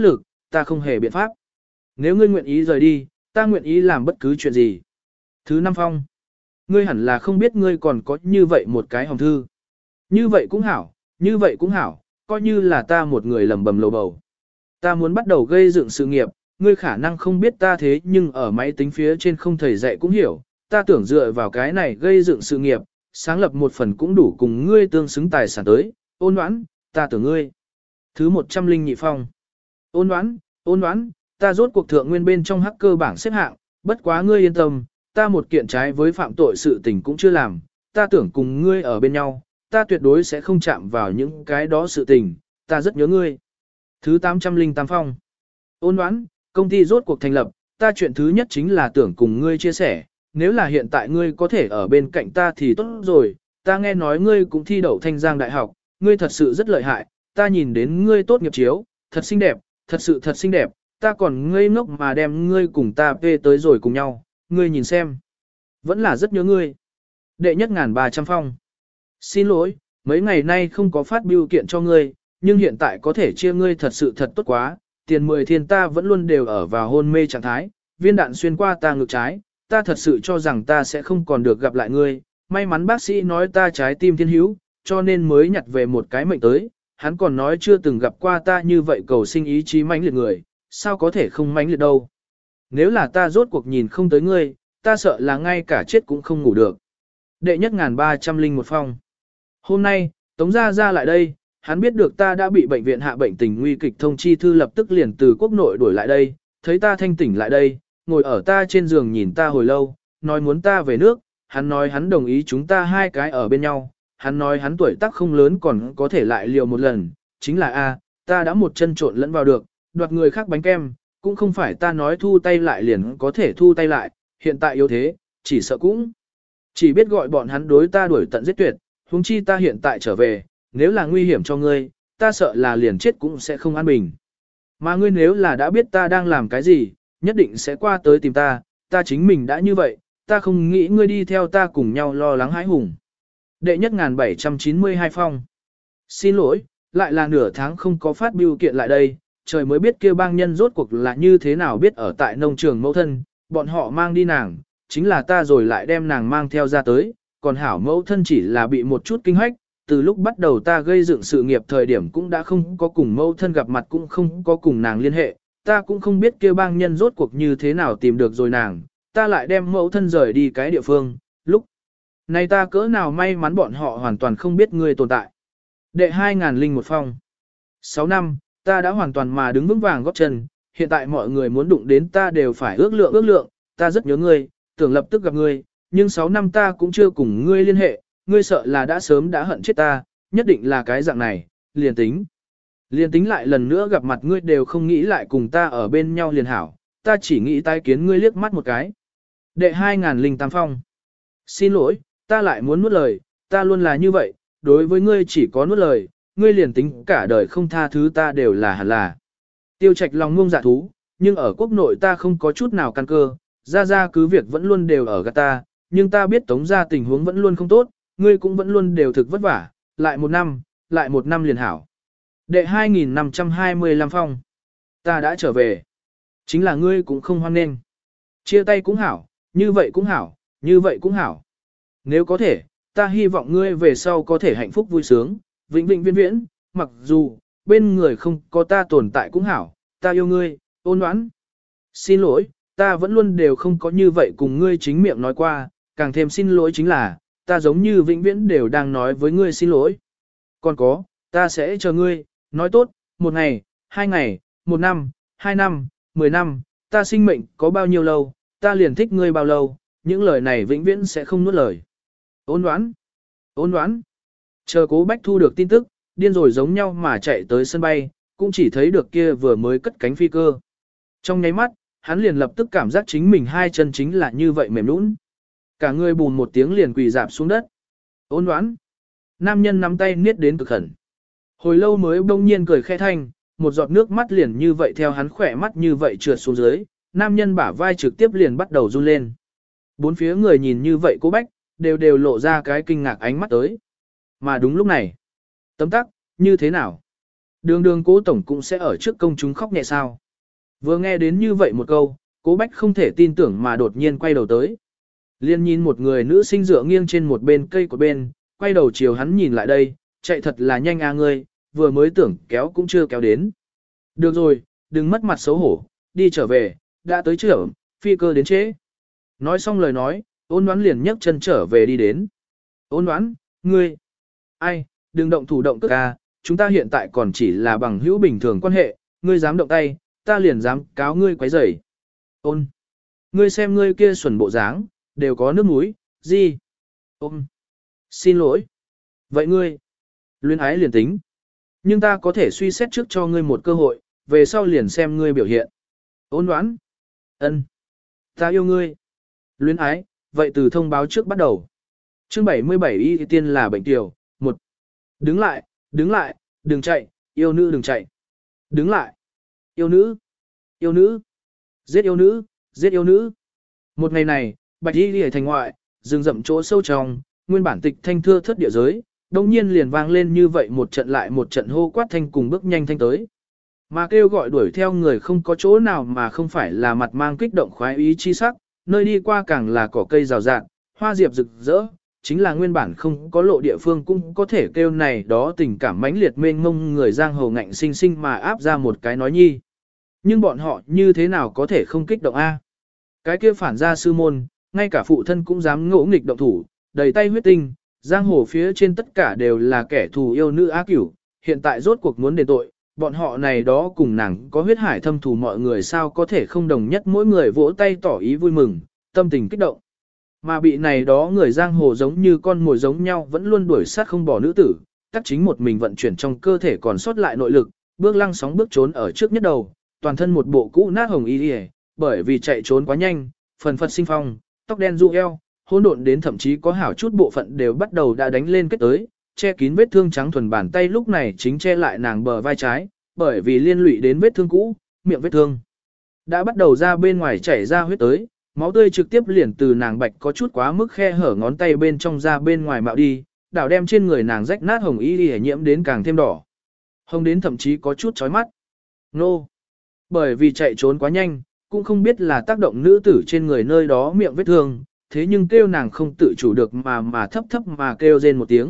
ta không hề biện pháp. Nếu ngươi nguyện ý rời đi, ta nguyện ý làm bất cứ chuyện gì. Thứ Năm Phong. Ngươi hẳn là không biết ngươi còn có như vậy một cái hồng thư. Như vậy cũng hảo, như vậy cũng hảo, coi như là ta một người lầm bầm lầu bầu. Ta muốn bắt đầu gây dựng sự nghiệp, ngươi khả năng không biết ta thế nhưng ở máy tính phía trên không thầy dạy cũng hiểu, ta tưởng dựa vào cái này gây dựng sự nghiệp, sáng lập một phần cũng đủ cùng ngươi tương xứng tài sản tới, ôn đoán, ta tưởng ngươi. Thứ 102 Phong. Ôn đoán, ta rốt cuộc thượng nguyên bên trong hacker bảng xếp hạng, bất quá ngươi yên tâm, ta một kiện trái với phạm tội sự tình cũng chưa làm, ta tưởng cùng ngươi ở bên nhau, ta tuyệt đối sẽ không chạm vào những cái đó sự tình, ta rất nhớ ngươi. Thứ 808 Phong. Ôn đoán, công ty rốt cuộc thành lập, ta chuyện thứ nhất chính là tưởng cùng ngươi chia sẻ, nếu là hiện tại ngươi có thể ở bên cạnh ta thì tốt rồi, ta nghe nói ngươi cũng thi đậu Thanh Giang Đại học, ngươi thật sự rất lợi hại, ta nhìn đến ngươi tốt nghiệp chiếu, thật xinh đẹp, thật sự thật xinh đẹp, ta còn ngây ngốc mà đem ngươi cùng ta về tới rồi cùng nhau, ngươi nhìn xem. Vẫn là rất nhớ ngươi. Đệ Nhất 1300 Phong. Xin lỗi, mấy ngày nay không có phát bưu kiện cho ngươi, nhưng hiện tại có thể chia ngươi thật sự thật tốt quá, tiền 10 thiên ta vẫn luôn đều ở vào hôn mê trạng thái, viên đạn xuyên qua ta ngực trái, ta thật sự cho rằng ta sẽ không còn được gặp lại ngươi, may mắn bác sĩ nói ta trái tim thiên hữu, cho nên mới nhặt về một cái mệnh tới, hắn còn nói chưa từng gặp qua ta như vậy cầu sinh ý chí mãnh liệt người, sao có thể không mãnh liệt đâu. Nếu là ta rốt cuộc nhìn không tới ngươi, ta sợ là ngay cả chết cũng không ngủ được. Đệ Nhất 1301 Phong. Hôm nay, Tống Gia lại đây, hắn biết được ta đã bị bệnh viện hạ bệnh tình nguy kịch thông chi thư lập tức liền từ quốc nội đuổi lại đây, thấy ta thanh tỉnh lại đây, ngồi ở ta trên giường nhìn ta hồi lâu, nói muốn ta về nước, hắn nói hắn đồng ý chúng ta hai cái ở bên nhau, hắn nói hắn tuổi tác không lớn còn có thể lại liều một lần, chính là ta đã một chân trộn lẫn vào được, đoạt người khác bánh kem, cũng không phải ta nói thu tay lại liền có thể thu tay lại, hiện tại yếu thế, chỉ sợ cũng chỉ biết gọi bọn hắn đối ta đuổi tận giết tuyệt, huống chi ta hiện tại trở về, nếu là nguy hiểm cho ngươi, ta sợ là liền chết cũng sẽ không an bình. Mà ngươi nếu là đã biết ta đang làm cái gì, nhất định sẽ qua tới tìm ta chính mình đã như vậy, ta không nghĩ ngươi đi theo ta cùng nhau lo lắng hãi hùng. Đệ Nhất 1792 Phong. Xin lỗi, lại là nửa tháng không có phát bưu kiện lại đây, trời mới biết kia bang nhân rốt cuộc là như thế nào biết ở tại nông trường mẫu thân, bọn họ mang đi nàng, chính là ta rồi lại đem nàng mang theo ra tới, còn hảo mẫu thân chỉ là bị một chút kinh hách, từ lúc bắt đầu ta gây dựng sự nghiệp thời điểm cũng đã không có cùng mẫu thân gặp mặt, cũng không có cùng nàng liên hệ, ta cũng không biết kia bang nhân rốt cuộc như thế nào tìm được rồi nàng, ta lại đem mẫu thân rời đi cái địa phương, lúc này ta cỡ nào may mắn bọn họ hoàn toàn không biết ngươi tồn tại. Đệ 2001 phong. 6 năm, ta đã hoàn toàn mà đứng vững vàng góp chân, hiện tại mọi người muốn đụng đến ta đều phải ước lượng, ta rất nhớ ngươi, tưởng lập tức gặp ngươi, nhưng 6 năm ta cũng chưa cùng ngươi liên hệ, ngươi sợ là đã sớm đã hận chết ta, nhất định là cái dạng này, liền tính lại lần nữa gặp mặt ngươi đều không nghĩ lại cùng ta ở bên nhau liền hảo, ta chỉ nghĩ tái kiến ngươi liếc mắt một cái. Đệ 2008 phong. Xin lỗi, ta lại muốn nuốt lời, ta luôn là như vậy, đối với ngươi chỉ có nuốt lời, ngươi liền tính cả đời không tha thứ ta đều là hẳn là. Tiêu Trạch lòng ngông dạ thú, nhưng ở quốc nội ta không có chút nào căn cơ, ra cứ việc vẫn luôn đều ở gạt ta, nhưng ta biết Tống gia tình huống vẫn luôn không tốt, ngươi cũng vẫn luôn đều thực vất vả, lại một năm liền hảo. Đệ 2525 phong. Ta đã trở về. Chính là ngươi cũng không hoan nghênh. Chia tay cũng hảo, như vậy cũng hảo, như vậy cũng hảo. Nếu có thể, ta hy vọng ngươi về sau có thể hạnh phúc vui sướng, vĩnh vĩnh viễn viễn, mặc dù, bên người không có ta tồn tại cũng hảo, ta yêu ngươi, ôn đoán. Xin lỗi, ta vẫn luôn đều không có như vậy cùng ngươi chính miệng nói qua, càng thêm xin lỗi chính là, ta giống như vĩnh viễn đều đang nói với ngươi xin lỗi. Còn có, ta sẽ chờ ngươi, nói tốt, 1 ngày, 2 ngày, 1 năm, 2 năm, 10 năm, ta sinh mệnh có bao nhiêu lâu, ta liền thích ngươi bao lâu, những lời này vĩnh viễn sẽ không nuốt lời. Ôn đoán. Chờ Cố Bách thu được tin tức, điên rồi giống nhau mà chạy tới sân bay, cũng chỉ thấy được kia vừa mới cất cánh phi cơ. Trong nháy mắt, hắn liền lập tức cảm giác chính mình hai chân chính là như vậy mềm nũng. Cả người bùn một tiếng liền quỳ dạp xuống đất. Ôn đoán. Nam nhân nắm tay niết đến cực khẩn. Hồi lâu mới bỗng nhiên cười khẽ thanh, một giọt nước mắt liền như vậy theo hắn khỏe mắt như vậy trượt xuống dưới, nam nhân bả vai trực tiếp liền bắt đầu run lên. Bốn phía người nhìn như vậy Cố Bách, đều lộ ra cái kinh ngạc ánh mắt tới. Mà đúng lúc này, tấm tắc, như thế nào? Đường Cố tổng cũng sẽ ở trước công chúng khóc nhẹ sao? Vừa nghe đến như vậy một câu, Cố Bách không thể tin tưởng mà đột nhiên quay đầu tới. Liên nhìn một người nữ sinh dựa nghiêng trên một bên cây của bên, quay đầu chiều hắn nhìn lại đây, chạy thật là nhanh à ngươi, vừa mới tưởng kéo cũng chưa kéo đến. Được rồi, đừng mất mặt xấu hổ, đi trở về, đã tới trưởng, phi cơ đến trễ. Nói xong lời nói, Ôn Đoán liền nhấc chân trở về đi đến. Ôn Đoán, ngươi, ai, đừng động thủ động tức à, chúng ta hiện tại còn chỉ là bằng hữu bình thường quan hệ, ngươi dám động tay, ta liền dám cáo ngươi quấy rầy. Ôn, ngươi xem ngươi kia xuẩn bộ dáng, đều có nước mũi, gì? Ôn, xin lỗi. Vậy ngươi, luyến ái liền tính. Nhưng ta có thể suy xét trước cho ngươi một cơ hội, về sau liền xem ngươi biểu hiện. Ôn Đoán, ân, ta yêu ngươi. Luyến ái, vậy từ thông báo trước bắt đầu. Chương 77 y tiên là bệnh tiểu, 1. Đứng lại, đừng chạy, yêu nữ đừng chạy. Đứng lại, yêu nữ, giết yêu nữ. Một ngày này, Bạch Y Lìa thành ngoại, rừng rậm chỗ sâu trong, nguyên bản tịch thanh thưa thất địa giới, đồng nhiên liền vang lên như vậy một trận lại một trận hô quát thanh cùng bước nhanh thanh tới. Mà kêu gọi đuổi theo người không có chỗ nào mà không phải là mặt mang kích động khoái ý chi sắc, nơi đi qua càng là cỏ cây rào rạt, hoa diệp rực rỡ, chính là nguyên bản không có lộ địa phương cũng có thể kêu này đó tình cảm mãnh liệt mênh mông người giang hồ ngạnh sinh sinh mà áp ra một cái nói nhi. Nhưng bọn họ như thế nào có thể không kích động a? Cái kia phản gia sư môn, ngay cả phụ thân cũng dám ngỗ nghịch động thủ, đầy tay huyết tinh, giang hồ phía trên tất cả đều là kẻ thù yêu nữ ác cửu, hiện tại rốt cuộc muốn đền tội, bọn họ này đó cùng nàng có huyết hải thâm thù mọi người sao có thể không đồng nhất mỗi người vỗ tay tỏ ý vui mừng, tâm tình kích động. Mà bị này đó người giang hồ giống như con mồi giống nhau vẫn luôn đuổi sát không bỏ nữ tử, tắc chính một mình vận chuyển trong cơ thể còn sót lại nội lực, bước lăng sóng bước trốn ở trước nhất đầu, toàn thân một bộ cũ nát hồng y y, bởi vì chạy trốn quá nhanh, phần phật sinh phong, tóc đen ru eo, hỗn độn đến thậm chí có hảo chút bộ phận đều bắt đầu đã đánh lên kết tới, che kín vết thương trắng thuần bàn tay lúc này chính che lại nàng bờ vai trái, bởi vì liên lụy đến vết thương cũ, miệng vết thương đã bắt đầu ra bên ngoài chảy ra huyết tới, máu tươi trực tiếp liền từ nàng bạch có chút quá mức khe hở ngón tay bên trong ra bên ngoài mạo đi, đảo đem trên người nàng rách nát hồng y y nhiễm đến càng thêm đỏ. Hồng đến thậm chí có chút chói mắt. Nô! Bởi vì chạy trốn quá nhanh, cũng không biết là tác động nữ tử trên người nơi đó miệng vết thương, thế nhưng kêu nàng không tự chủ được mà thấp thấp mà kêu rên một tiếng,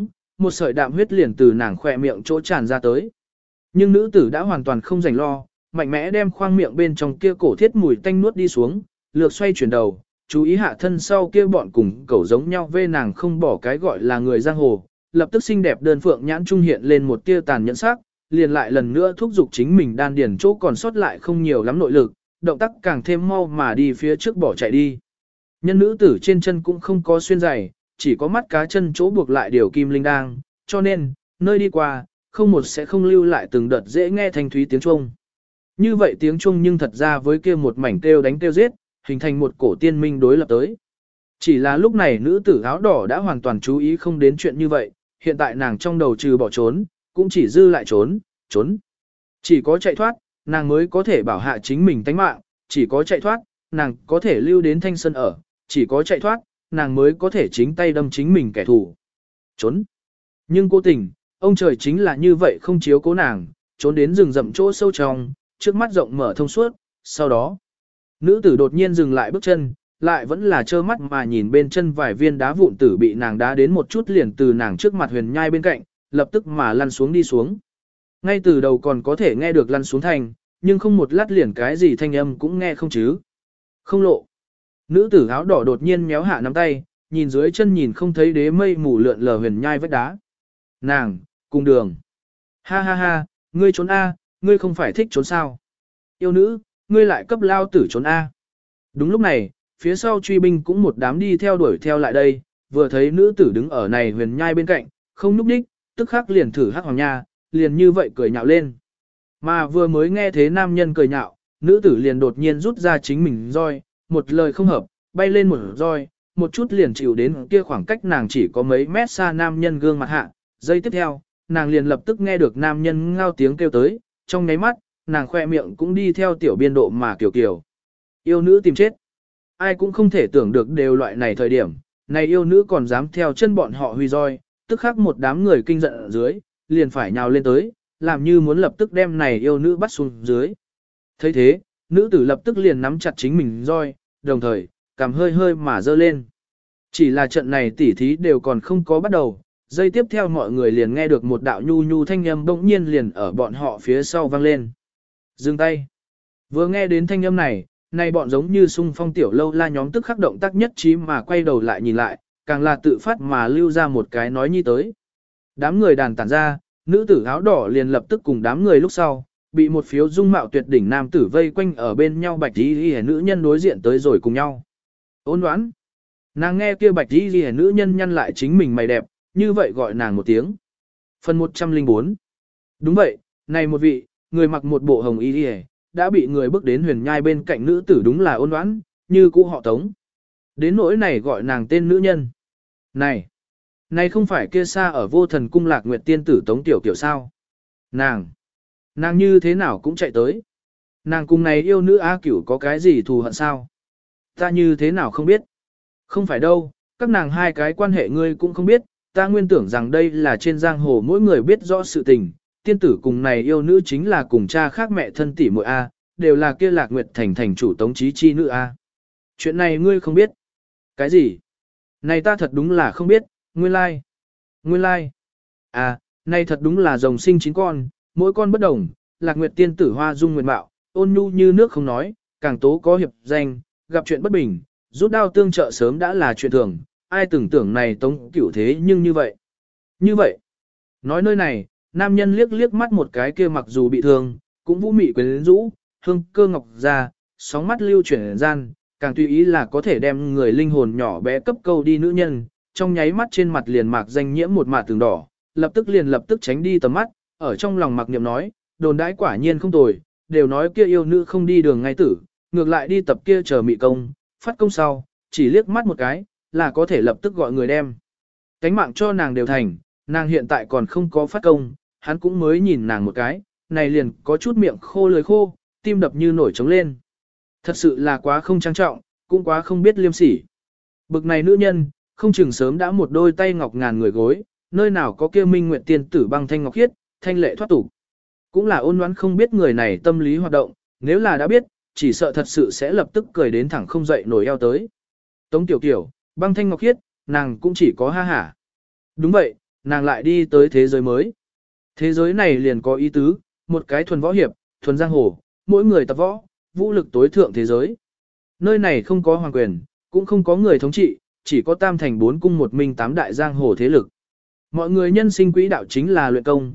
một sợi đạm huyết liền từ nàng khỏe miệng chỗ tràn ra tới. Nhưng nữ tử đã hoàn toàn không rảnh lo, mạnh mẽ đem khoang miệng bên trong kia cổ thiết mùi tanh nuốt đi xuống, lược xoay chuyển đầu, chú ý hạ thân sau kia bọn cùng cẩu giống nhau vê nàng không bỏ cái gọi là người giang hồ, lập tức xinh đẹp đơn phượng nhãn trung hiện lên một tia tàn nhẫn sắc, liền lại lần nữa thúc giục chính mình đan điền chỗ còn sót lại không nhiều lắm nội lực, động tác càng thêm mau mà đi phía trước bỏ chạy đi. Nhân nữ tử trên chân cũng không có xuyên giày, chỉ có mắt cá chân chỗ buộc lại điều kim linh đang, cho nên, nơi đi qua, không một sẽ không lưu lại từng đợt dễ nghe thanh thúy tiếng chuông. Như vậy tiếng chuông nhưng thật ra với kia một mảnh kêu đánh kêu giết, hình thành một cổ tiên minh đối lập tới. Chỉ là lúc này nữ tử áo đỏ đã hoàn toàn chú ý không đến chuyện như vậy, hiện tại nàng trong đầu trừ bỏ trốn, cũng chỉ dư lại trốn, trốn. Chỉ có chạy thoát, nàng mới có thể bảo hạ chính mình tánh mạng, chỉ có chạy thoát, nàng có thể lưu đến thanh sân ở, chỉ có chạy thoát, nàng mới có thể chính tay đâm chính mình kẻ thù. Trốn. Nhưng cố tình, ông trời chính là như vậy không chiếu cố nàng, trốn đến rừng rậm chỗ sâu trong, trước mắt rộng mở thông suốt, sau đó. Nữ tử đột nhiên dừng lại bước chân, lại vẫn là trơ mắt mà nhìn bên chân vài viên đá vụn tử bị nàng đá đến một chút liền từ nàng trước mặt huyền nhai bên cạnh, lập tức mà lăn xuống đi xuống. Ngay từ đầu còn có thể nghe được lăn xuống thành, nhưng không một lát liền cái gì thanh âm cũng nghe không chứ. Không lộ. Nữ tử áo đỏ đột nhiên méo hạ nắm tay, nhìn dưới chân nhìn không thấy đế mây mù lượn lờ huyền nhai vách đá. Nàng, cùng đường. Ha ha ha, ngươi trốn A, ngươi không phải thích trốn sao. Yêu nữ, ngươi lại cấp lao tử trốn A. Đúng lúc này, phía sau truy binh cũng một đám đi theo đuổi theo lại đây, vừa thấy nữ tử đứng ở này huyền nhai bên cạnh, không núp đích, tức khắc liền thử hắc hoàng nha, liền như vậy cười nhạo lên. Mà vừa mới nghe thế nam nhân cười nhạo, nữ tử liền đột nhiên rút ra chính mình roi, một lời không hợp, bay lên một roi, một chút liền chịu đến kia khoảng cách nàng chỉ có mấy mét xa nam nhân gương mặt hạ. Giây tiếp theo, nàng liền lập tức nghe được nam nhân ngao tiếng kêu tới, trong nháy mắt, nàng khoe miệng cũng đi theo tiểu biên độ mà kiểu kiểu. Yêu nữ tìm chết. Ai cũng không thể tưởng được đều loại này thời điểm, này yêu nữ còn dám theo chân bọn họ huy roi, tức khắc một đám người kinh giận ở dưới, liền phải nhào lên tới, làm như muốn lập tức đem này yêu nữ bắt xuống dưới. Thấy thế, nữ tử lập tức liền nắm chặt chính mình roi, đồng thời, cằm hơi hơi mà giơ lên. Chỉ là trận này tỉ thí đều còn không có bắt đầu, giây tiếp theo mọi người liền nghe được một đạo nhu nhu thanh âm bỗng nhiên liền ở bọn họ phía sau vang lên. Dừng tay. Vừa nghe đến thanh âm này, nay bọn giống như sung phong tiểu lâu la nhóm tức khắc động tác nhất trí mà quay đầu lại nhìn lại, càng là tự phát mà lưu ra một cái nói nhi tới. Đám người đàn tản ra, nữ tử áo đỏ liền lập tức cùng đám người lúc sau, bị một phiếu dung mạo tuyệt đỉnh nam tử vây quanh ở bên nhau bạch y nữ nhân đối diện tới rồi cùng nhau. Ôn đoán. Nàng nghe kia bạch y nữ nhân nhăn lại chính mình mày đẹp, như vậy gọi nàng một tiếng. Phần 104. Đúng vậy, này một vị, người mặc một bộ hồng y đã bị người bước đến huyền nhai bên cạnh nữ tử đúng là ôn đoán, như cũ họ Tống. Đến nỗi này gọi nàng tên nữ nhân. Này không phải kia xa ở vô thần cung Lạc Nguyệt tiên tử Tống Tiểu Kiểu sao? Nàng như thế nào cũng chạy tới. Nàng cùng này yêu nữ A Cửu có cái gì thù hận sao? Ta như thế nào không biết? Không phải đâu, các nàng hai cái quan hệ ngươi cũng không biết, ta nguyên tưởng rằng đây là trên giang hồ mỗi người biết rõ sự tình, tiên tử cùng này yêu nữ chính là cùng cha khác mẹ thân tỷ muội A, đều là kia Lạc Nguyệt thành chủ Tống Chí Chi nữ A. Chuyện này ngươi không biết. Cái gì? Này ta thật đúng là không biết, nguyên lai. À, này thật đúng là rồng sinh 9 con, mỗi con bất đồng, Lạc Nguyệt tiên tử hoa dung nguyệt mạo, ôn nhu như nước không nói, càng tố có hiệp danh, gặp chuyện bất bình, rút đao tương trợ sớm đã là chuyện thường, ai tưởng tưởng này Tống Cửu thế nhưng như vậy. Như vậy, nói nơi này, nam nhân liếc liếc mắt một cái kia mặc dù bị thương, cũng vũ mị quyến rũ, hương cơ ngọc ra, sóng mắt lưu chuyển gian, càng tùy ý là có thể đem người linh hồn nhỏ bé cấp câu đi nữ nhân, trong nháy mắt trên mặt liền mạc danh nhiễm một mạt tường đỏ, lập tức tránh đi tầm mắt, ở trong lòng mặc niệm nói, đồn đãi quả nhiên không tồi, đều nói kia yêu nữ không đi đường ngay tử, ngược lại đi tập kia chờ mị công, phát công sau, chỉ liếc mắt một cái, là có thể lập tức gọi người đem. Cánh mạng cho nàng đều thành, nàng hiện tại còn không có phát công, hắn cũng mới nhìn nàng một cái, này liền có chút miệng khô lưỡi khô, tim đập như nổi trống lên. Thật sự là quá không trang trọng, cũng quá không biết liêm sỉ. Bực này nữ nhân, không chừng sớm đã một đôi tay ngọc ngàn người gối, nơi nào có kia minh nguyện tiên tử băng thanh ngọc khiết, thanh lệ thoát tục. Cũng là ôn đoán không biết người này tâm lý hoạt động, nếu là đã biết, chỉ sợ thật sự sẽ lập tức cười đến thẳng không dậy nổi eo tới. Tống Tiểu Kiểu, băng thanh ngọc khiết, nàng cũng chỉ có ha hả. Đúng vậy, nàng lại đi tới thế giới mới. Thế giới này liền có ý tứ, một cái thuần võ hiệp, thuần giang hồ, mỗi người tập võ, vũ lực tối thượng thế giới. Nơi này không có hoàng quyền, cũng không có người thống trị, chỉ có tam thành bốn cung một minh tám đại giang hồ thế lực. Mọi người nhân sinh quỹ đạo chính là luyện công,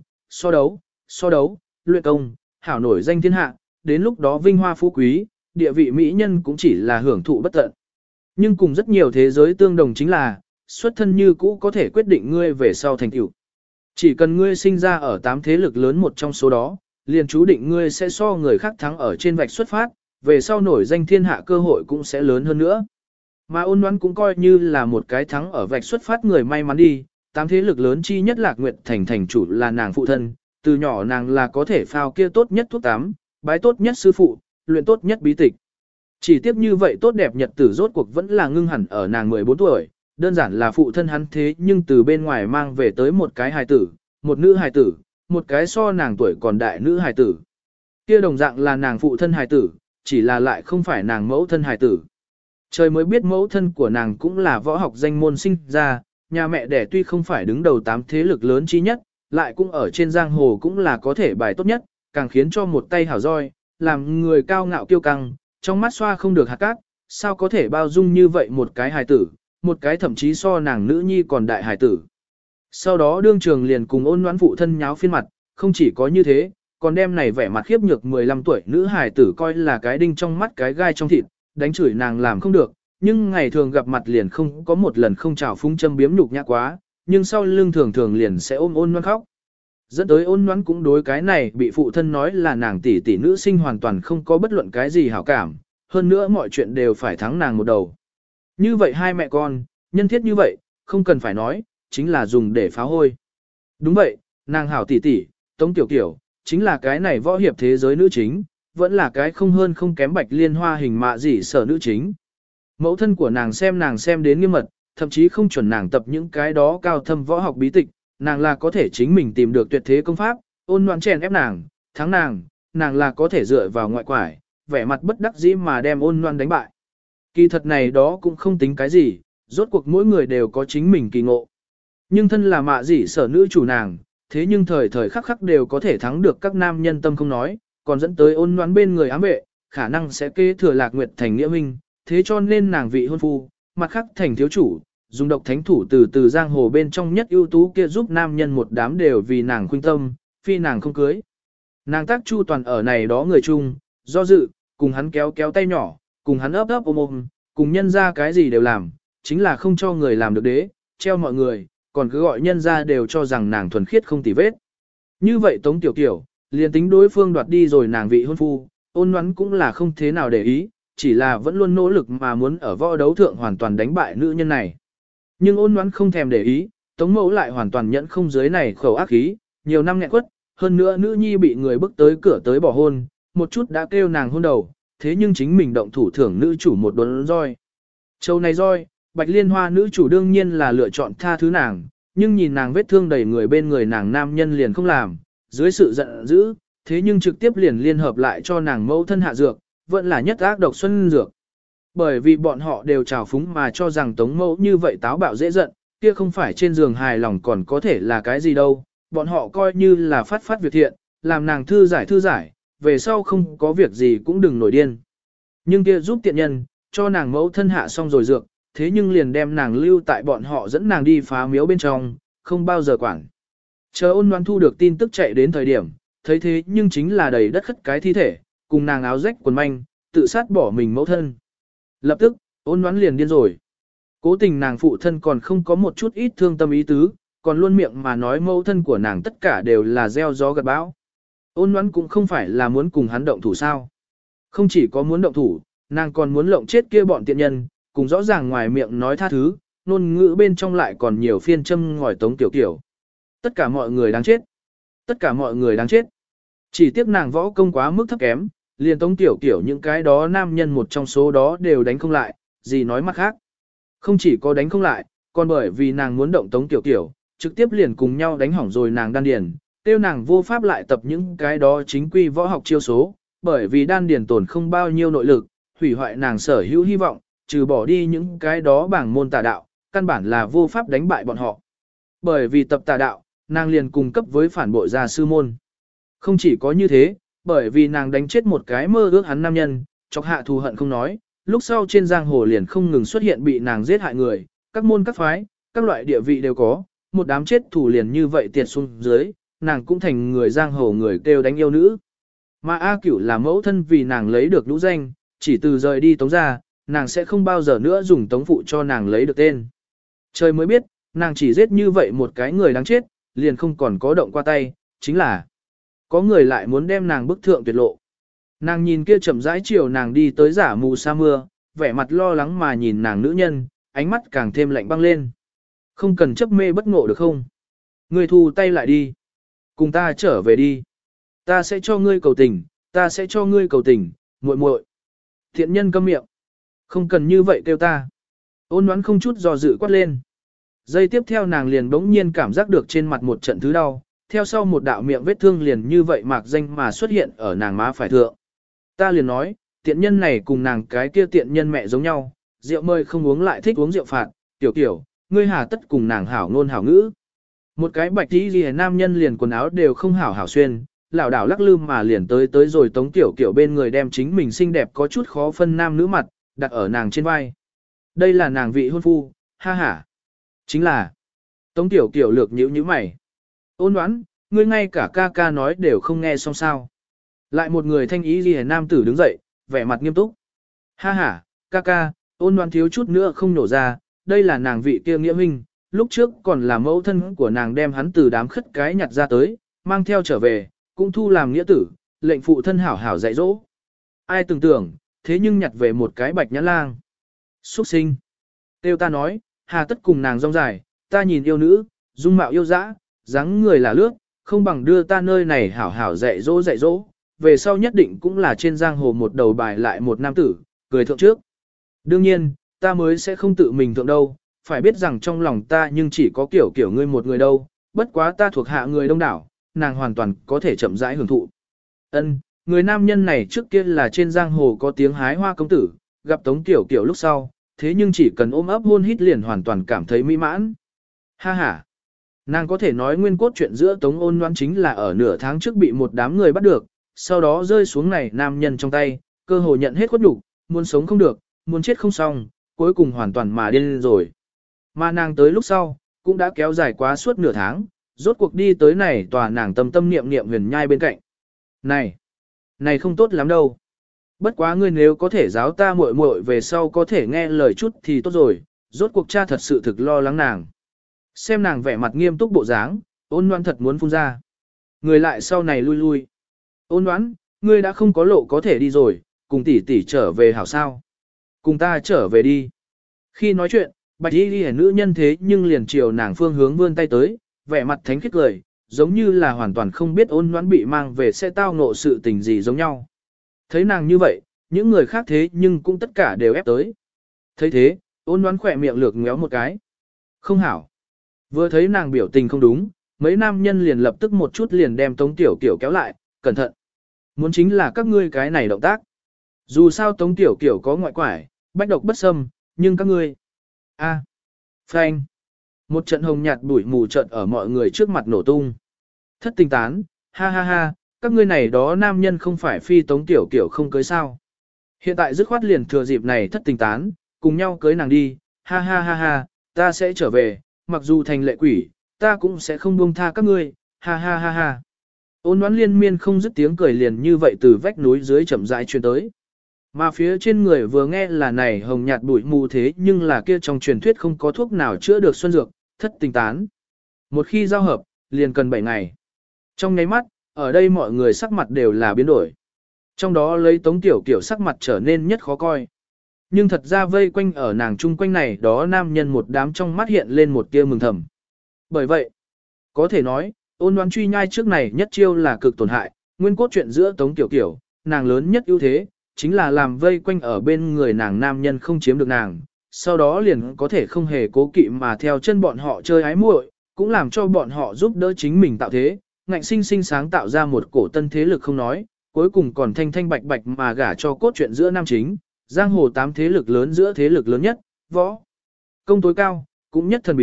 so đấu, luyện công, hảo nổi danh thiên hạ, đến lúc đó vinh hoa phú quý, địa vị mỹ nhân cũng chỉ là hưởng thụ bất tận. Nhưng cùng rất nhiều thế giới tương đồng chính là, xuất thân như cũ có thể quyết định ngươi về sau thành tựu. Chỉ cần ngươi sinh ra ở 8 thế lực lớn một trong số đó, liền chú định ngươi sẽ so người khác thắng ở trên vạch xuất phát, về sau nổi danh thiên hạ cơ hội cũng sẽ lớn hơn nữa. Mà Ôn Ngoãn cũng coi như là một cái thắng ở vạch xuất phát người may mắn đi, 8 thế lực lớn chi nhất Lạc Nguyệt Thành thành chủ là nàng phụ thân, từ nhỏ nàng là có thể phao kia tốt nhất thuốc tắm, bái tốt nhất sư phụ, luyện tốt nhất bí tịch. Chỉ tiếc như vậy tốt đẹp nhật tử rốt cuộc vẫn là ngưng hẳn ở nàng 14 tuổi, đơn giản là phụ thân hắn thế nhưng từ bên ngoài mang về tới một cái hài tử, một nữ hài tử, một cái so nàng tuổi còn đại nữ hài tử. Kia đồng dạng là nàng phụ thân hài tử, chỉ là lại không phải nàng mẫu thân hài tử. Trời mới biết mẫu thân của nàng cũng là võ học danh môn sinh ra, nhà mẹ đẻ tuy không phải đứng đầu 8 thế lực lớn chi nhất, lại cũng ở trên giang hồ cũng là có thể bài tốt nhất, càng khiến cho một tay hảo roi, làm người cao ngạo kiêu căng, trong mắt xoa không được hạt cát, sao có thể bao dung như vậy một cái hài tử, một cái thậm chí so nàng nữ nhi còn đại hài tử. Sau đó đương trường liền cùng Ôn Ngoãn phụ thân nháo phiên mặt, không chỉ có như thế, còn đem này vẻ mặt khiếp nhược 15 tuổi nữ hài tử coi là cái đinh trong mắt cái gai trong thịt, đánh chửi nàng làm không được, nhưng ngày thường gặp mặt liền không có một lần không chào phúng châm biếm nhục nhã quá, nhưng sau lưng thường thường liền sẽ ôm Ôn Ngoãn khóc. Dẫn tới Ôn Ngoãn cũng đối cái này bị phụ thân nói là nàng tỷ tỷ nữ sinh hoàn toàn không có bất luận cái gì hảo cảm, hơn nữa mọi chuyện đều phải thắng nàng một đầu. Như vậy hai mẹ con, nhân thiết như vậy, không cần phải nói, chính là dùng để phá hôi. Đúng vậy, nàng hảo tỷ tỷ, Tống Tiểu Kiểu, chính là cái này võ hiệp thế giới nữ chính, vẫn là cái không hơn không kém Bạch Liên Hoa hình mạ gì sở nữ chính. Mẫu thân của nàng xem đến nghiêm mật, thậm chí không chuẩn nàng tập những cái đó cao thâm võ học bí tịch, nàng là có thể chính mình tìm được tuyệt thế công pháp, Ôn Ngoãn chèn ép nàng, thắng nàng là có thể dựa vào ngoại quải, vẻ mặt bất đắc dĩ mà đem Ôn Ngoãn đánh bại. Kỳ thật này đó cũng không tính cái gì, rốt cuộc mỗi người đều có chính mình kỳ ngộ. Nhưng thân là mạ dĩ sở nữ chủ nàng, thế nhưng thời thời khắc khắc đều có thể thắng được các nam nhân tâm không nói, còn dẫn tới Ôn Ngoãn bên người ám vệ, khả năng sẽ kế thừa Lạc Nguyệt thành nghĩa minh, thế cho nên nàng vị hôn phu, mặt khắc thành thiếu chủ, dùng độc thánh thủ từ giang hồ bên trong nhất ưu tú kia giúp nam nhân một đám đều vì nàng khuynh tâm, phi nàng không cưới. Nàng tác chu toàn ở này đó người chung, do dự, cùng hắn kéo tay nhỏ, cùng hắn ấp ôm, cùng nhân ra cái gì đều làm, chính là không cho người làm được đế, treo mọi người, còn cứ gọi nhân ra đều cho rằng nàng thuần khiết không tì vết. Như vậy Tống Tiểu Kiểu, liền tính đối phương đoạt đi rồi nàng vị hôn phu, Ôn Ngoãn cũng là không thế nào để ý, chỉ là vẫn luôn nỗ lực mà muốn ở võ đấu thượng hoàn toàn đánh bại nữ nhân này. Nhưng Ôn Ngoãn không thèm để ý, Tống Mẫu lại hoàn toàn nhẫn không dưới này khẩu ác khí, nhiều năm nghẹn quất, hơn nữa nữ nhi bị người bức tới cửa tới bỏ hôn, một chút đã kêu nàng hôn đầu, thế nhưng chính mình động thủ thưởng nữ chủ một đốn roi. Châu này roi, Bạch Liên Hoa nữ chủ đương nhiên là lựa chọn tha thứ nàng, nhưng nhìn nàng vết thương đầy người bên người nàng nam nhân liền không làm, dưới sự giận dữ, thế nhưng trực tiếp liền liên hợp lại cho nàng mẫu thân hạ dược, vẫn là nhất ác độc xuân dược. Bởi vì bọn họ đều trào phúng mà cho rằng Tống Mẫu như vậy táo bạo dễ giận, kia không phải trên giường hài lòng còn có thể là cái gì đâu, bọn họ coi như là phát việc thiện, làm nàng thư giải, về sau không có việc gì cũng đừng nổi điên. Nhưng kia giúp tiện nhân, cho nàng mẫu thân hạ xong rồi dược, thế nhưng liền đem nàng lưu tại bọn họ dẫn nàng đi phá miếu bên trong, không bao giờ quản. Chờ Ôn Ngoãn thu được tin tức chạy đến thời điểm, thấy thế nhưng chính là đầy đất khất cái thi thể, cùng nàng áo rách quần manh, tự sát bỏ mình mẫu thân. Lập tức, Ôn Ngoãn liền điên rồi. Cố tình nàng phụ thân còn không có một chút ít thương tâm ý tứ, còn luôn miệng mà nói mẫu thân của nàng tất cả đều là gieo gió gặt bão. Ôn Ngoãn cũng không phải là muốn cùng hắn động thủ sao. Không chỉ có muốn động thủ, nàng còn muốn lộng chết kia bọn tiện nhân, cùng rõ ràng ngoài miệng nói tha thứ, ngôn ngữ bên trong lại còn nhiều phiên châm ngòi Tống Tiểu Kiểu. Tất cả mọi người đáng chết. Tất cả mọi người đáng chết. Chỉ tiếc nàng võ công quá mức thấp kém, liền Tống Tiểu Kiểu những cái đó nam nhân một trong số đó đều đánh không lại, gì nói mặt khác. Không chỉ có đánh không lại, còn bởi vì nàng muốn động Tống Tiểu Kiểu, trực tiếp liền cùng nhau đánh hỏng rồi nàng đan điền, tiêu nàng vô pháp lại tập những cái đó chính quy võ học chiêu số, bởi vì đan điền tổn không bao nhiêu nội lực, hủy hoại nàng sở hữu hy vọng, trừ bỏ đi những cái đó bảng môn tà đạo, căn bản là vô pháp đánh bại bọn họ. Bởi vì tập tà đạo, nàng liền cùng cấp với phản bội gia sư môn. Không chỉ có như thế, bởi vì nàng đánh chết một cái mơ ước hắn nam nhân, chọc hạ thù hận không nói, lúc sau trên giang hồ liền không ngừng xuất hiện bị nàng giết hại người, các môn các phái, các loại địa vị đều có, một đám chết thủ liền như vậy tiệt xuống dưới, nàng cũng thành người giang hồ người kêu đánh yêu nữ. Mà A Cửu là mẫu thân vì nàng lấy được lũ danh, chỉ từ rời đi Tống ra, nàng sẽ không bao giờ nữa dùng Tống phụ cho nàng lấy được tên. Trời mới biết, nàng chỉ giết như vậy một cái người đáng chết, liền không còn có động qua tay, chính là có người lại muốn đem nàng bức thượng tuyệt lộ. Nàng nhìn kia chậm rãi chiều nàng đi tới giả mù sa mưa, vẻ mặt lo lắng mà nhìn nàng nữ nhân, ánh mắt càng thêm lạnh băng lên. Không cần chấp mê bất ngộ được không? Ngươi thu tay lại đi. Cùng ta trở về đi. Ta sẽ cho ngươi cầu tình, ta sẽ cho ngươi cầu tình, muội muội. Thiện nhân câm miệng. Không cần như vậy kêu ta. Ôn đoán không chút do dự quát lên. Giây tiếp theo nàng liền bỗng nhiên cảm giác được trên mặt một trận thứ đau, theo sau một đạo miệng vết thương liền như vậy mạc danh mà xuất hiện ở nàng má phải thượng. Ta liền nói, tiện nhân này cùng nàng cái kia tiện nhân mẹ giống nhau, rượu mời không uống lại thích uống rượu phạt, tiểu tiểu, ngươi hà tất cùng nàng hảo ngôn hảo ngữ. Một cái bạch tí ghi nam nhân liền quần áo đều không hảo hảo xuyên, lảo đảo lắc lư mà liền tới rồi tống tiểu kiểu bên người đem chính mình xinh đẹp có chút khó phân nam nữ mặt, đặt ở nàng trên vai. Đây là nàng vị hôn phu, ha ha. Chính là, tống tiểu kiểu lược nhíu nhíu mày. Ôn đoán, ngươi ngay cả ca ca nói đều không nghe xong sao. Lại một người thanh ý ghi nam tử đứng dậy, vẻ mặt nghiêm túc. Ha ha, ca ca, ôn đoán thiếu chút nữa không nổ ra, đây là nàng vị kia nghĩa huynh, lúc trước còn là mẫu thân của nàng đem hắn từ đám khất cái nhặt ra tới, mang theo trở về, cũng thu làm nghĩa tử, lệnh phụ thân hảo hảo dạy dỗ. Ai tưởng tưởng, thế nhưng nhặt về một cái bạch nhãn lang. Xuất sinh. Tiêu ta nói, hà tất cùng nàng rong dài, ta nhìn yêu nữ, dung mạo yêu dã, dáng người là lướt, không bằng đưa ta nơi này hảo hảo dạy dỗ, về sau nhất định cũng là trên giang hồ một đầu bài lại một nam tử, cười thượng trước. Đương nhiên, ta mới sẽ không tự mình thượng đâu, phải biết rằng trong lòng ta nhưng chỉ có kiểu ngươi một người đâu, bất quá ta thuộc hạ người đông đảo, nàng hoàn toàn có thể chậm rãi hưởng thụ. Ân, người nam nhân này trước kia là trên giang hồ có tiếng hái hoa công tử, gặp Tống Kiểu lúc sau, thế nhưng chỉ cần ôm ấp hôn hít liền hoàn toàn cảm thấy mỹ mãn. Ha ha. Nàng có thể nói nguyên cốt chuyện giữa Tống Ôn Loan chính là ở nửa tháng trước bị một đám người bắt được, sau đó rơi xuống này nam nhân trong tay, cơ hồ nhận hết khuất nhục, muốn sống không được, muốn chết không xong, cuối cùng hoàn toàn mà điên lên rồi. Mà nàng tới lúc sau, cũng đã kéo dài quá suốt nửa tháng, rốt cuộc đi tới này tòa nàng tâm tâm niệm niệm huyền nhai bên cạnh. Này không tốt lắm đâu. Bất quá ngươi nếu có thể giáo ta muội muội về sau có thể nghe lời chút thì tốt rồi, rốt cuộc cha thật sự thực lo lắng nàng. Xem nàng vẻ mặt nghiêm túc bộ dáng, Ôn Loan thật muốn phun ra. Người lại sau này lui lui. Ôn Loan, ngươi đã không có lộ có thể đi rồi, cùng tỷ tỷ trở về hảo sao. Cùng ta trở về đi. Khi nói chuyện, bạch y ghi nữ nhân thế nhưng liền chiều nàng phương hướng vươn tay tới, vẻ mặt thánh khiết cười, giống như là hoàn toàn không biết Ôn Loan bị mang về sẽ tao ngộ sự tình gì giống nhau. Thấy nàng như vậy, những người khác thế nhưng cũng tất cả đều ép tới. Thấy thế, Ôn Loan khỏe miệng lược ngéo một cái. Không hảo. Vừa thấy nàng biểu tình không đúng, mấy nam nhân liền lập tức một chút liền đem Tống Tiểu Kiểu kéo lại, cẩn thận. Muốn chính là các ngươi cái này động tác. Dù sao Tống Tiểu Kiểu có ngoại quải, bách độc bất xâm, nhưng các ngươi... Phanh. Một trận hồng nhạt bụi mù trận ở mọi người trước mặt nổ tung. Thất tình tán, ha ha ha, các ngươi này đó nam nhân không phải phi Tống Tiểu Kiểu không cưới sao. Hiện tại dứt khoát liền thừa dịp này thất tình tán, cùng nhau cưới nàng đi, ha ha ha ha, ta sẽ trở về, mặc dù thành lệ quỷ, ta cũng sẽ không buông tha các ngươi, ha ha ha ha. Ôn Đoán liên miên không dứt tiếng cười liền như vậy từ vách núi dưới chậm rãi truyền tới. Mà phía trên người vừa nghe là này hồng nhạt bụi mù thế nhưng là kia trong truyền thuyết không có thuốc nào chữa được xuân dược, thất tình tán. Một khi giao hợp, liền cần 7 ngày. Trong nháy mắt, ở đây mọi người sắc mặt đều là biến đổi. Trong đó lấy Tống Tiểu Kiểu sắc mặt trở nên nhất khó coi. Nhưng thật ra vây quanh ở nàng chung quanh này đó nam nhân một đám trong mắt hiện lên một tia mừng thầm. Bởi vậy, có thể nói, Ôn Đoán truy nhai trước này nhất chiêu là cực tổn hại, nguyên cốt chuyện giữa Tống Tiểu Kiểu, nàng lớn nhất ưu thế, chính là làm vây quanh ở bên người nàng nam nhân không chiếm được nàng, sau đó liền có thể không hề cố kỵ mà theo chân bọn họ chơi ái muội, cũng làm cho bọn họ giúp đỡ chính mình tạo thế, ngạnh sinh sinh sáng tạo ra một cổ tân thế lực không nói, cuối cùng còn thanh thanh bạch bạch mà gả cho cốt truyện giữa nam chính, giang hồ 8 thế lực lớn giữa thế lực lớn nhất, võ công tối cao, cũng nhất thần bí,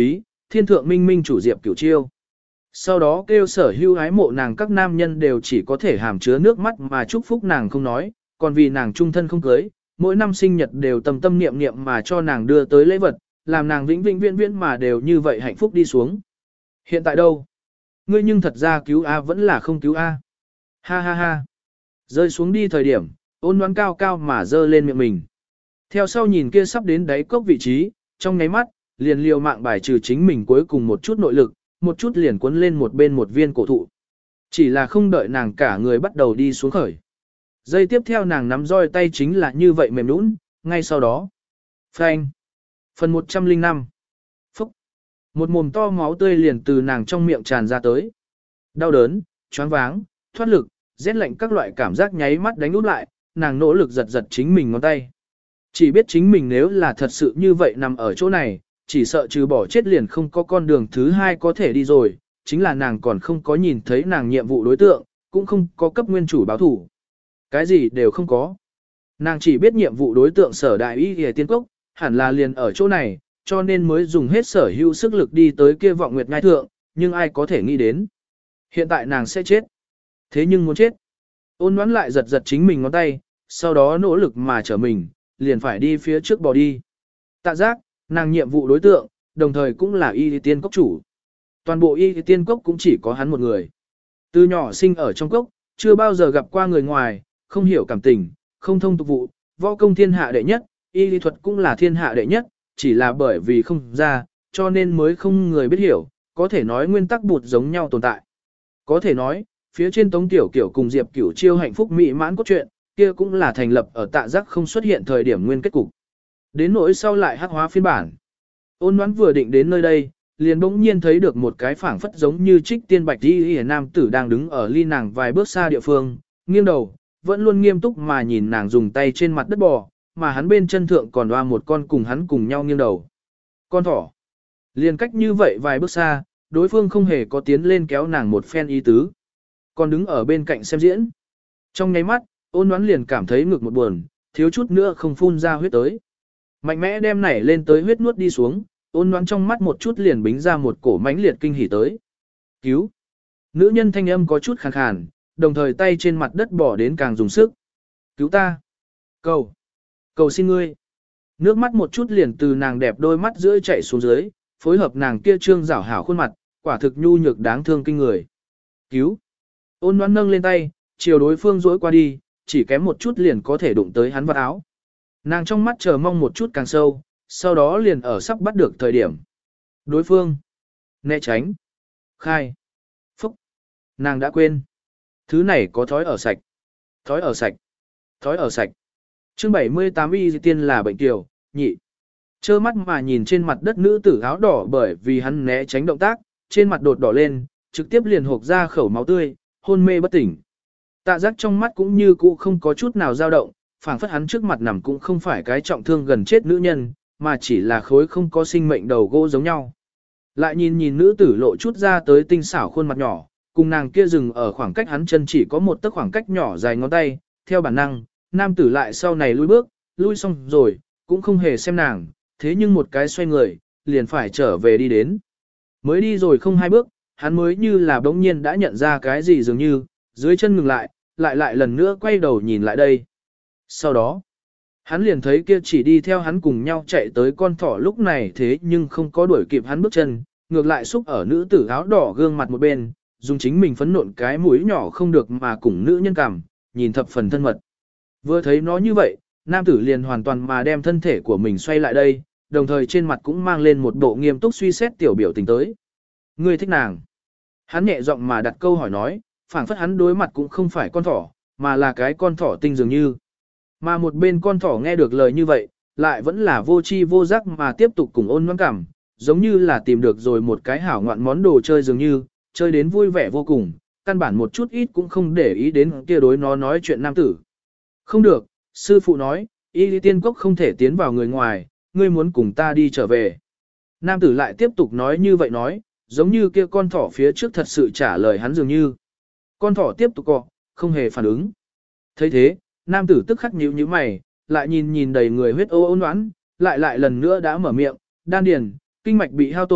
thiên thượng minh minh chủ Diệp Cửu Chiêu. Sau đó kêu sở hữu ái mộ nàng các nam nhân đều chỉ có thể hàm chứa nước mắt mà chúc phúc nàng không nói, còn vì nàng trung thân không cưới, mỗi năm sinh nhật đều tâm tâm niệm niệm mà cho nàng đưa tới lễ vật, làm nàng vĩnh vĩnh viễn viễn mà đều như vậy hạnh phúc đi xuống. Hiện tại đâu? Ngươi nhưng thật ra cứu A vẫn là không cứu A. Ha ha ha. Rơi xuống đi thời điểm, Ôn Ngoãn cao cao mà dơ lên miệng mình. Theo sau nhìn kia sắp đến đáy cốc vị trí, trong nháy mắt, liền liều mạng bài trừ chính mình cuối cùng một chút nội lực, một chút liền cuốn lên một bên một viên cổ thụ. Chỉ là không đợi nàng cả người bắt đầu đi xuống khởi. Giây tiếp theo nàng nắm roi tay chính là như vậy mềm nũng, ngay sau đó. Phanh. Phần 105. Phúc. Một mồm to máu tươi liền từ nàng trong miệng tràn ra tới. Đau đớn, choáng váng, thoát lực, rét lạnh các loại cảm giác nháy mắt đánh úp lại, nàng nỗ lực giật giật chính mình ngón tay. Chỉ biết chính mình nếu là thật sự như vậy nằm ở chỗ này, chỉ sợ trừ bỏ chết liền không có con đường thứ hai có thể đi rồi, chính là nàng còn không có nhìn thấy nàng nhiệm vụ đối tượng, cũng không có cấp nguyên chủ báo thủ. Cái gì đều không có. Nàng chỉ biết nhiệm vụ đối tượng sở đại y hề tiên cốc, hẳn là liền ở chỗ này, cho nên mới dùng hết sở hữu sức lực đi tới kia vọng nguyệt ngai thượng, nhưng ai có thể nghĩ đến. Hiện tại nàng sẽ chết. Thế nhưng muốn chết. Ôn Ngoãn lại giật giật chính mình ngón tay, sau đó nỗ lực mà trở mình, liền phải đi phía trước bò đi. Tạ giác, nàng nhiệm vụ đối tượng, đồng thời cũng là y tiên cốc chủ. Toàn bộ y tiên cốc cũng chỉ có hắn một người. Từ nhỏ sinh ở trong cốc, chưa bao giờ gặp qua người ngoài, không hiểu cảm tình, không thông tục vụ, võ công thiên hạ đệ nhất, y lý thuật cũng là thiên hạ đệ nhất, chỉ là bởi vì không ra, cho nên mới không người biết hiểu, có thể nói nguyên tắc bụt giống nhau tồn tại. Có thể nói, phía trên Tống Tiểu Kiểu cùng Diệp Cửu Chiêu hạnh phúc mỹ mãn cốt truyện, kia cũng là thành lập ở Tạ Giác không xuất hiện thời điểm nguyên kết cục. Đến nỗi sau lại hắc hóa phiên bản. Ôn Ngoãn vừa định đến nơi đây, liền bỗng nhiên thấy được một cái phảng phất giống như trích tiên bạch y nam tử đang đứng ở ly nàng vài bước xa địa phương, nghiêng đầu, vẫn luôn nghiêm túc mà nhìn nàng dùng tay trên mặt đất bò, mà hắn bên chân thượng còn đoa một con cùng hắn cùng nhau nghiêng đầu. Con thỏ. Liền cách như vậy vài bước xa, đối phương không hề có tiến lên kéo nàng một phen ý tứ. Còn đứng ở bên cạnh xem diễn. Trong nháy mắt, Ôn Ngoãn liền cảm thấy ngực một buồn, thiếu chút nữa không phun ra huyết tới. Mạnh mẽ đem nảy lên tới huyết nuốt đi xuống, Ôn Ngoãn trong mắt một chút liền bính ra một cổ mãnh liệt kinh hỉ tới. Cứu! Nữ nhân thanh âm có chút khàn khàn, đồng thời tay trên mặt đất bỏ đến càng dùng sức. Cứu ta! Cầu! Cầu xin ngươi! Nước mắt một chút liền từ nàng đẹp đôi mắt giữa chạy xuống dưới, phối hợp nàng kia trương rảo hảo khuôn mặt, quả thực nhu nhược đáng thương kinh người. Cứu! Ôn Ngoãn nâng lên tay, chiều đối phương duỗi qua đi, chỉ kém một chút liền có thể đụng tới hắn vào áo. Nàng trong mắt chờ mong một chút càng sâu, sau đó liền ở sắp bắt được thời điểm. Đối phương. Né tránh. Khai. Phúc. Nàng đã quên. Thứ này có thói ở sạch. Thói ở sạch. Thói ở sạch. Chương 78 y tiên là bệnh tiểu, nhị. Chơ mắt mà nhìn trên mặt đất nữ tử áo đỏ bởi vì hắn né tránh động tác, trên mặt đột đỏ lên, trực tiếp liền hộc ra khẩu máu tươi, hôn mê bất tỉnh. Tạ Giác trong mắt cũng như cũ không có chút nào dao động, phảng phất hắn trước mặt nằm cũng không phải cái trọng thương gần chết nữ nhân, mà chỉ là khối không có sinh mệnh đầu gỗ giống nhau. Lại nhìn nhìn nữ tử lộ chút ra tới tinh xảo khuôn mặt nhỏ, cùng nàng kia dừng ở khoảng cách hắn chân chỉ có một tấc khoảng cách nhỏ dài ngón tay, theo bản năng, nam tử lại sau này lui bước, lui xong rồi, cũng không hề xem nàng, thế nhưng một cái xoay người, liền phải trở về đi đến. Mới đi rồi không hai bước, hắn mới như là bỗng nhiên đã nhận ra cái gì dường như, dưới chân ngừng lại, lại lần nữa quay đầu nhìn lại đây. Sau đó, hắn liền thấy kia chỉ đi theo hắn cùng nhau chạy tới con thỏ lúc này thế nhưng không có đuổi kịp hắn bước chân, ngược lại xúc ở nữ tử áo đỏ gương mặt một bên, dùng chính mình phấn nộn cái mũi nhỏ không được mà cùng nữ nhân cảm, nhìn thập phần thân mật. Vừa thấy nó như vậy, nam tử liền hoàn toàn mà đem thân thể của mình xoay lại đây, đồng thời trên mặt cũng mang lên một bộ nghiêm túc suy xét tiểu biểu tình tới. Ngươi thích nàng. Hắn nhẹ giọng mà đặt câu hỏi nói, phảng phất hắn đối mặt cũng không phải con thỏ, mà là cái con thỏ tinh dường như. Mà một bên con thỏ nghe được lời như vậy, lại vẫn là vô tri vô giác mà tiếp tục cùng Ôn Ngoãn cảm, giống như là tìm được rồi một cái hảo ngoạn món đồ chơi dường như, chơi đến vui vẻ vô cùng, căn bản một chút ít cũng không để ý đến kia đối nó nói chuyện nam tử. Không được, sư phụ nói, y lý tiên cốc không thể tiến vào người ngoài, ngươi muốn cùng ta đi trở về. Nam tử lại tiếp tục nói như vậy nói, giống như kia con thỏ phía trước thật sự trả lời hắn dường như. Con thỏ tiếp tục cọ, không hề phản ứng. thấy thế, nam tử tức khắc nhíu nhíu mày, lại nhìn nhìn đầy người huyết ô Ôn Ngoãn, lại lần nữa đã mở miệng, đan điền, kinh mạch bị hao tổn,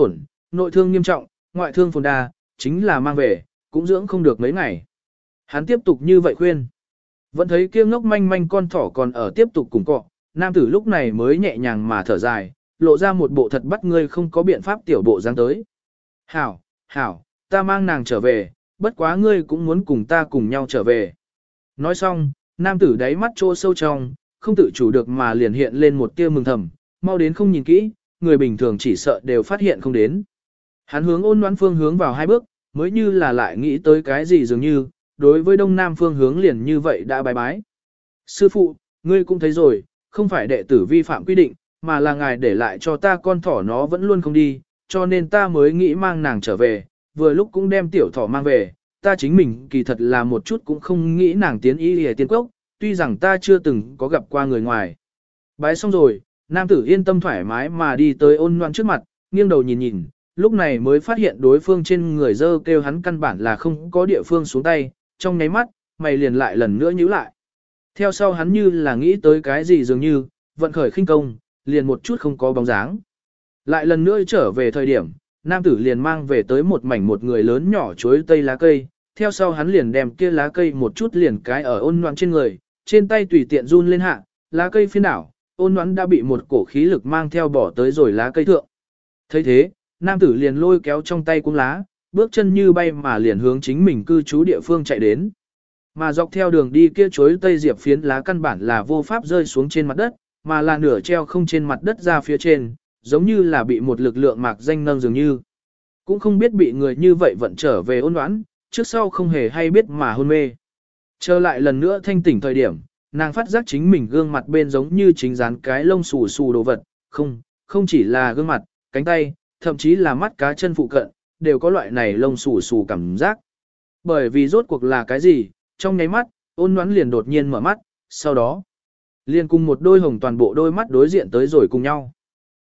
nội thương nghiêm trọng, ngoại thương phồn đa, chính là mang về, cũng dưỡng không được mấy ngày. Hắn tiếp tục như vậy khuyên. Vẫn thấy kia ngốc manh manh con thỏ còn ở tiếp tục cùng cọ, nam tử lúc này mới nhẹ nhàng mà thở dài, lộ ra một bộ thật bắt ngươi không có biện pháp tiểu bộ dáng tới. Hảo, hảo, ta mang nàng trở về, bất quá ngươi cũng muốn cùng ta cùng nhau trở về. Nói xong, nam tử đáy mắt trô sâu trong, không tự chủ được mà liền hiện lên một tia mừng thầm, mau đến không nhìn kỹ, người bình thường chỉ sợ đều phát hiện không đến. Hắn hướng Ôn Loan phương hướng vào 2 bước, mới như là lại nghĩ tới cái gì dường như, đối với đông nam phương hướng liền như vậy đã bái bái. Sư phụ, ngươi cũng thấy rồi, không phải đệ tử vi phạm quy định, mà là ngài để lại cho ta con thỏ nó vẫn luôn không đi, cho nên ta mới nghĩ mang nàng trở về, vừa lúc cũng đem tiểu thỏ mang về, ta chính mình kỳ thật là một chút cũng không nghĩ nàng tiến y hề tiên quốc, tuy rằng ta chưa từng có gặp qua người ngoài. Bái xong rồi, nam tử yên tâm thoải mái mà đi tới Ôn Loan trước mặt, nghiêng đầu nhìn nhìn, lúc này mới phát hiện đối phương trên người dơ kêu hắn căn bản là không có địa phương xuống tay, trong nháy mắt, mày liền lại lần nữa nhíu lại. Theo sau hắn như là nghĩ tới cái gì dường như, vận khởi khinh công, liền một chút không có bóng dáng. Lại lần nữa trở về thời điểm, nam tử liền mang về tới một mảnh một người lớn nhỏ chuối tây lá cây, theo sau hắn liền đem kia lá cây một chút liền cái ở Ôn Loan trên người, trên tay tùy tiện run lên hạ, lá cây phiên đảo, Ôn Loan đã bị một cổ khí lực mang theo bỏ tới rồi lá cây thượng. Thấy thế, nam tử liền lôi kéo trong tay cuống lá, bước chân như bay mà liền hướng chính mình cư trú địa phương chạy đến. Mà dọc theo đường đi kia chuối tây diệp phiến lá căn bản là vô pháp rơi xuống trên mặt đất, mà là nửa treo không trên mặt đất ra phía trên, giống như là bị một lực lượng mạc danh nâng dường như. Cũng không biết bị người như vậy vận trở về Ôn Loan, trước sau không hề hay biết mà hôn mê. Trở lại lần nữa thanh tỉnh thời điểm, nàng phát giác chính mình gương mặt bên giống như chính dán cái lông xù xù đồ vật, không chỉ là gương mặt, cánh tay, thậm chí là mắt cá chân phụ cận, đều có loại này lông xù xù cảm giác. Bởi vì rốt cuộc là cái gì, trong nháy mắt, Ôn Loan liền đột nhiên mở mắt, sau đó, liền cùng một đôi hồng toàn bộ đôi mắt đối diện tới rồi cùng nhau.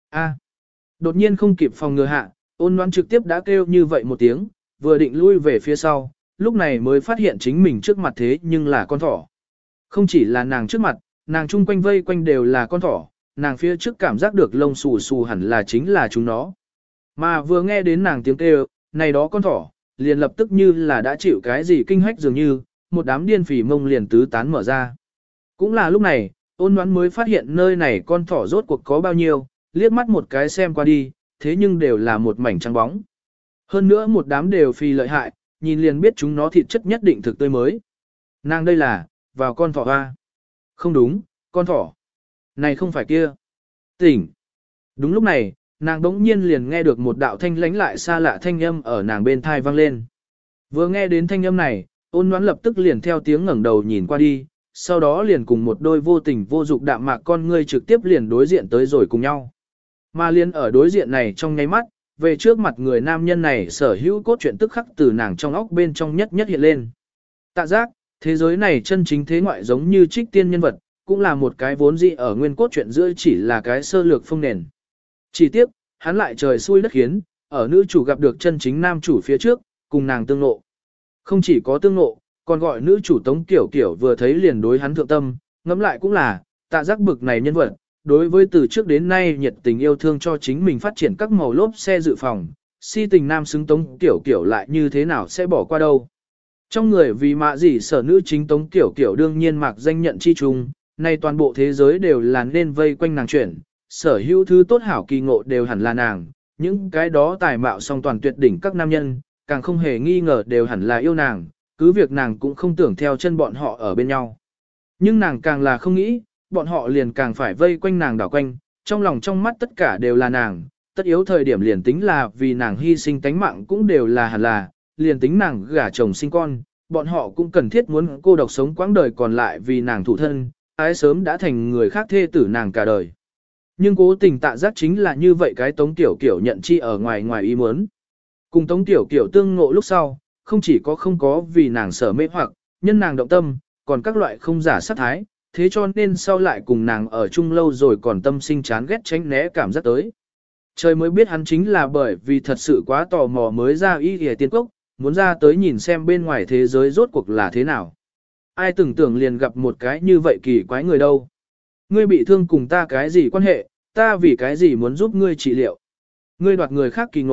Đột nhiên không kịp phòng ngừa hạ, Ôn Loan trực tiếp đã kêu như vậy một tiếng, vừa định lui về phía sau, lúc này mới phát hiện chính mình trước mặt thế nhưng là con thỏ. Không chỉ là nàng trước mặt, nàng chung quanh vây quanh đều là con thỏ, nàng phía trước cảm giác được lông xù xù hẳn là chính là chúng nó. Mà vừa nghe đến nàng tiếng kêu, này đó con thỏ, liền lập tức như là đã chịu cái gì kinh hách dường như, một đám điên phỉ mông liền tứ tán mở ra. Cũng là lúc này, Ôn Loan mới phát hiện nơi này con thỏ rốt cuộc có bao nhiêu, liếc mắt một cái xem qua đi, thế nhưng đều là một mảnh trắng bóng. Hơn nữa một đám đều phi lợi hại, nhìn liền biết chúng nó thịt chất nhất định thực tươi mới. Nàng đây là, vào con thỏ hoa. Không đúng, con thỏ. Này không phải kia. Tỉnh. Đúng lúc này, nàng đống nhiên liền nghe được một đạo thanh lánh lại xa lạ thanh âm ở nàng bên thai vang lên. Vừa nghe đến thanh âm này, Ôn Loan lập tức liền theo tiếng ngẩng đầu nhìn qua đi, sau đó liền cùng một đôi vô tình vô dục đạm mạc con ngươi trực tiếp liền đối diện tới rồi cùng nhau. Mà liền ở đối diện này trong nháy mắt, về trước mặt người nam nhân này sở hữu cốt truyện tức khắc từ nàng trong óc bên trong nhất nhất hiện lên. Tạ giác, thế giới này chân chính thế ngoại giống như trích tiên nhân vật, cũng là một cái vốn dĩ ở nguyên cốt truyện giữa chỉ là cái sơ lược phong nền. Chỉ tiếp, hắn lại trời xui đất khiến, ở nữ chủ gặp được chân chính nam chủ phía trước, cùng nàng tương ngộ. Không chỉ có tương ngộ, còn gọi nữ chủ Tống Kiểu Kiểu vừa thấy liền đối hắn thượng tâm, ngẫm lại cũng là, tạ giác bực này nhân vật, đối với từ trước đến nay nhiệt tình yêu thương cho chính mình phát triển các màu lốp xe dự phòng, si tình nam xứng Tống Kiểu Kiểu lại như thế nào sẽ bỏ qua đâu. Trong người vì mạ gì sở nữ chính Tống Kiểu Kiểu đương nhiên mạc danh nhận chi chung, nay toàn bộ thế giới đều là nên vây quanh nàng chuyển, sở hữu thứ tốt hảo kỳ ngộ đều hẳn là nàng, những cái đó tài mạo song toàn tuyệt đỉnh các nam nhân, càng không hề nghi ngờ đều hẳn là yêu nàng, cứ việc nàng cũng không tưởng theo chân bọn họ ở bên nhau. Nhưng nàng càng là không nghĩ, bọn họ liền càng phải vây quanh nàng đảo quanh, trong lòng trong mắt tất cả đều là nàng, tất yếu thời điểm liền tính là vì nàng hy sinh tánh mạng cũng đều là hẳn là, liền tính nàng gả chồng sinh con, bọn họ cũng cần thiết muốn cô độc sống quãng đời còn lại vì nàng thụ thân, ái sớm đã thành người khác thê tử nàng cả đời. Nhưng cố tình tạ giác chính là như vậy cái Tống Tiểu Kiểu nhận chi ở ngoài ý muốn. Cùng Tống Tiểu Kiểu tương ngộ lúc sau, không chỉ có không có vì nàng sở mê hoặc, nhân nàng động tâm, còn các loại không giả sát thái, thế cho nên sau lại cùng nàng ở chung lâu rồi còn tâm sinh chán ghét tránh né cảm giác tới. Trời mới biết hắn chính là bởi vì thật sự quá tò mò mới ra y ghề tiên cốc, muốn ra tới nhìn xem bên ngoài thế giới rốt cuộc là thế nào. Ai tưởng tưởng liền gặp một cái như vậy kỳ quái người đâu. Ngươi bị thương cùng ta cái gì quan hệ, ta vì cái gì muốn giúp ngươi trị liệu. Ngươi đoạt người khác kỳ ngộ,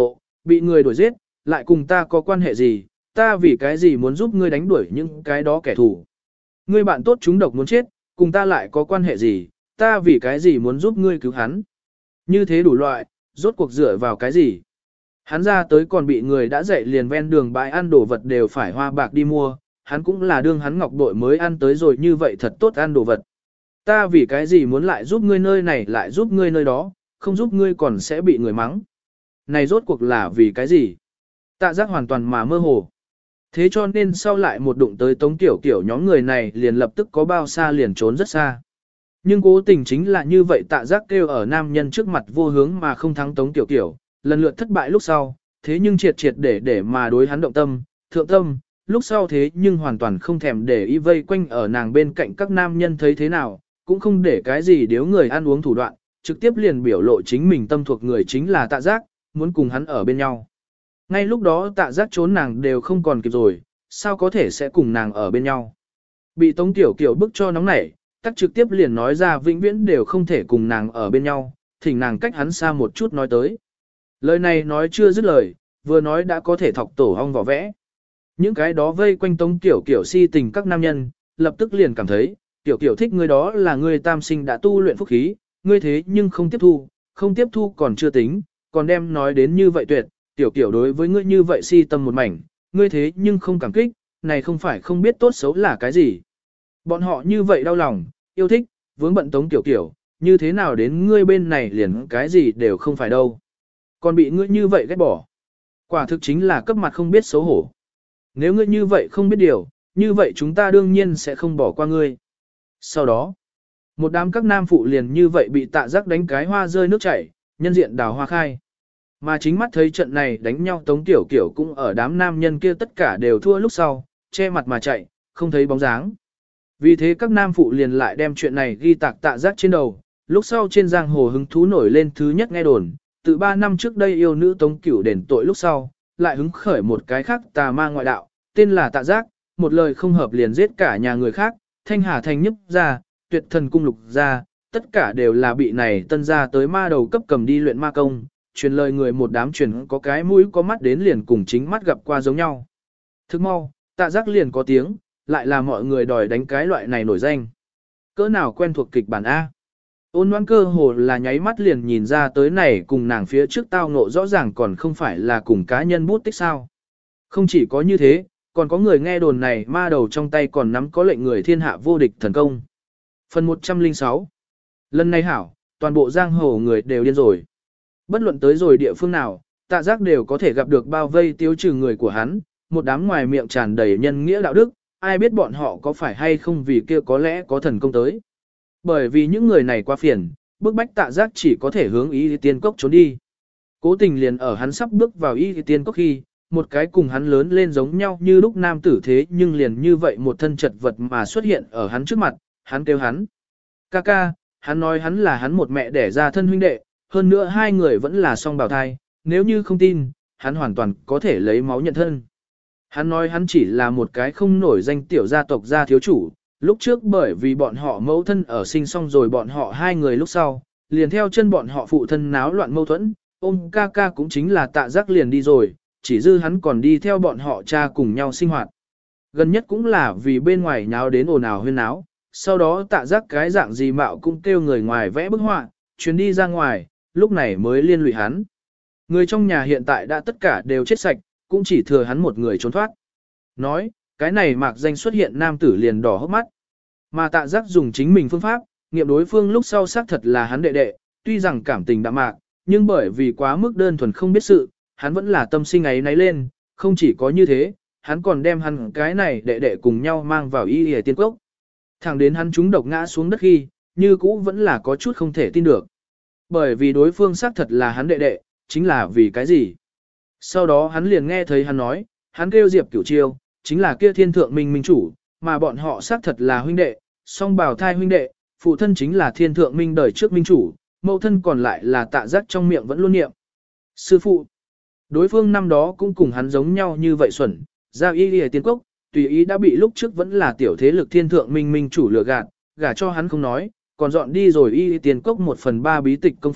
bị người đuổi giết, lại cùng ta có quan hệ gì, ta vì cái gì muốn giúp ngươi đánh đuổi những cái đó kẻ thù. Ngươi bạn tốt chúng độc muốn chết, cùng ta lại có quan hệ gì, ta vì cái gì muốn giúp ngươi cứu hắn. Như thế đủ loại, rốt cuộc dựa vào cái gì. Hắn ra tới còn bị người đã dạy liền ven đường bãi ăn đồ vật đều phải hoa bạc đi mua, hắn cũng là đương hắn ngọc bội mới ăn tới rồi như vậy thật tốt ăn đồ vật. Ta vì cái gì muốn lại giúp ngươi nơi này lại giúp ngươi nơi đó, không giúp ngươi còn sẽ bị người mắng. Này rốt cuộc là vì cái gì? Tạ giác hoàn toàn mà mơ hồ. Thế cho nên sau lại một đụng tới Tống Tiểu Kiểu nhóm người này liền lập tức có bao xa liền trốn rất xa. Nhưng cố tình chính là như vậy Tạ giác kêu ở nam nhân trước mặt vô hướng mà không thắng Tống Tiểu Kiểu, lần lượt thất bại lúc sau, thế nhưng triệt để mà đối hắn động tâm, thượng tâm, lúc sau thế nhưng hoàn toàn không thèm để ý vây quanh ở nàng bên cạnh các nam nhân thấy thế nào, cũng không để cái gì điếu người ăn uống thủ đoạn, trực tiếp liền biểu lộ chính mình tâm thuộc người chính là Tạ giác, muốn cùng hắn ở bên nhau. Ngay lúc đó Tạ giác trốn nàng đều không còn kịp rồi, sao có thể sẽ cùng nàng ở bên nhau. Bị Tống Tiểu Kiểu bức cho nóng nảy, tắc trực tiếp liền nói ra vĩnh viễn đều không thể cùng nàng ở bên nhau, thỉnh nàng cách hắn xa một chút nói tới. Lời này nói chưa dứt lời, vừa nói đã có thể thọc tổ hong vỏ vẽ. Những cái đó vây quanh Tống Tiểu Kiểu si tình các nam nhân, lập tức liền cảm thấy, Tiểu Kiểu thích ngươi đó là ngươi tam sinh đã tu luyện phúc khí, ngươi thế nhưng không tiếp thu còn chưa tính, còn đem nói đến như vậy tuyệt, Tiểu Kiểu đối với ngươi như vậy si tâm một mảnh, ngươi thế nhưng không cảm kích, này không phải không biết tốt xấu là cái gì. Bọn họ như vậy đau lòng, yêu thích, vướng bận Tống Tiểu Kiểu, như thế nào đến ngươi bên này liền cái gì đều không phải đâu. Còn bị ngươi như vậy ghét bỏ. Quả thực chính là cấp mặt không biết xấu hổ. Nếu ngươi như vậy không biết điều, như vậy chúng ta đương nhiên sẽ không bỏ qua ngươi. Sau đó, một đám các nam phụ liền như vậy bị Tạ giác đánh cái hoa rơi nước chảy, nhân diện đào hoa khai. Mà chính mắt thấy trận này đánh nhau Tống Tiểu Kiểu cũng ở đám nam nhân kia tất cả đều thua lúc sau, che mặt mà chạy, không thấy bóng dáng. Vì thế các nam phụ liền lại đem chuyện này ghi tạc Tạ giác trên đầu, lúc sau trên giang hồ hứng thú nổi lên thứ nhất nghe đồn, từ 3 năm trước đây yêu nữ Tống Cửu đền tội lúc sau, lại hứng khởi một cái khác tà ma ngoại đạo, tên là Tạ giác, một lời không hợp liền giết cả nhà người khác, Thanh Hà Thành Nhấp gia, Tuyệt Thần Cung Lục gia, tất cả đều là bị này tân gia tới ma đầu cấp cầm đi luyện ma công, truyền lời người một đám truyền có cái mũi có mắt đến liền cùng chính mắt gặp qua giống nhau. Thức mau, Tạ giác liền có tiếng, lại là mọi người đòi đánh cái loại này nổi danh. Cỡ nào quen thuộc kịch bản A. Ôn Loan cơ hồ là nháy mắt liền nhìn ra tới này cùng nàng phía trước tao ngộ rõ ràng còn không phải là cùng cá nhân bút tích sao. Không chỉ có như thế, còn có người nghe đồn này ma đầu trong tay còn nắm có lệnh người thiên hạ vô địch thần công. Phần 106. Lần này hảo, toàn bộ giang hồ người đều điên rồi. Bất luận tới rồi địa phương nào, Tạ giác đều có thể gặp được bao vây tiêu trừ người của hắn, một đám ngoài miệng tràn đầy nhân nghĩa đạo đức, ai biết bọn họ có phải hay không vì kia có lẽ có thần công tới. Bởi vì những người này quá phiền, bức bách Tạ giác chỉ có thể hướng Y Tiên Cốc trốn đi. Cố tình liền ở hắn sắp bước vào Y Tiên Cốc khi, một cái cùng hắn lớn lên giống nhau như lúc nam tử thế nhưng liền như vậy một thân chật vật mà xuất hiện ở hắn trước mặt, hắn kêu hắn. Ca, hắn nói hắn là hắn một mẹ đẻ ra thân huynh đệ, hơn nữa hai người vẫn là song bào thai, nếu như không tin, hắn hoàn toàn có thể lấy máu nhận thân. Hắn nói hắn chỉ là một cái không nổi danh tiểu gia tộc gia thiếu chủ, lúc trước bởi vì bọn họ mẫu thân ở sinh xong rồi bọn họ hai người lúc sau, liền theo chân bọn họ phụ thân náo loạn mâu thuẫn, ôm ca cũng chính là Tạ giác liền đi rồi, chỉ dư hắn còn đi theo bọn họ cha cùng nhau sinh hoạt. Gần nhất cũng là vì bên ngoài nháo đến ồn ào huyên náo, sau đó Tạ giác cái dạng gì mạo cũng kêu người ngoài vẽ bức họa, chuyến đi ra ngoài, lúc này mới liên lụy hắn. Người trong nhà hiện tại đã tất cả đều chết sạch, cũng chỉ thừa hắn một người trốn thoát. Nói, cái này mạc danh xuất hiện nam tử liền đỏ hốc mắt. Mà Tạ giác dùng chính mình phương pháp, nghiệm đối phương lúc sau xác thật là hắn đệ đệ, tuy rằng cảm tình đạm mạc, nhưng bởi vì quá mức đơn thuần không biết sự, hắn vẫn là tâm sinh ấy náy lên, không chỉ có như thế, hắn còn đem hắn cái này đệ đệ cùng nhau mang vào Y Tiên Cốc. Thẳng đến hắn trúng độc ngã xuống đất khi, như cũ vẫn là có chút không thể tin được. Bởi vì đối phương xác thật là hắn đệ đệ, chính là vì cái gì? Sau đó hắn liền nghe thấy hắn nói, hắn kêu Diệp Cửu Chiêu, chính là kia thiên thượng minh minh chủ, mà bọn họ xác thật là huynh đệ, song bào thai huynh đệ, phụ thân chính là thiên thượng minh đời trước minh chủ, mẫu thân còn lại là Tạ giác trong miệng vẫn luôn niệm. Sư phụ, đối phương năm đó cũng cùng hắn giống nhau như vậy xuẩn, ra Y Tiên Cốc, tùy ý đã bị lúc trước vẫn là tiểu thế lực thiên thượng minh minh chủ lừa gạt, gả cho hắn không nói, còn dọn đi rồi Y Tiên Cốc 1/3 bí tịch công pháp,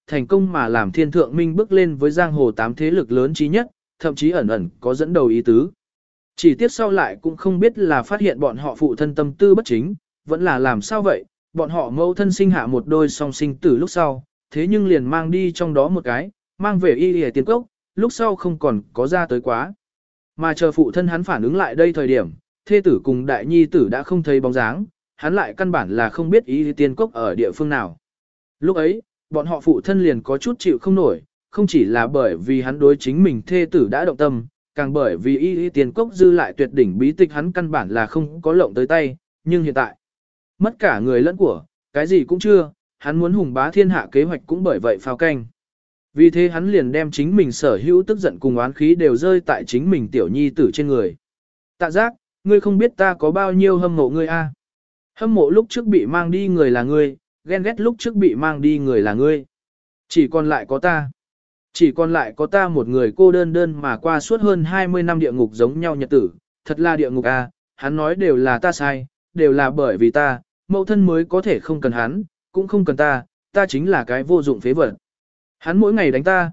thành công mà làm thiên thượng minh bước lên với giang hồ 8 thế lực lớn chí nhất, thậm chí ẩn ẩn có dẫn đầu ý tứ. Chỉ tiếc sau lại cũng không biết là phát hiện bọn họ phụ thân tâm tư bất chính, vẫn là làm sao vậy, bọn họ mẫu thân sinh hạ một đôi song sinh tử lúc sau, thế nhưng liền mang đi trong đó một cái, mang về y y tiền cốc, lúc sau không còn có ra tới quá. Mà chờ phụ thân hắn phản ứng lại đây thời điểm, thê tử cùng đại nhi tử đã không thấy bóng dáng, hắn lại căn bản là không biết y tiền cốc ở địa phương nào. Lúc ấy, bọn họ phụ thân liền có chút chịu không nổi, không chỉ là bởi vì hắn đối chính mình thê tử đã động tâm, càng bởi vì y tiền cốc dư lại tuyệt đỉnh bí tịch hắn căn bản là không có lộng tới tay, nhưng hiện tại, mất cả người lẫn của, cái gì cũng chưa, hắn muốn hùng bá thiên hạ kế hoạch cũng bởi vậy phao canh. Vì thế hắn liền đem chính mình sở hữu tức giận cùng oán khí đều rơi tại chính mình tiểu nhi tử trên người. Tạ giác, ngươi không biết ta có bao nhiêu hâm mộ ngươi a? Hâm mộ lúc trước bị mang đi người là ngươi, ghen ghét lúc trước bị mang đi người là ngươi. Chỉ còn lại có ta. Chỉ còn lại có ta một người cô đơn đơn mà qua suốt hơn 20 năm địa ngục giống nhau nhật tử. Thật là địa ngục a, hắn nói đều là ta sai, đều là bởi vì ta, mẫu thân mới có thể không cần hắn, cũng không cần ta, ta chính là cái vô dụng phế vật. Hắn mỗi ngày đánh ta,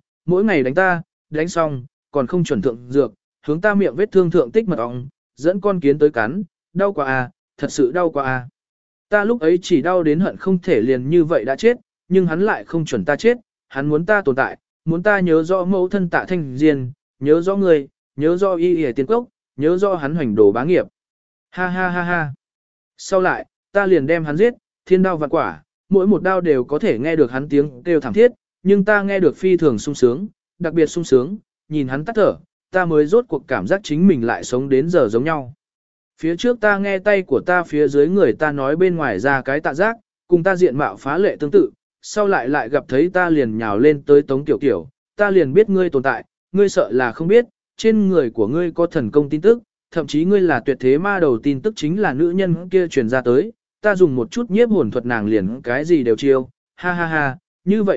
đánh xong, còn không chuẩn thượng dược, hướng ta miệng vết thương thượng tích mật ong, dẫn con kiến tới cắn, đau quá à, thật sự đau quá à. Ta lúc ấy chỉ đau đến hận không thể liền như vậy đã chết, nhưng hắn lại không chuẩn ta chết, hắn muốn ta tồn tại, muốn ta nhớ rõ mẫu thân Tạ Thanh Diên, nhớ rõ người, nhớ rõ y y tiên cốc, nhớ rõ hắn hoành đồ bá nghiệp. Ha ha ha ha. Sau lại, ta liền đem hắn giết, thiên đao vạn quả, mỗi một đao đều có thể nghe được hắn tiếng kêu thảm thiết, nhưng ta nghe được phi thường sung sướng, đặc biệt sung sướng, nhìn hắn tắt thở, ta mới rốt cuộc cảm giác chính mình lại sống đến giờ giống nhau. Phía trước ta nghe tay của ta phía dưới người ta nói bên ngoài ra cái tạ giác, cùng ta diện mạo phá lệ tương tự, sau lại gặp thấy ta liền nhào lên tới Tống Tiểu Kiểu, ta liền biết ngươi tồn tại, ngươi sợ là không biết, trên người của ngươi có thần công tin tức, thậm chí ngươi là tuyệt thế ma đầu tin tức chính là nữ nhân kia truyền ra tới, ta dùng một chút nhiếp hồn thuật nàng liền cái gì đều chiêu, ha ha ha, như vậy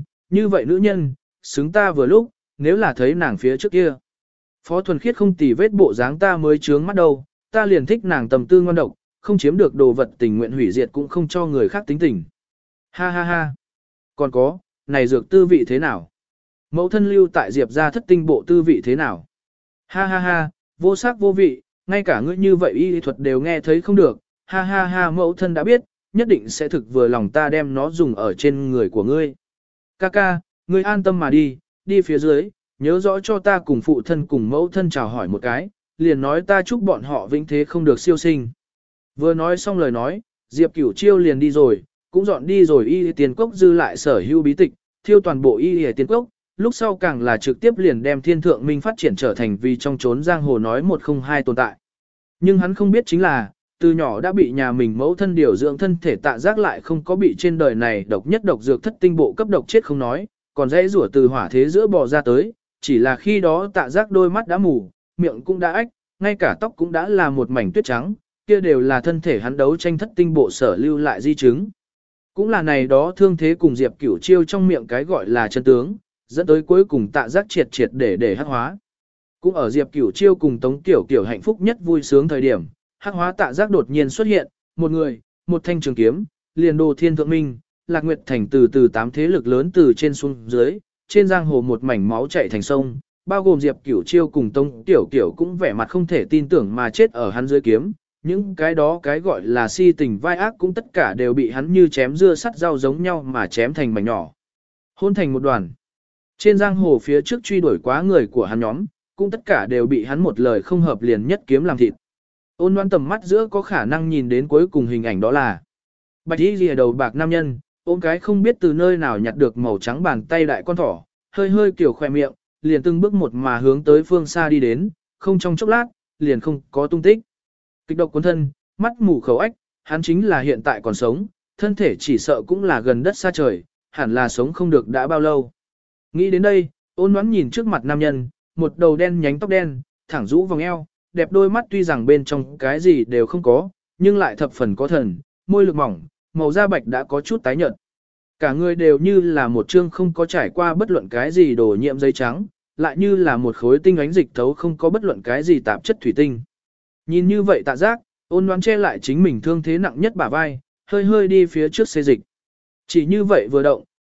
nữ nhân, xứng ta vừa lúc, nếu là thấy nàng phía trước kia. Phó Thuần Khiết không tì vết bộ dáng ta mới trướng mắt đâu, ta liền thích nàng tầm tư ngon độc, không chiếm được đồ vật tình nguyện hủy diệt cũng không cho người khác tính tình. Ha ha ha. Còn có, này dược tư vị thế nào? Mẫu thân lưu tại Diệp gia thất tinh bộ tư vị thế nào? Ha ha ha, vô sắc vô vị, ngay cả ngươi như vậy y thuật đều nghe thấy không được. Ha ha ha, mẫu thân đã biết, nhất định sẽ thực vừa lòng ta đem nó dùng ở trên người của ngươi. Kaka, ngươi an tâm mà đi phía dưới, nhớ rõ cho ta cùng phụ thân cùng mẫu thân chào hỏi một cái, liền nói ta chúc bọn họ vĩnh thế không được siêu sinh. Vừa nói xong lời nói, Diệp Cửu Chiêu liền đi rồi, cũng dọn đi rồi y tiền cốc dư lại sở hữu bí tịch, thiêu toàn bộ y tiền cốc, lúc sau càng là trực tiếp liền đem thiên thượng minh phát triển trở thành vì trong chốn giang hồ nói 102 tồn tại. Nhưng hắn không biết chính là, từ nhỏ đã bị nhà mình mẫu thân điều dưỡng thân thể Tạ Giác lại không có bị trên đời này độc nhất độc dược thất tinh bộ cấp độc chết không nói, còn dễ rủa từ hỏa thế giữa bò ra tới, chỉ là khi đó Tạ Giác đôi mắt đã mù, miệng cũng đã ách, ngay cả tóc cũng đã là một mảnh tuyết trắng, kia đều là thân thể hắn đấu tranh thất tinh bộ sở lưu lại di chứng. Cũng là này đó thương thế cùng Diệp Cửu Chiêu trong miệng cái gọi là chân tướng, dẫn tới cuối cùng Tạ Giác triệt để hắc hóa. Cũng ở Diệp Cửu Chiêu cùng Tống Tiểu Kiểu hạnh phúc nhất vui sướng thời điểm, hắc hóa Tạ Giác đột nhiên xuất hiện, một người, một thanh trường kiếm, liền đồ thiên thượng minh, Lạc Nguyệt Thành từ 8 thế lực lớn từ trên xuống dưới, trên giang hồ một mảnh máu chảy thành sông, bao gồm Diệp Cửu Chiêu cùng Tống Tiểu Kiểu cũng vẻ mặt không thể tin tưởng mà chết ở hắn dưới kiếm, những cái đó cái gọi là si tình vai ác cũng tất cả đều bị hắn như chém dưa sắt rau giống nhau mà chém thành mảnh nhỏ, hôn thành một đoàn. Trên giang hồ phía trước truy đuổi quá người của hắn nhóm, cũng tất cả đều bị hắn một lời không hợp liền nhất kiếm làm thịt. Ôn Loan tầm mắt giữa có khả năng nhìn đến cuối cùng hình ảnh đó là bạch y lìa đầu bạc nam nhân, ôm cái không biết từ nơi nào nhặt được màu trắng bàn tay đại con thỏ, hơi kiểu khoe miệng, liền từng bước một mà hướng tới phương xa đi đến, không trong chốc lát, liền không có tung tích. Kịch độc cuốn thân, mắt mù khẩu ách, hắn chính là hiện tại còn sống, thân thể chỉ sợ cũng là gần đất xa trời, hẳn là sống không được đã bao lâu. Nghĩ đến đây, Ôn Loan nhìn trước mặt nam nhân, một đầu đen nhánh tóc đen, thẳng rũ vòng eo, đẹp đôi mắt tuy rằng bên trong cái gì đều không có, nhưng lại thập phần có thần, môi lực mỏng, màu da bạch đã có chút tái nhợt. Cả người đều như là một chương không có trải qua bất luận cái gì đổ nhiễm giấy trắng, lại như là một khối tinh ánh dịch thấu không có bất luận cái gì tạp chất thủy tinh. Nhìn như vậy Tạ Giác, Ôn Loan che lại chính mình thương thế nặng nhất bả vai, hơi đi phía trước xê dịch. Chỉ như vậy vừa động,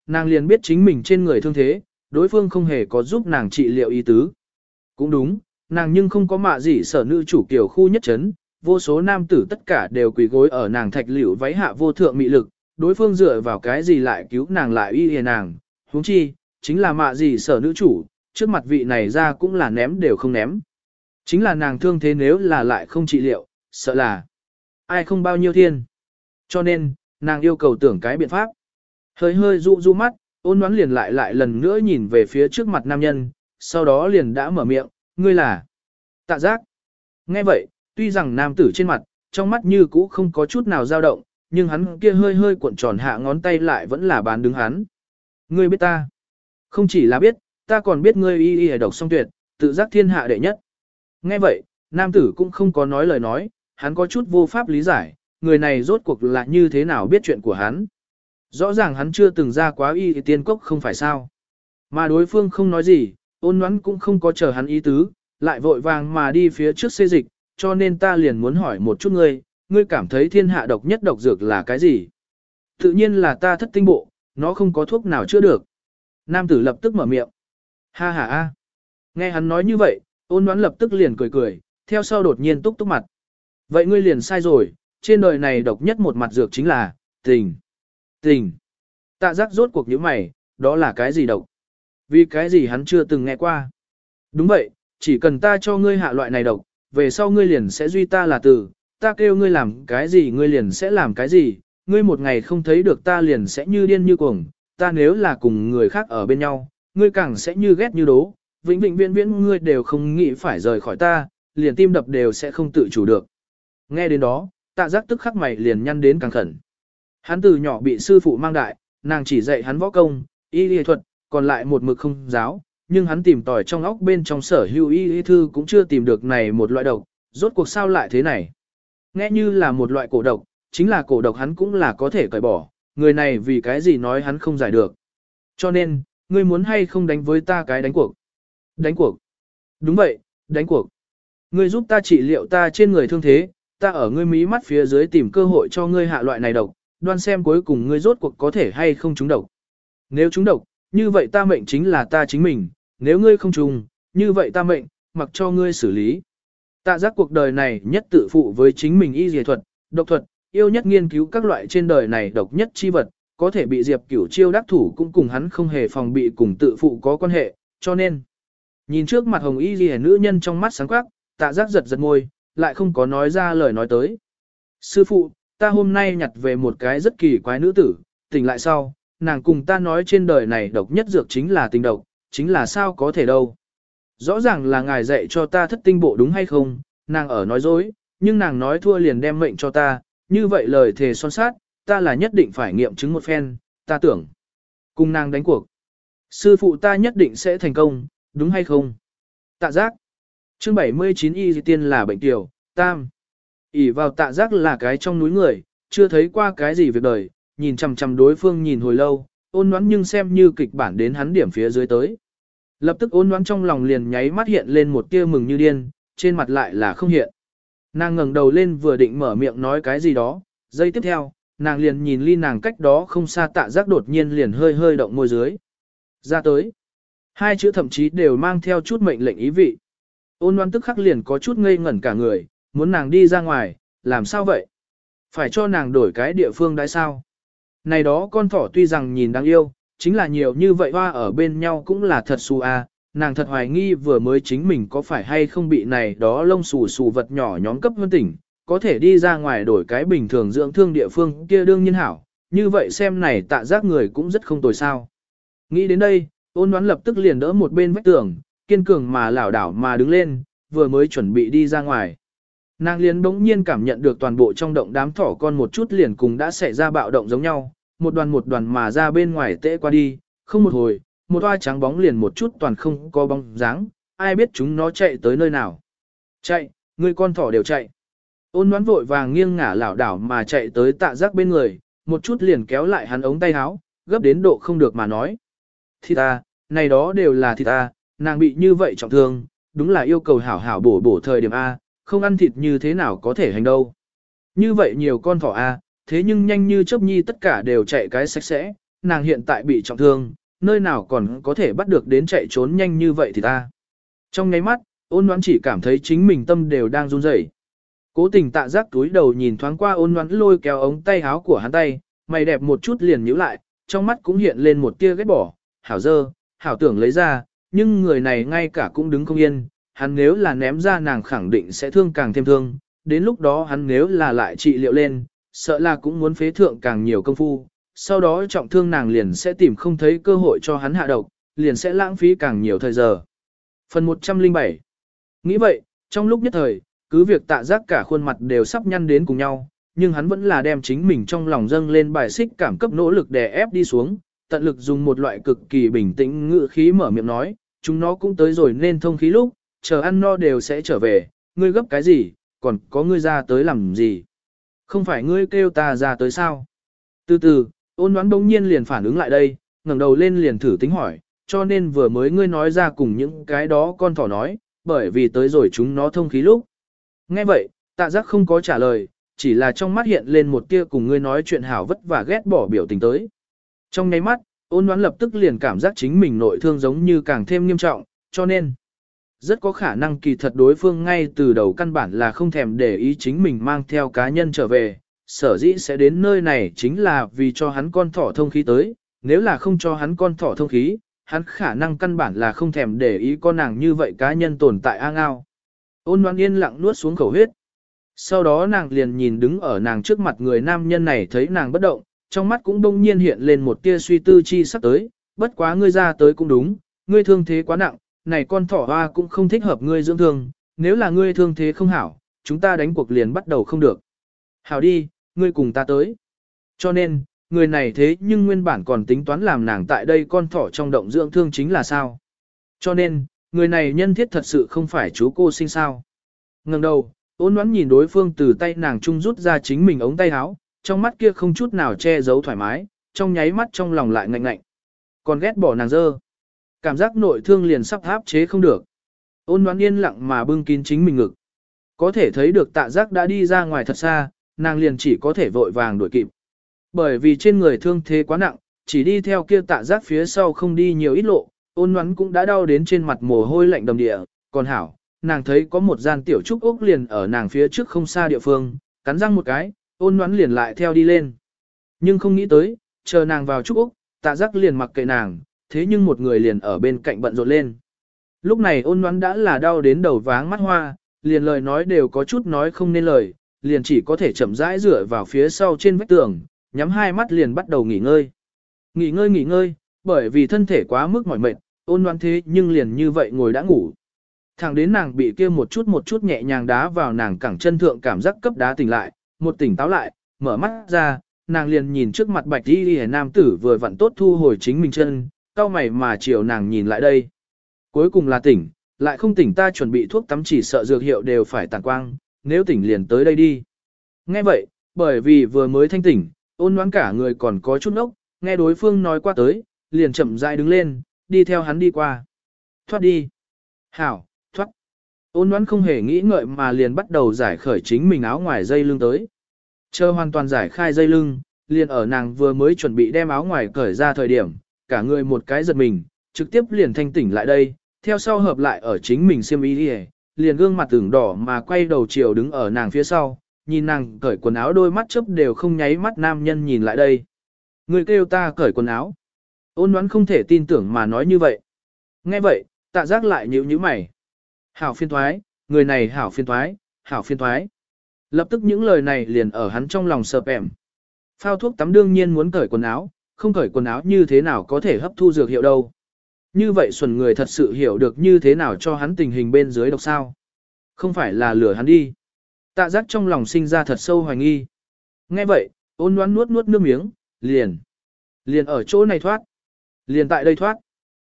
nàng liền biết chính mình trên người thương thế, đối phương không hề có giúp nàng trị liệu ý tứ. Cũng đúng, nàng nhưng không có mạ gì sở nữ chủ kiểu khu nhất chấn, vô số nam tử tất cả đều quỳ gối ở nàng thạch liễu váy hạ vô thượng mị lực, đối phương dựa vào cái gì lại cứu nàng lại y hề nàng, huống chi, chính là mạ gì sở nữ chủ, trước mặt vị này ra cũng là ném đều không ném. Chính là nàng thương thế nếu là lại không trị liệu, sợ là ai không bao nhiêu thiên. Cho nên, nàng yêu cầu tưởng cái biện pháp. Hơi hơi dụ dụ mắt, ôn đoán liền lại lần nữa nhìn về phía trước mặt nam nhân, sau đó liền đã mở miệng, ngươi là Tạ Giác. Nghe vậy, tuy rằng nam tử trên mặt, trong mắt như cũ không có chút nào dao động, nhưng hắn kia hơi hơi cuộn tròn hạ ngón tay lại vẫn là bán đứng hắn. Ngươi biết ta. Không chỉ là biết, ta còn biết ngươi y độc song tuyệt, tự giác thiên hạ đệ nhất. Nghe vậy, nam tử cũng không có nói lời nói, hắn có chút vô pháp lý giải, người này rốt cuộc là như thế nào biết chuyện của hắn. Rõ ràng hắn chưa từng ra quá y tiên cốc không phải sao. Mà đối phương không nói gì, ôn nhoắn cũng không có chờ hắn ý tứ, lại vội vàng mà đi phía trước xê dịch, cho nên ta liền muốn hỏi một chút ngươi cảm thấy thiên hạ độc nhất độc dược là cái gì? Tự nhiên là ta thất tinh bộ, nó không có thuốc nào chữa được. Nam tử lập tức mở miệng. Ha ha a. Nghe hắn nói như vậy, ôn nhoắn lập tức liền cười cười, theo sau đột nhiên túc túc mặt. Vậy ngươi liền sai rồi, trên đời này độc nhất một mặt dược chính là tình. Tình. Tạ Giác rốt cuộc nhíu mày, đó là cái gì độc? Vì cái gì hắn chưa từng nghe qua? Đúng vậy, chỉ cần ta cho ngươi hạ loại này độc, về sau ngươi liền sẽ duy ta là tử, ta kêu ngươi làm cái gì ngươi liền sẽ làm cái gì, ngươi một ngày không thấy được ta liền sẽ như điên như cuồng, ta nếu là cùng người khác ở bên nhau, ngươi càng sẽ như ghét như đố, vĩnh vĩnh viễn viễn ngươi đều không nghĩ phải rời khỏi ta, liền tim đập đều sẽ không tự chủ được. Nghe đến đó, Tạ Giác tức khắc mày liền nhăn đến càng khẩn. Hắn từ nhỏ bị sư phụ mang đại, nàng chỉ dạy hắn võ công, y lý thuật, còn lại một mực không giáo, nhưng hắn tìm tòi trong óc bên trong sở hữu y lý thư cũng chưa tìm được này một loại độc, rốt cuộc sao lại thế này. Nghe như là một loại cổ độc, chính là cổ độc hắn cũng là có thể cởi bỏ, người này vì cái gì nói hắn không giải được. Cho nên, ngươi muốn hay không đánh với ta cái đánh cuộc? Đánh cuộc? Đúng vậy, đánh cuộc. Ngươi giúp ta trị liệu ta trên người thương thế, ta ở ngươi mí mắt phía dưới tìm cơ hội cho ngươi hạ loại này độc, đoan xem cuối cùng ngươi rốt cuộc có thể hay không trúng độc. Nếu trúng độc, như vậy ta mệnh chính là ta chính mình, nếu ngươi không trùng, như vậy ta mệnh, mặc cho ngươi xử lý. Tạ Giác cuộc đời này nhất tự phụ với chính mình y dề thuật, độc thuật, yêu nhất nghiên cứu các loại trên đời này độc nhất chi vật, có thể bị Diệp Cửu chiêu đắc thủ cũng cùng hắn không hề phòng bị cùng tự phụ có quan hệ, cho nên. Nhìn trước mặt hồng y dề nữ nhân trong mắt sáng quắc, Tạ Giác giật giật môi, lại không có nói ra lời nói tới. Sư phụ, ta hôm nay nhặt về một cái rất kỳ quái nữ tử, tỉnh lại sau, nàng cùng ta nói trên đời này độc nhất dược chính là tình độc, chính là sao có thể đâu. Rõ ràng là ngài dạy cho ta thất tinh bộ đúng hay không, nàng ở nói dối, nhưng nàng nói thua liền đem mệnh cho ta, như vậy lời thề son sát, ta là nhất định phải nghiệm chứng một phen, ta tưởng. Cùng nàng đánh cuộc. Sư phụ ta nhất định sẽ thành công, đúng hay không? Tạ Giác. Chương 79 y tiên là bệnh tiểu, tam. ỷ vào Tạ Giác là cái trong núi người, chưa thấy qua cái gì việc đời, nhìn chằm chằm đối phương nhìn hồi lâu, ôn nhoắn nhưng xem như kịch bản đến hắn điểm phía dưới tới. Lập tức ôn nhoắn trong lòng liền nháy mắt hiện lên một tia mừng như điên, trên mặt lại là không hiện. Nàng ngẩng đầu lên vừa định mở miệng nói cái gì đó, giây tiếp theo, nàng liền nhìn ly nàng cách đó không xa Tạ Giác đột nhiên liền hơi hơi động môi dưới. Ra tới. Hai chữ thậm chí đều mang theo chút mệnh lệnh ý vị. Ôn nhoắn tức khắc liền có chút ngây ngẩn cả người, muốn nàng đi ra ngoài, làm sao vậy? Phải cho nàng đổi cái địa phươngได้sao? Này đó con thỏ tuy rằng nhìn đáng yêu, chính là nhiều như vậy hoa ở bên nhau cũng là thật xù à, nàng thật hoài nghi vừa mới chính mình có phải hay không bị này đó lông xù xù vật nhỏ nhóm cấp hơn tỉnh, có thể đi ra ngoài đổi cái bình thường dưỡng thương địa phương kia đương nhiên hảo, như vậy xem này Tạ Giác người cũng rất không tồi sao. Nghĩ đến đây, ôn đoán lập tức liền đỡ một bên vách tường, kiên cường mà lảo đảo mà đứng lên, vừa mới chuẩn bị đi ra ngoài. Nàng liền bỗng nhiên cảm nhận được toàn bộ trong động đám thỏ con một chút liền cùng đã xảy ra bạo động giống nhau, một đoàn mà ra bên ngoài tễ qua đi, không một hồi, một toa trắng bóng liền một chút toàn không có bóng dáng, ai biết chúng nó chạy tới nơi nào. Chạy, người con thỏ đều chạy. Ôn đoán vội vàng nghiêng ngả lảo đảo mà chạy tới Tạ Giác bên người, một chút liền kéo lại hắn ống tay áo, gấp đến độ không được mà nói. Thì ta, này đó đều là thịt ta, nàng bị như vậy trọng thương, đúng là yêu cầu hảo hảo bổ thời điểm A, không ăn thịt như thế nào có thể hành đâu. Như vậy nhiều con thỏ A, thế nhưng nhanh như chớp nhi tất cả đều chạy cái sạch sẽ, nàng hiện tại bị trọng thương, nơi nào còn có thể bắt được đến chạy trốn nhanh như vậy thì ta. Trong nháy mắt, Ôn Ngoãn chỉ cảm thấy chính mình tâm đều đang run rẩy. Cố Tình Tạ Giác túi đầu nhìn thoáng qua Ôn Ngoãn lôi kéo ống tay áo của hắn tay, mày đẹp một chút liền nhíu lại, trong mắt cũng hiện lên một tia ghét bỏ, hảo dơ, hảo tưởng lấy ra, nhưng người này ngay cả cũng đứng không yên, hắn nếu là ném ra nàng khẳng định sẽ thương càng thêm thương, đến lúc đó hắn nếu là lại trị liệu lên, sợ là cũng muốn phế thượng càng nhiều công phu, sau đó trọng thương nàng liền sẽ tìm không thấy cơ hội cho hắn hạ độc, liền sẽ lãng phí càng nhiều thời giờ. Phần 107. Nghĩ vậy, trong lúc nhất thời, cứ việc Tạ Giác cả khuôn mặt đều sắp nhăn đến cùng nhau, nhưng hắn vẫn là đem chính mình trong lòng dâng lên bài xích cảm cấp nỗ lực đè ép đi xuống, tận lực dùng một loại cực kỳ bình tĩnh ngữ khí mở miệng nói, chúng nó cũng tới rồi nên thông khí lúc, chờ ăn no đều sẽ trở về, ngươi gấp cái gì, còn có ngươi ra tới làm gì? Không phải ngươi kêu ta ra tới sao? Từ từ, Ôn Ngoãn bỗng nhiên liền phản ứng lại đây, ngẩng đầu lên liền thử tính hỏi, cho nên vừa mới ngươi nói ra cùng những cái đó con thỏ nói, bởi vì tới rồi chúng nó thông khí lúc. Nghe vậy, Tạ Giác không có trả lời, chỉ là trong mắt hiện lên một tia cùng ngươi nói chuyện hảo vất và ghét bỏ biểu tình tới. Trong nháy mắt, Ôn Ngoãn lập tức liền cảm giác chính mình nội thương giống như càng thêm nghiêm trọng, cho nên rất có khả năng kỳ thật đối phương ngay từ đầu căn bản là không thèm để ý chính mình mang theo cá nhân trở về, sở dĩ sẽ đến nơi này chính là vì cho hắn con thỏ thông khí tới, nếu là không cho hắn con thỏ thông khí, hắn khả năng căn bản là không thèm để ý con nàng như vậy cá nhân tồn tại a ngao. Ôn Ngoãn yên lặng nuốt xuống khẩu huyết. Sau đó nàng liền nhìn đứng ở nàng trước mặt người nam nhân này thấy nàng bất động, trong mắt cũng đông nhiên hiện lên một tia suy tư chi sắp tới, bất quá ngươi ra tới cũng đúng, ngươi thương thế quá nặng, này con thỏ hoa cũng không thích hợp ngươi dưỡng thương, nếu là ngươi thương thế không hảo, chúng ta đánh cuộc liền bắt đầu không được. Hảo đi, ngươi cùng ta tới. Cho nên, người này thế nhưng nguyên bản còn tính toán làm nàng tại đây con thỏ trong động dưỡng thương chính là sao. Cho nên, người này nhân thiết thật sự không phải chú cô sinh sao. Ngừng đầu, Ôn Ngoãn nhìn đối phương từ tay nàng trung rút ra chính mình ống tay áo, trong mắt kia không chút nào che giấu thoải mái, trong nháy mắt trong lòng lại ngạnh ngạnh. Còn ghét bỏ nàng dơ. Cảm giác nội thương liền sắp áp chế không được. Ôn Ngoãn yên lặng mà bưng kín chính mình ngực. Có thể thấy được Tạ Giác đã đi ra ngoài thật xa, nàng liền chỉ có thể vội vàng đuổi kịp. Bởi vì trên người thương thế quá nặng, chỉ đi theo kia Tạ Giác phía sau không đi nhiều ít lộ, Ôn Ngoãn cũng đã đau đến trên mặt mồ hôi lạnh đầm địa, còn hảo, nàng thấy có một gian tiểu trúc ốc liền ở nàng phía trước không xa địa phương, cắn răng một cái, Ôn Ngoãn liền lại theo đi lên. Nhưng không nghĩ tới, chờ nàng vào trúc ốc, Tạ Giác liền mặc kệ nàng, thế nhưng một người liền ở bên cạnh bận rộn lên. Lúc này Ôn Ngoãn đã là đau đến đầu váng mắt hoa, liền lời nói đều có chút nói không nên lời, liền chỉ có thể chậm rãi dựa vào phía sau trên vách tường, nhắm hai mắt liền bắt đầu nghỉ ngơi. Nghỉ ngơi, bởi vì thân thể quá mức mỏi mệt, Ôn Ngoãn thế nhưng liền như vậy ngồi đã ngủ. Thẳng đến nàng bị kia một chút nhẹ nhàng đá vào nàng cẳng chân thượng cảm giác cấp đá tỉnh lại, một tỉnh táo lại, mở mắt ra, nàng liền nhìn trước mặt bạch y nam tử vừa vặn tốt thu hồi chính mình chân, cau mày mà chiều nàng nhìn lại đây. Cuối cùng là tỉnh, lại không tỉnh ta chuẩn bị thuốc tắm chỉ sợ dược hiệu đều phải tàn quang, nếu tỉnh liền tới đây đi. Nghe vậy, bởi vì vừa mới thanh tỉnh, Ôn Ngoãn cả người còn có chút ốc, nghe đối phương nói qua tới, liền chậm rãi đứng lên, đi theo hắn đi qua. Thoát đi. Hảo, thoát. Ôn Ngoãn không hề nghĩ ngợi mà liền bắt đầu giải khởi chính mình áo ngoài dây lưng tới. Chờ hoàn toàn giải khai dây lưng, liền ở nàng vừa mới chuẩn bị đem áo ngoài cởi ra thời điểm, cả người một cái giật mình, trực tiếp liền thanh tỉnh lại đây, theo sau hợp lại ở chính mình xiêm y đi, liền gương mặt tưởng đỏ mà quay đầu chiều đứng ở nàng phía sau, nhìn nàng cởi quần áo đôi mắt chớp đều không nháy mắt nam nhân nhìn lại đây. Người kêu ta cởi quần áo. Ôn Ngoãn không thể tin tưởng mà nói như vậy. Nghe vậy, Tạ Giác lại nhíu mày. Hảo phiên thoái, người này hảo phiên thoái, hảo phiên thoái. Lập tức những lời này liền ở hắn trong lòng sợp ẻm. Phao thuốc tắm đương nhiên muốn cởi quần áo, không cởi quần áo như thế nào có thể hấp thu dược hiệu đâu. Như vậy xuẩn người thật sự hiểu được như thế nào cho hắn tình hình bên dưới độc sao. Không phải là lừa hắn đi. Tạ Giác trong lòng sinh ra thật sâu hoài nghi. Nghe vậy, Ôn Ngoãn nuốt nước miếng, liền ở chỗ này thoát. Liền tại đây thoát.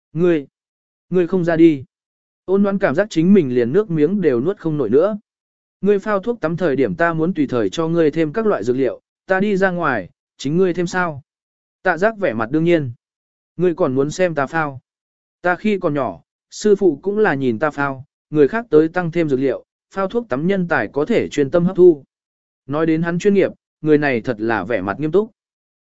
Ngươi không ra đi. Ôn Ngoãn cảm giác chính mình liền nước miếng đều nuốt không nổi nữa. Ngươi phao thuốc tắm thời điểm ta muốn tùy thời cho ngươi thêm các loại dược liệu, ta đi ra ngoài, chính ngươi thêm sao. Tạ Giác vẻ mặt đương nhiên. Ngươi còn muốn xem ta phao. Ta khi còn nhỏ, sư phụ cũng là nhìn ta phao, người khác tới tăng thêm dược liệu, phao thuốc tắm nhân tài có thể chuyên tâm hấp thu. Nói đến hắn chuyên nghiệp, người này thật là vẻ mặt nghiêm túc.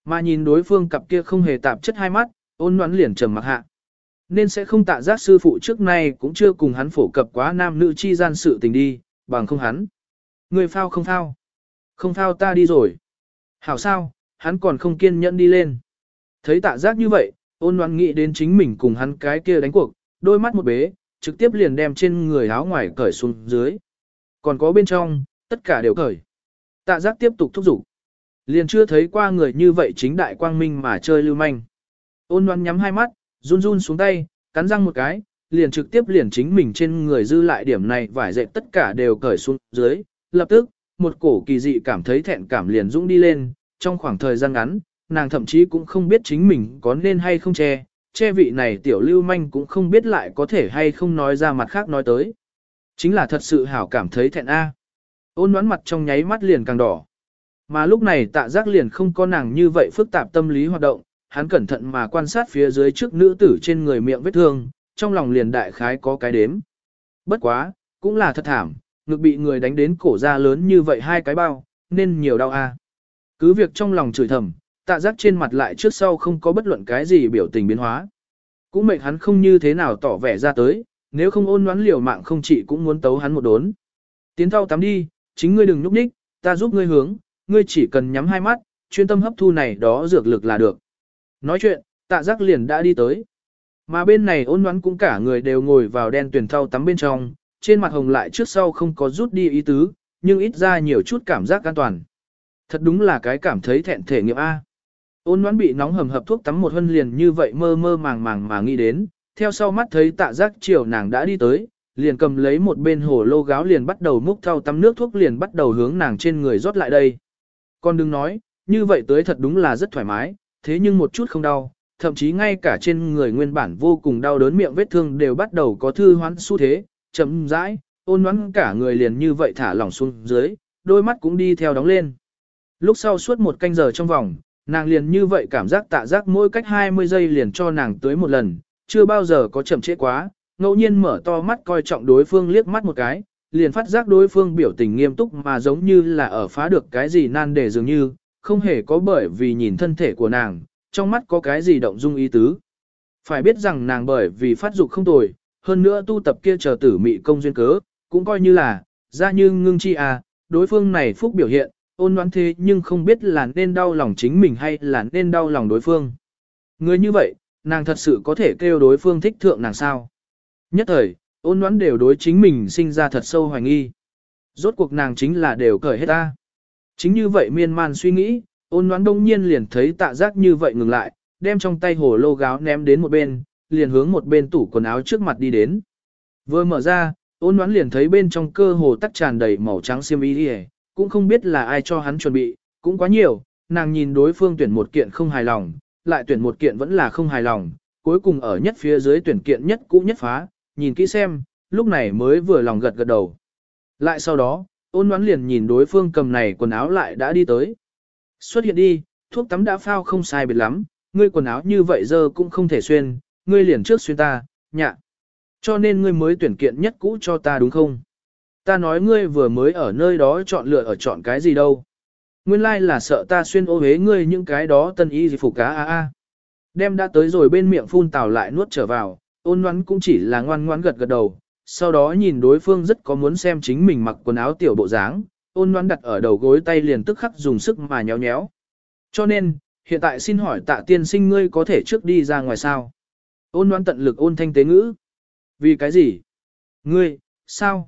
Mà nhìn đối phương cặp kia không hề tạp chất hai mắt, Ôn Ngoãn liền trầm mặc hạ. Nên sẽ không Tạ Giác sư phụ trước nay cũng chưa cùng hắn phổ cập quá nam nữ chi gian sự tình đi, bằng không hắn. Người phao không phao. Không phao ta đi rồi. Hảo sao, hắn còn không kiên nhẫn đi lên. Thấy Tạ Giác như vậy, Ôn Ngoãn nghĩ đến chính mình cùng hắn cái kia đánh cuộc, đôi mắt một bế, trực tiếp liền đem trên người áo ngoài cởi xuống dưới. Còn có bên trong, tất cả đều cởi. Tạ Giác tiếp tục thúc giục. Liền chưa thấy qua người như vậy chính đại quang minh mà chơi lưu manh. Ôn Ngoãn nhắm hai mắt, run run xuống tay, cắn răng một cái, liền trực tiếp liền chính mình trên người dư lại điểm này vải dệt tất cả đều cởi xuống dưới. Lập tức, một cổ kỳ dị cảm thấy thẹn cảm liền dũng đi lên, trong khoảng thời gian ngắn, nàng thậm chí cũng không biết chính mình có nên hay không che vị này tiểu lưu manh cũng không biết lại có thể hay không nói ra mặt khác nói tới. Chính là thật sự hảo cảm thấy thẹn a. Ôn Ngoãn mặt trong nháy mắt liền càng đỏ. Mà lúc này Tạ Giác liền không có nàng như vậy phức tạp tâm lý hoạt động, hắn cẩn thận mà quan sát phía dưới trước nữ tử trên người miệng vết thương, trong lòng liền đại khái có cái đếm. Bất quá, cũng là thật thảm, ngực bị người đánh đến cổ ra lớn như vậy hai cái bao, nên nhiều đau a. Cứ việc trong lòng chửi thầm, Tạ Giác trên mặt lại trước sau không có bất luận cái gì biểu tình biến hóa. Cũng mệnh hắn không như thế nào tỏ vẻ ra tới, nếu không Ôn Ngoãn liều mạng không chỉ cũng muốn tấu hắn một đốn. Tiến thau tắm đi, chính ngươi đừng nhúc nhích, ta giúp ngươi hướng, ngươi chỉ cần nhắm hai mắt, chuyên tâm hấp thu này đó dược lực là được. Nói chuyện, Tạ Giác liền đã đi tới. Mà bên này Ôn Ngoãn cũng cả người đều ngồi vào đen tuyền thau tắm bên trong, trên mặt hồng lại trước sau không có rút đi ý tứ, nhưng ít ra nhiều chút cảm giác an toàn. Thật đúng là cái cảm thấy thẹn thể nghiệm A. Ôn Ngoãn bị nóng hầm hập thuốc tắm một hân liền như vậy mơ mơ màng màng mà nghĩ đến, theo sau mắt thấy Tạ Giác chiều nàng đã đi tới, liền cầm lấy một bên hồ lô gáo liền bắt đầu múc thau tắm nước thuốc liền bắt đầu hướng nàng trên người rót lại đây. Con đừng nói, như vậy tới thật đúng là rất thoải mái, thế nhưng một chút không đau, thậm chí ngay cả trên người nguyên bản vô cùng đau đớn miệng vết thương đều bắt đầu có thư hoán xu thế, chậm rãi, Ôn Ngoãn cả người liền như vậy thả lỏng xuống dưới, đôi mắt cũng đi theo đóng lên. Lúc sau suốt một canh giờ trong vòng, nàng liền như vậy cảm giác Tạ Giác mỗi cách 20 giây liền cho nàng tới một lần, chưa bao giờ có chậm trễ quá, ngẫu nhiên mở to mắt coi trọng đối phương liếc mắt một cái, liền phát giác đối phương biểu tình nghiêm túc mà giống như là ở phá được cái gì nan đề dường như, không hề có bởi vì nhìn thân thể của nàng, trong mắt có cái gì động dung ý tứ. Phải biết rằng nàng bởi vì phát dục không tồi, hơn nữa tu tập kia chờ tử mị công duyên cớ, cũng coi như là, ra như ngưng chi à, đối phương này phúc biểu hiện, Ôn Ngoãn thế nhưng không biết là nên đau lòng chính mình hay là nên đau lòng đối phương. Người như vậy, nàng thật sự có thể kêu đối phương thích thượng nàng sao? Nhất thời, Ôn Ngoãn đều đối chính mình sinh ra thật sâu hoài nghi. Rốt cuộc nàng chính là đều cởi hết ta. Chính như vậy miên man suy nghĩ, Ôn Ngoãn đông nhiên liền thấy Tạ Giác như vậy ngừng lại, đem trong tay hồ lô gáo ném đến một bên, liền hướng một bên tủ quần áo trước mặt đi đến. Vừa mở ra, Ôn Ngoãn liền thấy bên trong cơ hồ tắc tràn đầy màu trắng xiêm y đi, cũng không biết là ai cho hắn chuẩn bị, cũng quá nhiều, nàng nhìn đối phương tuyển một kiện không hài lòng, lại tuyển một kiện vẫn là không hài lòng, cuối cùng ở nhất phía dưới tuyển kiện nhất cũ nhất phá, nhìn kỹ xem, lúc này mới vừa lòng gật gật đầu. Lại sau đó, Ôn Ngoãn liền nhìn đối phương cầm này quần áo lại đã đi tới. Xuất hiện đi, thuốc tắm đã phao không sai biệt lắm, ngươi quần áo như vậy giờ cũng không thể xuyên, ngươi liền trước xuyên ta, nhạ. Cho nên ngươi mới tuyển kiện nhất cũ cho ta đúng không? Ta nói ngươi vừa mới ở nơi đó chọn lựa ở chọn cái gì đâu. Nguyên lai là sợ ta xuyên ô hế ngươi những cái đó tân y gì phục cá a a. Đem đã tới rồi bên miệng phun tào lại nuốt trở vào, Ôn Ngoãn cũng chỉ là ngoan ngoãn gật gật đầu, sau đó nhìn đối phương rất có muốn xem chính mình mặc quần áo tiểu bộ dáng, Ôn Ngoãn đặt ở đầu gối tay liền tức khắc dùng sức mà nhéo nhéo. Cho nên, hiện tại xin hỏi Tạ tiên sinh ngươi có thể trước đi ra ngoài sao? Ôn Ngoãn tận lực ôn thanh tế ngữ. Vì cái gì? Ngươi, sao,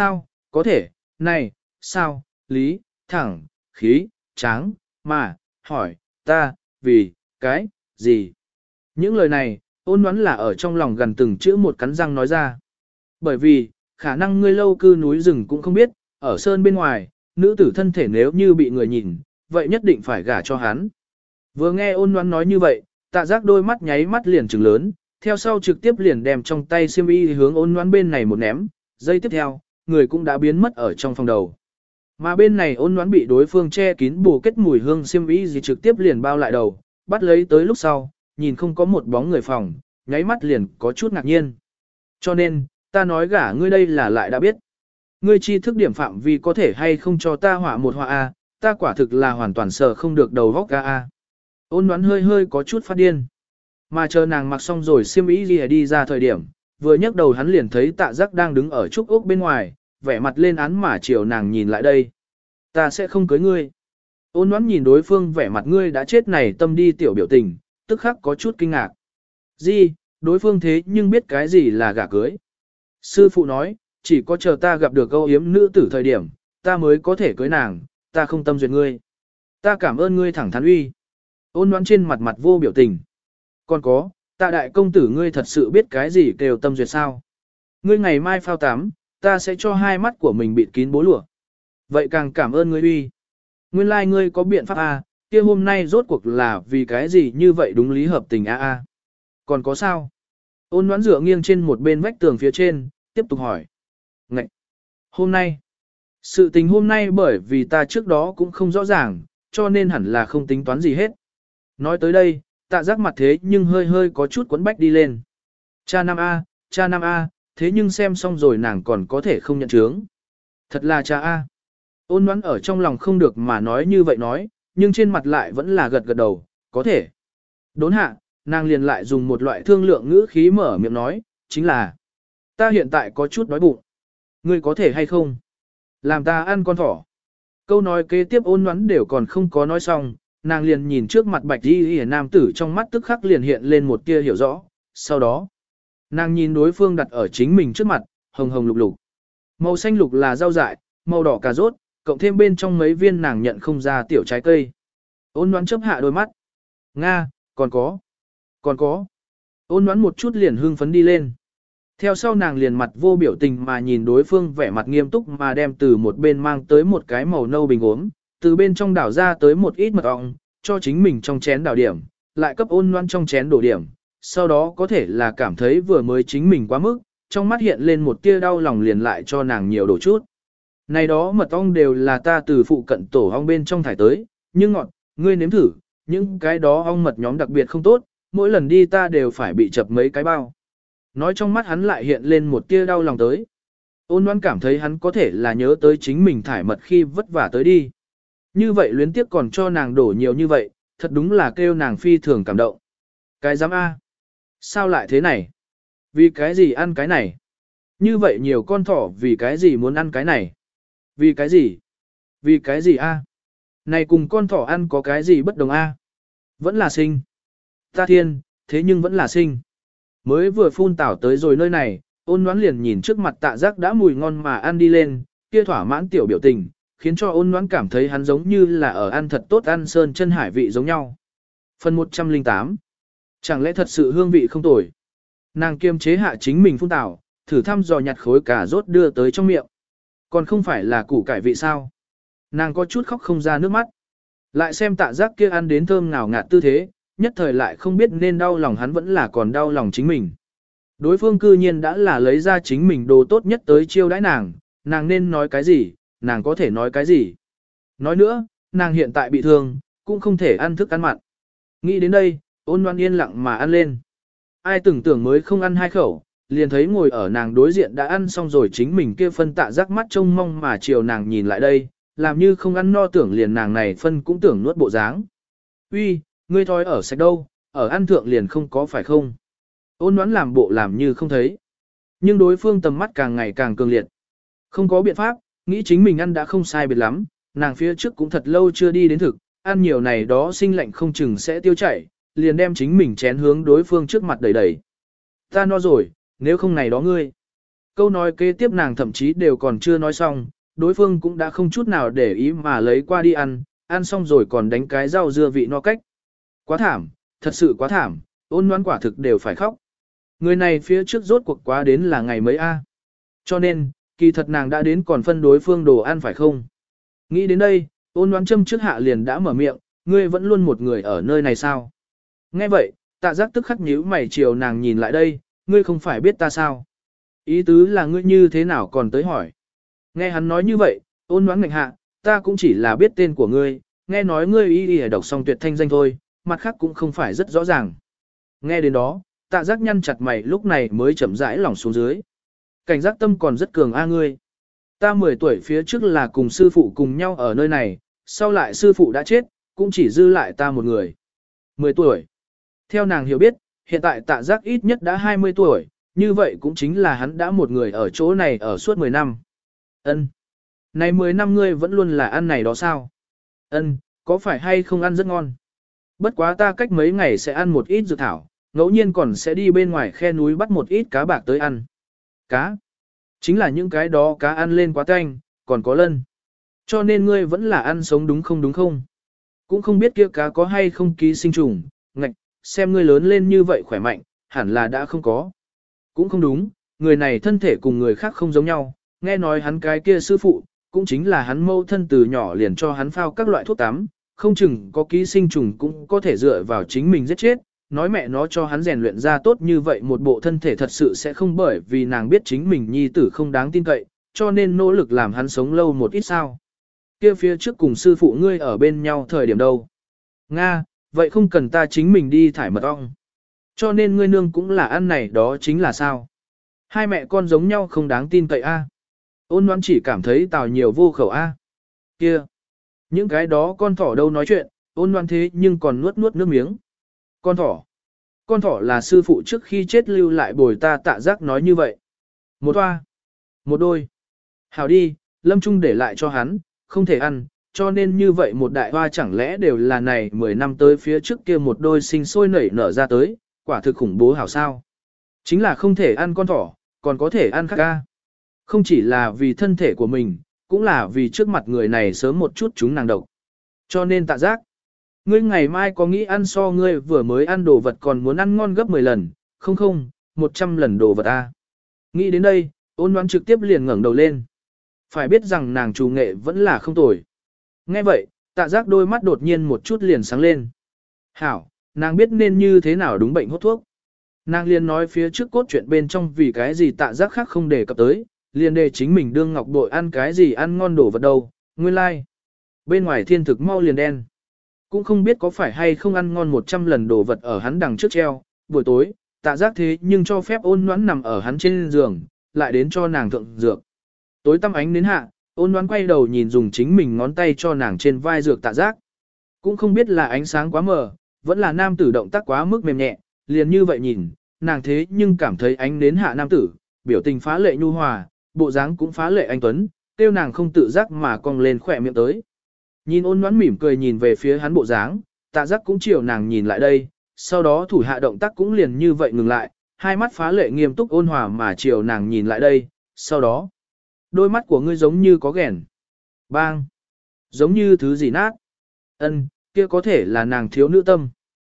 có thể, này, sao, lý, thẳng, khí, tráng, mà, hỏi, ta, vì, cái, gì? Những lời này, Ôn Ngoãn là ở trong lòng gần từng chữ một cắn răng nói ra. Bởi vì, khả năng ngươi lâu cư núi rừng cũng không biết, ở sơn bên ngoài, nữ tử thân thể nếu như bị người nhìn, vậy nhất định phải gả cho hắn. Vừa nghe Ôn Ngoãn nói như vậy, Tạ Giác đôi mắt nháy mắt liền trừng lớn, theo sau trực tiếp liền đem trong tay xiêm y hướng Ôn Ngoãn bên này một ném, giây tiếp theo, người cũng đã biến mất ở trong phòng đầu. Mà bên này Ôn Ngoãn bị đối phương che kín bù kết mùi hương xiêm y gì trực tiếp liền bao lại đầu, bắt lấy tới lúc sau, nhìn không có một bóng người phòng, nháy mắt liền có chút ngạc nhiên. Cho nên, ta nói gả ngươi đây là lại đã biết. Ngươi chi thức điểm phạm vi có thể hay không cho ta họa một họa A, ta quả thực là hoàn toàn sợ không được đầu vóc A. Ôn đoán hơi hơi có chút phát điên. Mà chờ nàng mặc xong rồi xiêm y đi ra thời điểm, vừa nhấc đầu hắn liền thấy tạ giác đang đứng ở trúc ốc bên ngoài, vẻ mặt lên án mà chiều nàng nhìn lại đây. Ta sẽ không cưới ngươi. Ôn đoán nhìn đối phương vẻ mặt ngươi đã chết này tâm đi tiểu biểu tình, tức khắc có chút kinh ngạc. Gì, đối phương thế nhưng biết cái gì là gả cưới. Sư phụ nói, chỉ có chờ ta gặp được âu yếm nữ tử thời điểm, ta mới có thể cưới nàng, ta không tâm duyệt ngươi. Ta cảm ơn ngươi thẳng thắn uy. Ôn đoán trên mặt mặt vô biểu tình. Còn có, tạ đại công tử ngươi thật sự biết cái gì kêu tâm duyệt sao. Ngươi ngày mai phao tắm, ta sẽ cho hai mắt của mình bịt kín bố lụa. Vậy càng cảm ơn ngươi uy. Nguyên lai like ngươi có biện pháp à, kia hôm nay rốt cuộc là vì cái gì như vậy đúng lý hợp tình a. Còn có sao? Ôn đoán dựa nghiêng trên một bên vách tường phía trên, tiếp tục hỏi. Ngậy! Hôm nay! Sự tình hôm nay bởi vì ta trước đó cũng không rõ ràng, cho nên hẳn là không tính toán gì hết. Nói tới đây, tạ giác mặt thế nhưng hơi hơi có chút quấn bách đi lên. Cha Nam A, thế nhưng xem xong rồi nàng còn có thể không nhận chướng. Thật là cha A. Ôn đoán ở trong lòng không được mà nói như vậy nói, nhưng trên mặt lại vẫn là gật gật đầu, có thể. Đốn hạ, nàng liền lại dùng một loại thương lượng ngữ khí mở miệng nói, chính là ta hiện tại có chút đói bụng. Ngươi có thể hay không? Làm ta ăn con thỏ. Câu nói kế tiếp ôn đoán đều còn không có nói xong, nàng liền nhìn trước mặt bạch y nam tử trong mắt tức khắc liền hiện lên một tia hiểu rõ. Sau đó, nàng nhìn đối phương đặt ở chính mình trước mặt, hồng hồng lục lục. Màu xanh lục là rau dại, màu đỏ cà rốt, cộng thêm bên trong mấy viên nàng nhận không ra tiểu trái cây. Ôn đoán chớp hạ đôi mắt. Nga, còn có. Ôn đoán một chút liền hưng phấn đi lên. Theo sau nàng liền mặt vô biểu tình mà nhìn đối phương vẻ mặt nghiêm túc mà đem từ một bên mang tới một cái màu nâu bình uống, từ bên trong đảo ra tới một ít mật ong, cho chính mình trong chén đảo điểm, lại cấp ôn loan trong chén đổ điểm. Sau đó có thể là cảm thấy vừa mới chính mình quá mức, trong mắt hiện lên một tia đau lòng liền lại cho nàng nhiều đổ chút. Này đó mật ong đều là ta từ phụ cận tổ ong bên trong thải tới, nhưng ngọt, ngươi nếm thử, những cái đó ong mật nhóm đặc biệt không tốt, mỗi lần đi ta đều phải bị chập mấy cái bao. Nói trong mắt hắn lại hiện lên một tia đau lòng tới. Ôn đoán cảm thấy hắn có thể là nhớ tới chính mình thải mật khi vất vả tới đi. Như vậy luyến tiếc còn cho nàng đổ nhiều như vậy, thật đúng là kêu nàng phi thường cảm động. Cái dám A. Sao lại thế này? Vì cái gì ăn cái này? Như vậy nhiều con thỏ vì cái gì muốn ăn cái này? Vì cái gì? Vì cái gì A? Này cùng con thỏ ăn có cái gì bất đồng A? Vẫn là sinh. Ta thiên, thế nhưng vẫn là sinh. Mới vừa phun tảo tới rồi nơi này, ôn đoán liền nhìn trước mặt tạ giác đã mùi ngon mà ăn đi lên, kia thỏa mãn tiểu biểu tình, khiến cho ôn đoán cảm thấy hắn giống như là ở ăn thật tốt ăn sơn chân hải vị giống nhau. Phần 108. Chẳng lẽ thật sự hương vị không tồi? Nàng kiềm chế hạ chính mình phun tảo, thử thăm dò nhặt khối cà rốt đưa tới trong miệng. Còn không phải là củ cải vị sao? Nàng có chút khóc không ra nước mắt. Lại xem tạ giác kia ăn đến thơm ngào ngạt tư thế, nhất thời lại không biết nên đau lòng hắn vẫn là còn đau lòng chính mình. Đối phương cư nhiên đã là lấy ra chính mình đồ tốt nhất tới chiêu đãi nàng, nàng nên nói cái gì, nàng có thể nói cái gì. Nói nữa, nàng hiện tại bị thương, cũng không thể ăn thức ăn mặn. Nghĩ đến đây, ôn loan yên lặng mà ăn lên. Ai tưởng tưởng mới không ăn hai khẩu, liền thấy ngồi ở nàng đối diện đã ăn xong rồi chính mình kia phân tạ giác mắt trông mong mà chiều nàng nhìn lại đây, làm như không ăn no tưởng liền nàng này phân cũng tưởng nuốt bộ dáng. Uy, ngươi thói ở sạch đâu, ở ăn thượng liền không có phải không? Ôn đoán làm bộ làm như không thấy. Nhưng đối phương tầm mắt càng ngày càng cường liệt. Không có biện pháp, nghĩ chính mình ăn đã không sai biệt lắm, nàng phía trước cũng thật lâu chưa đi đến thực, ăn nhiều này đó sinh lạnh không chừng sẽ tiêu chảy, liền đem chính mình chén hướng đối phương trước mặt đẩy đẩy. Ta no rồi, nếu không này đó ngươi. Câu nói kế tiếp nàng thậm chí đều còn chưa nói xong, đối phương cũng đã không chút nào để ý mà lấy qua đi ăn xong rồi còn đánh cái rau dưa vị no cách. Quá thảm, thật sự quá thảm, ôn đoán quả thực đều phải khóc. Người này phía trước rốt cuộc quá đến là ngày mấy a. Cho nên, kỳ thật nàng đã đến còn phân đối phương đồ ăn phải không? Nghĩ đến đây, ôn đoán châm trước hạ liền đã mở miệng, ngươi vẫn luôn một người ở nơi này sao? Nghe vậy, tạ giác tức khắc nhíu mày chiều nàng nhìn lại đây, ngươi không phải biết ta sao? Ý tứ là ngươi như thế nào còn tới hỏi? Nghe hắn nói như vậy, ôn đoán ngạch hạ, ta cũng chỉ là biết tên của ngươi, nghe nói ngươi y đọc xong tuyệt thanh danh thôi, mặt khác cũng không phải rất rõ ràng. Nghe đến đó, tạ giác nhăn chặt mày lúc này mới chậm rãi lỏng xuống dưới. Cảnh giác tâm còn rất cường a ngươi. Ta 10 tuổi phía trước là cùng sư phụ cùng nhau ở nơi này, sau lại sư phụ đã chết, cũng chỉ dư lại ta một người. 10 tuổi. Theo nàng hiểu biết, hiện tại tạ giác ít nhất đã 20 tuổi, như vậy cũng chính là hắn đã một người ở chỗ này ở suốt 10 năm. Ân, này 10 năm ngươi vẫn luôn là ăn này đó sao? Ân, có phải hay không ăn rất ngon? Bất quá ta cách mấy ngày sẽ ăn một ít dược thảo, ngẫu nhiên còn sẽ đi bên ngoài khe núi bắt một ít cá bạc tới ăn. Cá? Chính là những cái đó cá ăn lên quá tanh, còn có lân. Cho nên ngươi vẫn là ăn sống đúng không? Cũng không biết kia cá có hay không ký sinh trùng, ngạch, xem ngươi lớn lên như vậy khỏe mạnh, hẳn là đã không có. Cũng không đúng, người này thân thể cùng người khác không giống nhau, nghe nói hắn cái kia sư phụ, cũng chính là hắn mâu thân từ nhỏ liền cho hắn phao các loại thuốc tắm, không chừng có ký sinh trùng cũng có thể dựa vào chính mình giết chết, nói mẹ nó cho hắn rèn luyện ra tốt như vậy một bộ thân thể thật sự sẽ không bởi vì nàng biết chính mình nhi tử không đáng tin cậy, cho nên nỗ lực làm hắn sống lâu một ít sao. Kia phía trước cùng sư phụ ngươi ở bên nhau thời điểm đâu? Nga, vậy không cần ta chính mình đi thải mật ong. Cho nên ngươi nương cũng là ăn này đó chính là sao? Hai mẹ con giống nhau không đáng tin cậy a. Ôn Loan chỉ cảm thấy Tào nhiều vô khẩu a. Kia, những cái đó con thỏ đâu nói chuyện, Ôn Loan thế nhưng còn nuốt nước miếng. Con thỏ là sư phụ trước khi chết lưu lại bồi ta tạ giác nói như vậy. Một toa, một đôi. Hảo đi, Lâm Trung để lại cho hắn, không thể ăn, cho nên như vậy một đại hoa chẳng lẽ đều là này 10 năm tới phía trước kia một đôi sinh sôi nảy nở ra tới, quả thực khủng bố hảo sao. Chính là không thể ăn con thỏ, còn có thể ăn khác ca. Không chỉ là vì thân thể của mình, cũng là vì trước mặt người này sớm một chút chúng nàng độc. Cho nên tạ giác, ngươi ngày mai có nghĩ ăn so ngươi vừa mới ăn đồ vật còn muốn ăn ngon gấp 10 lần, không, 100 lần đồ vật a. Nghĩ đến đây, Ôn Loan trực tiếp liền ngẩng đầu lên. Phải biết rằng nàng chủ nghệ vẫn là không tồi. Nghe vậy, tạ giác đôi mắt đột nhiên một chút liền sáng lên. Hảo, nàng biết nên như thế nào đúng bệnh hốt thuốc. Nàng liền nói phía trước cốt truyện bên trong vì cái gì tạ giác khác không đề cập tới, liền đề chính mình đương ngọc bội ăn cái gì ăn ngon đồ vật đâu, nguyên lai. Like. Bên ngoài thiên thực mau liền đen. Cũng không biết có phải hay không ăn ngon 100 lần đồ vật ở hắn đằng trước treo, buổi tối, tạ giác thế nhưng cho phép Ôn Loan nằm ở hắn trên giường, lại đến cho nàng thượng dược. Tối tăm ánh đến hạ, Ôn Loan quay đầu nhìn dùng chính mình ngón tay cho nàng trên vai dược tạ giác. Cũng không biết là ánh sáng quá mờ, vẫn là nam tử động tác quá mức mềm nhẹ, liền như vậy nhìn, nàng thế nhưng cảm thấy ánh đến hạ nam tử, biểu tình phá lệ nhu hòa, bộ dáng cũng phá lệ anh tuấn, tiêu nàng không tự giác mà cong lên khỏe miệng tới. Nhìn Ôn Loan mỉm cười nhìn về phía hắn bộ dáng, tạ giác cũng chiều nàng nhìn lại đây, sau đó thủ hạ động tác cũng liền như vậy ngừng lại, hai mắt phá lệ nghiêm túc ôn hòa mà chiều nàng nhìn lại đây, sau đó, đôi mắt của ngươi giống như có ghèn. Bang! Giống như thứ gì nát. Ân, kia có thể là nàng thiếu nữ tâm.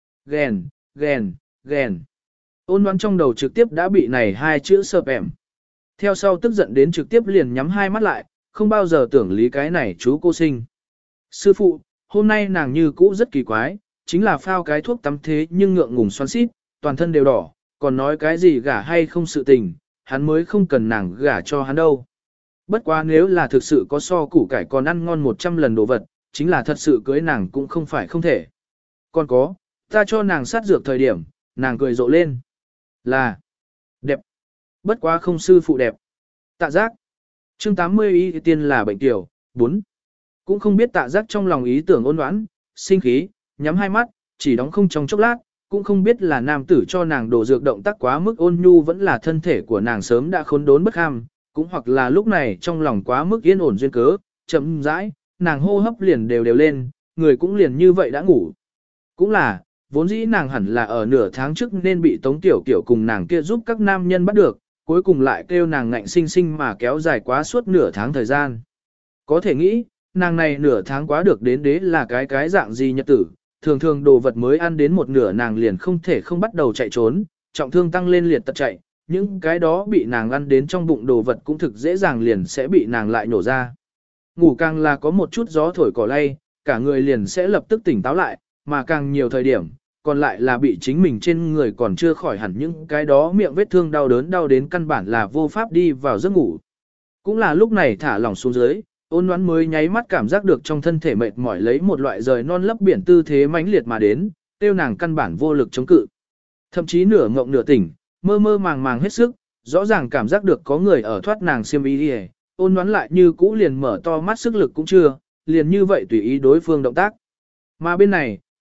Ghèn. Ôn Loan trong đầu trực tiếp đã bị này hai chữ sợp ẻm. Theo sau tức giận đến trực tiếp liền nhắm hai mắt lại, không bao giờ tưởng lý cái này chú cô sinh. Sư phụ, hôm nay nàng như cũ rất kỳ quái, chính là phao cái thuốc tắm thế nhưng ngượng ngùng xoắn xít, toàn thân đều đỏ, còn nói cái gì gả hay không sự tình, hắn mới không cần nàng gả cho hắn đâu. Bất quá nếu là thực sự có so củ cải còn ăn ngon 100 lần đồ vật, chính là thật sự cưới nàng cũng không phải không thể. Còn có, ta cho nàng sát dược thời điểm, nàng cười rộ lên. Là, đẹp. Bất quá không sư phụ đẹp. Tạ giác. Chương 80 y tiên là bệnh tiểu, 4. Cũng không biết tạ giác trong lòng ý tưởng ôn đoán, sinh khí, nhắm hai mắt, chỉ đóng không trong chốc lát, cũng không biết là nam tử cho nàng đổ dược động tác quá mức ôn nhu vẫn là thân thể của nàng sớm đã khốn đốn bất ham, cũng hoặc là lúc này trong lòng quá mức yên ổn duyên cớ, chậm rãi, nàng hô hấp liền đều lên, người cũng liền như vậy đã ngủ. Cũng là, vốn dĩ nàng hẳn là ở nửa tháng trước nên bị Tống Tiểu Kiểu cùng nàng kia giúp các nam nhân bắt được, cuối cùng lại kêu nàng ngạnh sinh sinh mà kéo dài quá suốt nửa tháng thời gian. Có thể nghĩ, nàng này nửa tháng quá được đến đế là cái dạng gì nhật tử, thường thường đồ vật mới ăn đến một nửa nàng liền không thể không bắt đầu chạy trốn, trọng thương tăng lên liệt tật chạy, những cái đó bị nàng ăn đến trong bụng đồ vật cũng thực dễ dàng liền sẽ bị nàng lại nổ ra. Ngủ càng là có một chút gió thổi cỏ lay, cả người liền sẽ lập tức tỉnh táo lại, mà càng nhiều thời điểm, còn lại là bị chính mình trên người còn chưa khỏi hẳn những cái đó miệng vết thương đau đớn đau đến căn bản là vô pháp đi vào giấc ngủ. Cũng là lúc này thả lỏng xuống dưới, Ôn Loan mới nháy mắt cảm giác được trong thân thể mệt mỏi lấy một loại rời non lấp biển tư thế mãnh liệt mà đến, tiêu nàng căn bản vô lực chống cự. Thậm chí nửa ngộng nửa tỉnh, mơ mơ màng màng hết sức, rõ ràng cảm giác được có người ở thoát nàng xiêm y đi. Ôn Loan lại như cũ liền mở to mắt sức lực cũng chưa, liền như vậy tùy ý đối phương động tác. Mà bên này,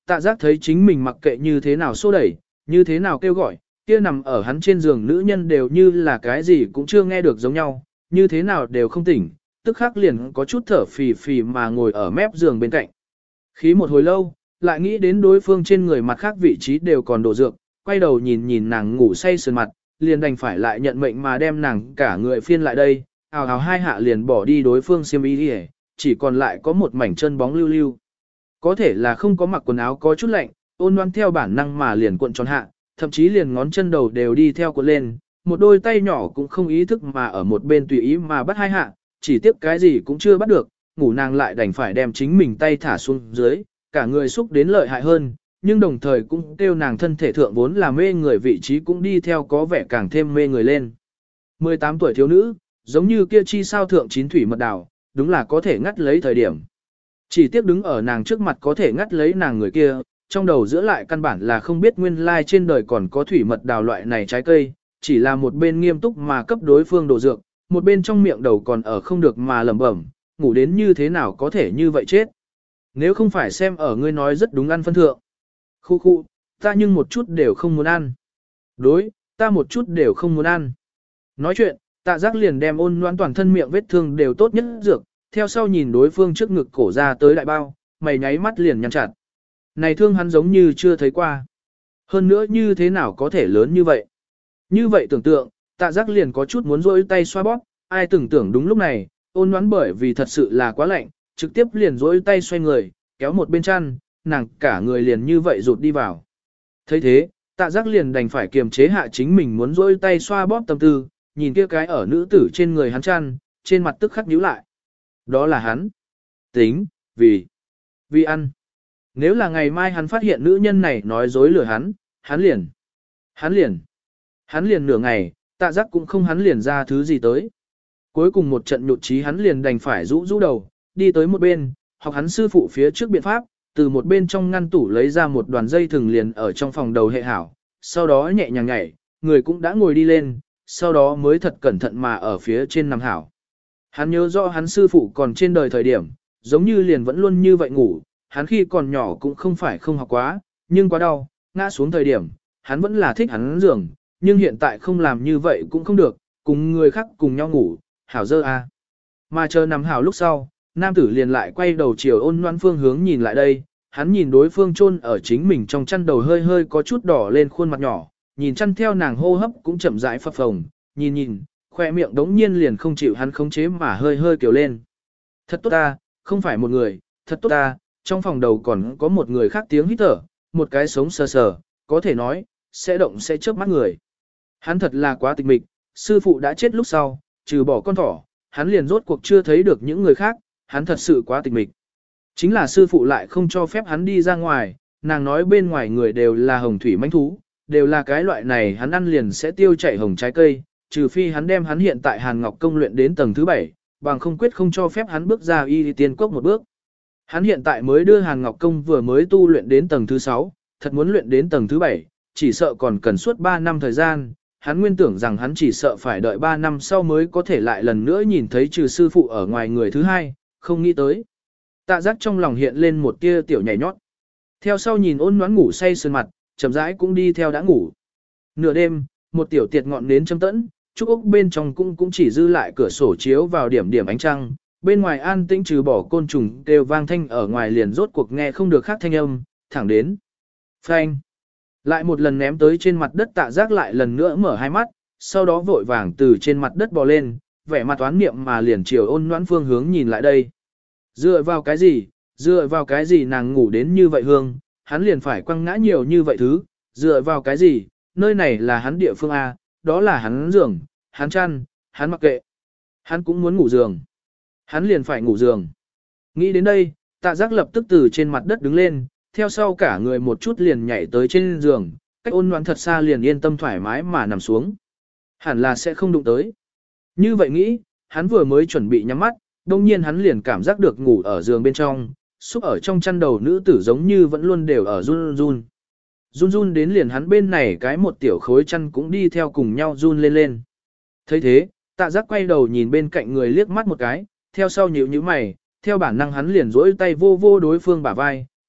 Tạ Giác thấy chính mình mặc kệ như thế nào xô đẩy, như thế nào kêu gọi, kia nằm ở hắn trên giường nữ nhân đều như là cái gì cũng chưa nghe được giống nhau, như thế nào đều không tỉnh, tức khắc liền có chút thở phì phì mà ngồi ở mép giường bên cạnh. Khí một hồi lâu, lại nghĩ đến đối phương trên người mặt khác vị trí đều còn đổ dược, quay đầu nhìn nhìn nàng ngủ say sườn mặt, liền đành phải lại nhận mệnh mà đem nàng cả người phiên lại đây, ào ào hai hạ liền bỏ đi đối phương xiêm y đi, chỉ còn lại có một mảnh chân bóng lưu lưu. Có thể là không có mặc quần áo có chút lạnh, ôn đoán theo bản năng mà liền cuộn tròn hạ, thậm chí liền ngón chân đầu đều đi theo cuộn lên, một đôi tay nhỏ cũng không ý thức mà ở một bên tùy ý mà bắt hai hạ, chỉ tiếp cái gì cũng chưa bắt được, ngủ nàng lại đành phải đem chính mình tay thả xuống dưới, cả người xúc đến lợi hại hơn, nhưng đồng thời cũng kêu nàng thân thể thượng vốn là mê người vị trí cũng đi theo có vẻ càng thêm mê người lên. 18 tuổi thiếu nữ, giống như kia chi sao thượng chín thủy mật đào, đúng là có thể ngắt lấy thời điểm. Chỉ tiếc đứng ở nàng trước mặt có thể ngắt lấy nàng người kia, trong đầu giữa lại căn bản là không biết nguyên lai trên đời còn có thủy mật đào loại này trái cây, chỉ là một bên nghiêm túc mà cấp đối phương đổ dược, một bên trong miệng đầu còn ở không được mà lẩm bẩm, ngủ đến như thế nào có thể như vậy chết. Nếu không phải xem ở ngươi nói rất đúng ăn phân thượng. Khu khu, ta nhưng một chút đều không muốn ăn. Đối, ta một chút đều không muốn ăn. Nói chuyện, Tạ Giác liền đem ôn noãn toàn thân miệng vết thương đều tốt nhất dược, theo sau nhìn đối phương trước ngực cổ ra tới đại bao, mày nháy mắt liền nhăn chặt. Này thương hắn giống như chưa thấy qua. Hơn nữa như thế nào có thể lớn như vậy. Như vậy tưởng tượng, Tạ Giác liền có chút muốn rỗi tay xoa bóp, ai tưởng tượng đúng lúc này, ôn noãn bởi vì thật sự là quá lạnh, trực tiếp liền rỗi tay xoay người, kéo một bên chăn, nàng cả người liền như vậy rụt đi vào. Thấy thế, Tạ Giác liền đành phải kiềm chế hạ chính mình muốn rỗi tay xoa bóp tâm tư, nhìn kia cái ở nữ tử trên người hắn chăn, trên mặt tức khắc nhíu lại. Đó là hắn. Tính, vì ăn. Nếu là ngày mai hắn phát hiện nữ nhân này nói dối lừa hắn liền nửa ngày, Tạ Giác cũng không hắn liền ra thứ gì tới. Cuối cùng một trận nhụt chí hắn liền đành phải rũ đầu, đi tới một bên, học hắn sư phụ phía trước biện pháp, từ một bên trong ngăn tủ lấy ra một đoàn dây thừng liền ở trong phòng đầu hệ hảo, sau đó nhẹ nhàng nhảy, người cũng đã ngồi đi lên, sau đó mới thật cẩn thận mà ở phía trên nằm hảo. Hắn nhớ rõ hắn sư phụ còn trên đời thời điểm, giống như liền vẫn luôn như vậy ngủ, hắn khi còn nhỏ cũng không phải không học quá, nhưng quá đau, ngã xuống thời điểm, hắn vẫn là thích hắn giường, nhưng hiện tại không làm như vậy cũng không được, cùng người khác cùng nhau ngủ, hảo dơ a. Mà chờ nằm hảo lúc sau, nam tử liền lại quay đầu chiều ôn noan phương hướng nhìn lại đây, hắn nhìn đối phương chôn ở chính mình trong chăn đầu hơi hơi có chút đỏ lên khuôn mặt nhỏ, nhìn chăn theo nàng hô hấp cũng chậm rãi phập phồng, nhìn, khoe miệng đống nhiên liền không chịu hắn khống chế mà hơi hơi kiểu lên. Thật tốt ta, không phải một người, thật tốt ta, trong phòng đầu còn có một người khác tiếng hít thở, một cái sống sờ sờ, có thể nói, sẽ động sẽ chớp mắt người. Hắn thật là quá tịch mịch, sư phụ đã chết lúc sau, trừ bỏ con thỏ, hắn liền rốt cuộc chưa thấy được những người khác, hắn thật sự quá tịch mịch. Chính là sư phụ lại không cho phép hắn đi ra ngoài, nàng nói bên ngoài người đều là hồng thủy manh thú, đều là cái loại này hắn ăn liền sẽ tiêu chảy hồng trái cây, trừ phi hắn đem hắn hiện tại Hàn Ngọc Công luyện đến tầng thứ 7, bằng không quyết không cho phép hắn bước ra y tiên cốc một bước. Hắn hiện tại mới đưa Hàn Ngọc Công vừa mới tu luyện đến tầng thứ 6, thật muốn luyện đến tầng thứ 7, chỉ sợ còn cần suốt 3 năm thời gian, hắn nguyên tưởng rằng hắn chỉ sợ phải đợi 3 năm sau mới có thể lại lần nữa nhìn thấy trừ sư phụ ở ngoài người thứ hai, không nghĩ tới. Tạ Giác trong lòng hiện lên một tia tiểu nhảy nhót. Theo sau nhìn ôn noãn ngủ say sườn mặt, chậm rãi cũng đi theo đã ngủ. Nửa đêm, một tiểu tiệt ngọn nến châm tẫn, trúc ốc bên trong cũng chỉ dư lại cửa sổ chiếu vào điểm ánh trăng, bên ngoài an tĩnh trừ bỏ côn trùng kêu vang thanh ở ngoài liền rốt cuộc nghe không được khác thanh âm, thẳng đến. Phanh. Lại một lần ném tới trên mặt đất Tạ Giác lại lần nữa mở hai mắt, sau đó vội vàng từ trên mặt đất bò lên, vẻ mặt toán niệm mà liền chiều ôn noãn phương hướng nhìn lại đây. Dựa vào cái gì nàng ngủ đến như vậy hương, hắn liền phải quăng ngã nhiều như vậy thứ, dựa vào cái gì, nơi này là hắn địa phương A, đó là hắn giường, hắn chăn, hắn mặc kệ. Hắn cũng muốn ngủ giường. Hắn liền phải ngủ giường. Nghĩ đến đây, Tạ Giác lập tức từ trên mặt đất đứng lên, theo sau cả người một chút liền nhảy tới trên giường, cách ôn noãn thật xa liền yên tâm thoải mái mà nằm xuống. Hẳn là sẽ không đụng tới. Như vậy nghĩ, hắn vừa mới chuẩn bị nhắm mắt, đông nhiên hắn liền cảm giác được ngủ ở giường bên trong, xúc ở trong chăn đầu nữ tử giống như vẫn luôn đều ở run run. Run run đến liền hắn bên này cái một tiểu khối chăn cũng đi theo cùng nhau run lên. Thấy thế, Tạ Giác quay đầu nhìn bên cạnh người liếc mắt một cái, theo sau nhíu nhíu mày, theo bản năng hắn liền duỗi tay vô đối phương bả vai,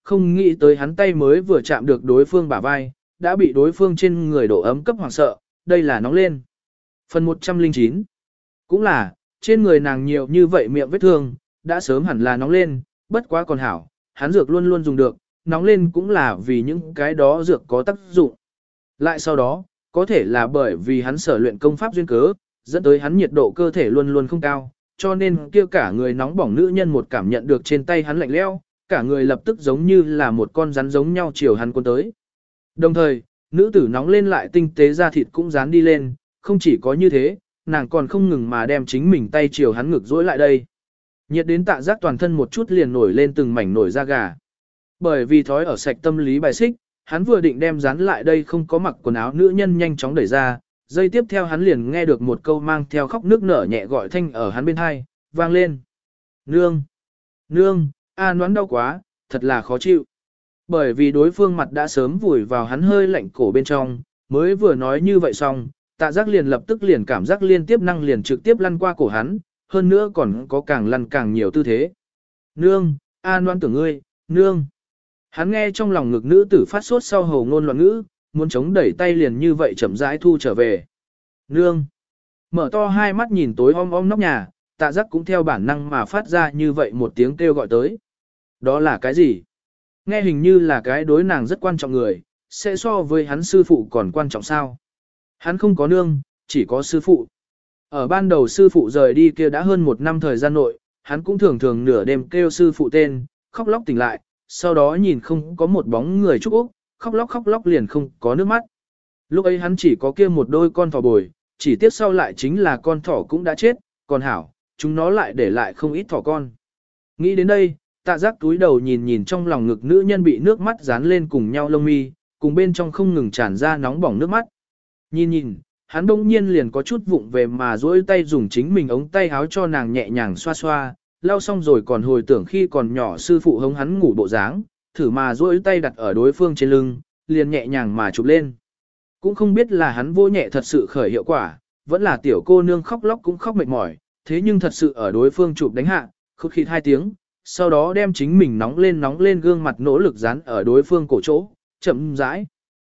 không nghĩ tới hắn tay mới vừa chạm được đối phương bả vai, đã bị đối phương trên người độ ấm cấp hoảng sợ, đây là nóng lên. Phần 109 cũng là, trên người nàng nhiều như vậy miệng vết thương, đã sớm hẳn là nóng lên, bất quá còn hảo, hắn dược luôn luôn dùng được, nóng lên cũng là vì những cái đó dược có tác dụng. Lại sau đó, có thể là bởi vì hắn sở luyện công pháp duyên cớ, dẫn tới hắn nhiệt độ cơ thể luôn luôn không cao, cho nên kia cả người nóng bỏng nữ nhân một cảm nhận được trên tay hắn lạnh lẽo, cả người lập tức giống như là một con rắn giống nhau chiều hắn cuốn tới. Đồng thời, nữ tử nóng lên lại tinh tế da thịt cũng dán đi lên, không chỉ có như thế, nàng còn không ngừng mà đem chính mình tay chiều hắn ngực dối lại đây. Nhiệt đến Tạ Giác toàn thân một chút liền nổi lên từng mảnh nổi da gà. Bởi vì thói ở sạch tâm lý bài xích, hắn vừa định đem dán lại đây không có mặc quần áo nữ nhân nhanh chóng đẩy ra, giây tiếp theo hắn liền nghe được một câu mang theo khóc nước nở nhẹ gọi thanh ở hắn bên hai, vang lên. Nương! Nương! Noãn đau quá, thật là khó chịu. Bởi vì đối phương mặt đã sớm vùi vào hắn hơi lạnh cổ bên trong, mới vừa nói như vậy xong, Tạ Giác liền lập tức liền cảm giác liên tiếp năng liền trực tiếp lăn qua cổ hắn, hơn nữa còn có càng lăn càng nhiều tư thế. Nương! Noãn tưởng ngươi! Nương! Hắn nghe trong lòng ngực nữ tử phát sốt sau hầu ngôn loạn ngữ, muốn chống đẩy tay liền như vậy chậm rãi thu trở về. Nương! Mở to hai mắt nhìn tối om om nóc nhà, Tạ Giác cũng theo bản năng mà phát ra như vậy một tiếng kêu gọi tới. Đó là cái gì? Nghe hình như là cái đối nàng rất quan trọng người, sẽ so với hắn sư phụ còn quan trọng sao? Hắn không có nương, chỉ có sư phụ. Ở ban đầu sư phụ rời đi kia đã hơn một năm thời gian nội, hắn cũng thường thường nửa đêm kêu sư phụ tên, khóc lóc tỉnh lại, sau đó nhìn không có một bóng người chúc Úc, khóc lóc liền không có nước mắt. Lúc ấy hắn chỉ có kia một đôi con thỏ bồi, chỉ tiếc sau lại chính là con thỏ cũng đã chết, còn hảo, chúng nó lại để lại không ít thỏ con. Nghĩ đến đây, Tạ Giác túi đầu nhìn nhìn trong lòng ngực nữ nhân bị nước mắt dán lên cùng nhau lông mi, cùng bên trong không ngừng tràn ra nóng bỏng nước mắt. Nhìn, hắn đông nhiên liền có chút vụng về mà duỗi tay dùng chính mình ống tay áo cho nàng nhẹ nhàng xoa xoa, lau xong rồi còn hồi tưởng khi còn nhỏ sư phụ hống hắn ngủ bộ dáng, thử mà duỗi tay đặt ở đối phương trên lưng, liền nhẹ nhàng mà chụp lên. Cũng không biết là hắn vô nhẹ thật sự khởi hiệu quả, vẫn là tiểu cô nương khóc lóc cũng khóc mệt mỏi, thế nhưng thật sự ở đối phương chụp đánh hạ, khút khịt 2 tiếng, sau đó đem chính mình nóng lên gương mặt nỗ lực dán ở đối phương cổ chỗ, chậm rãi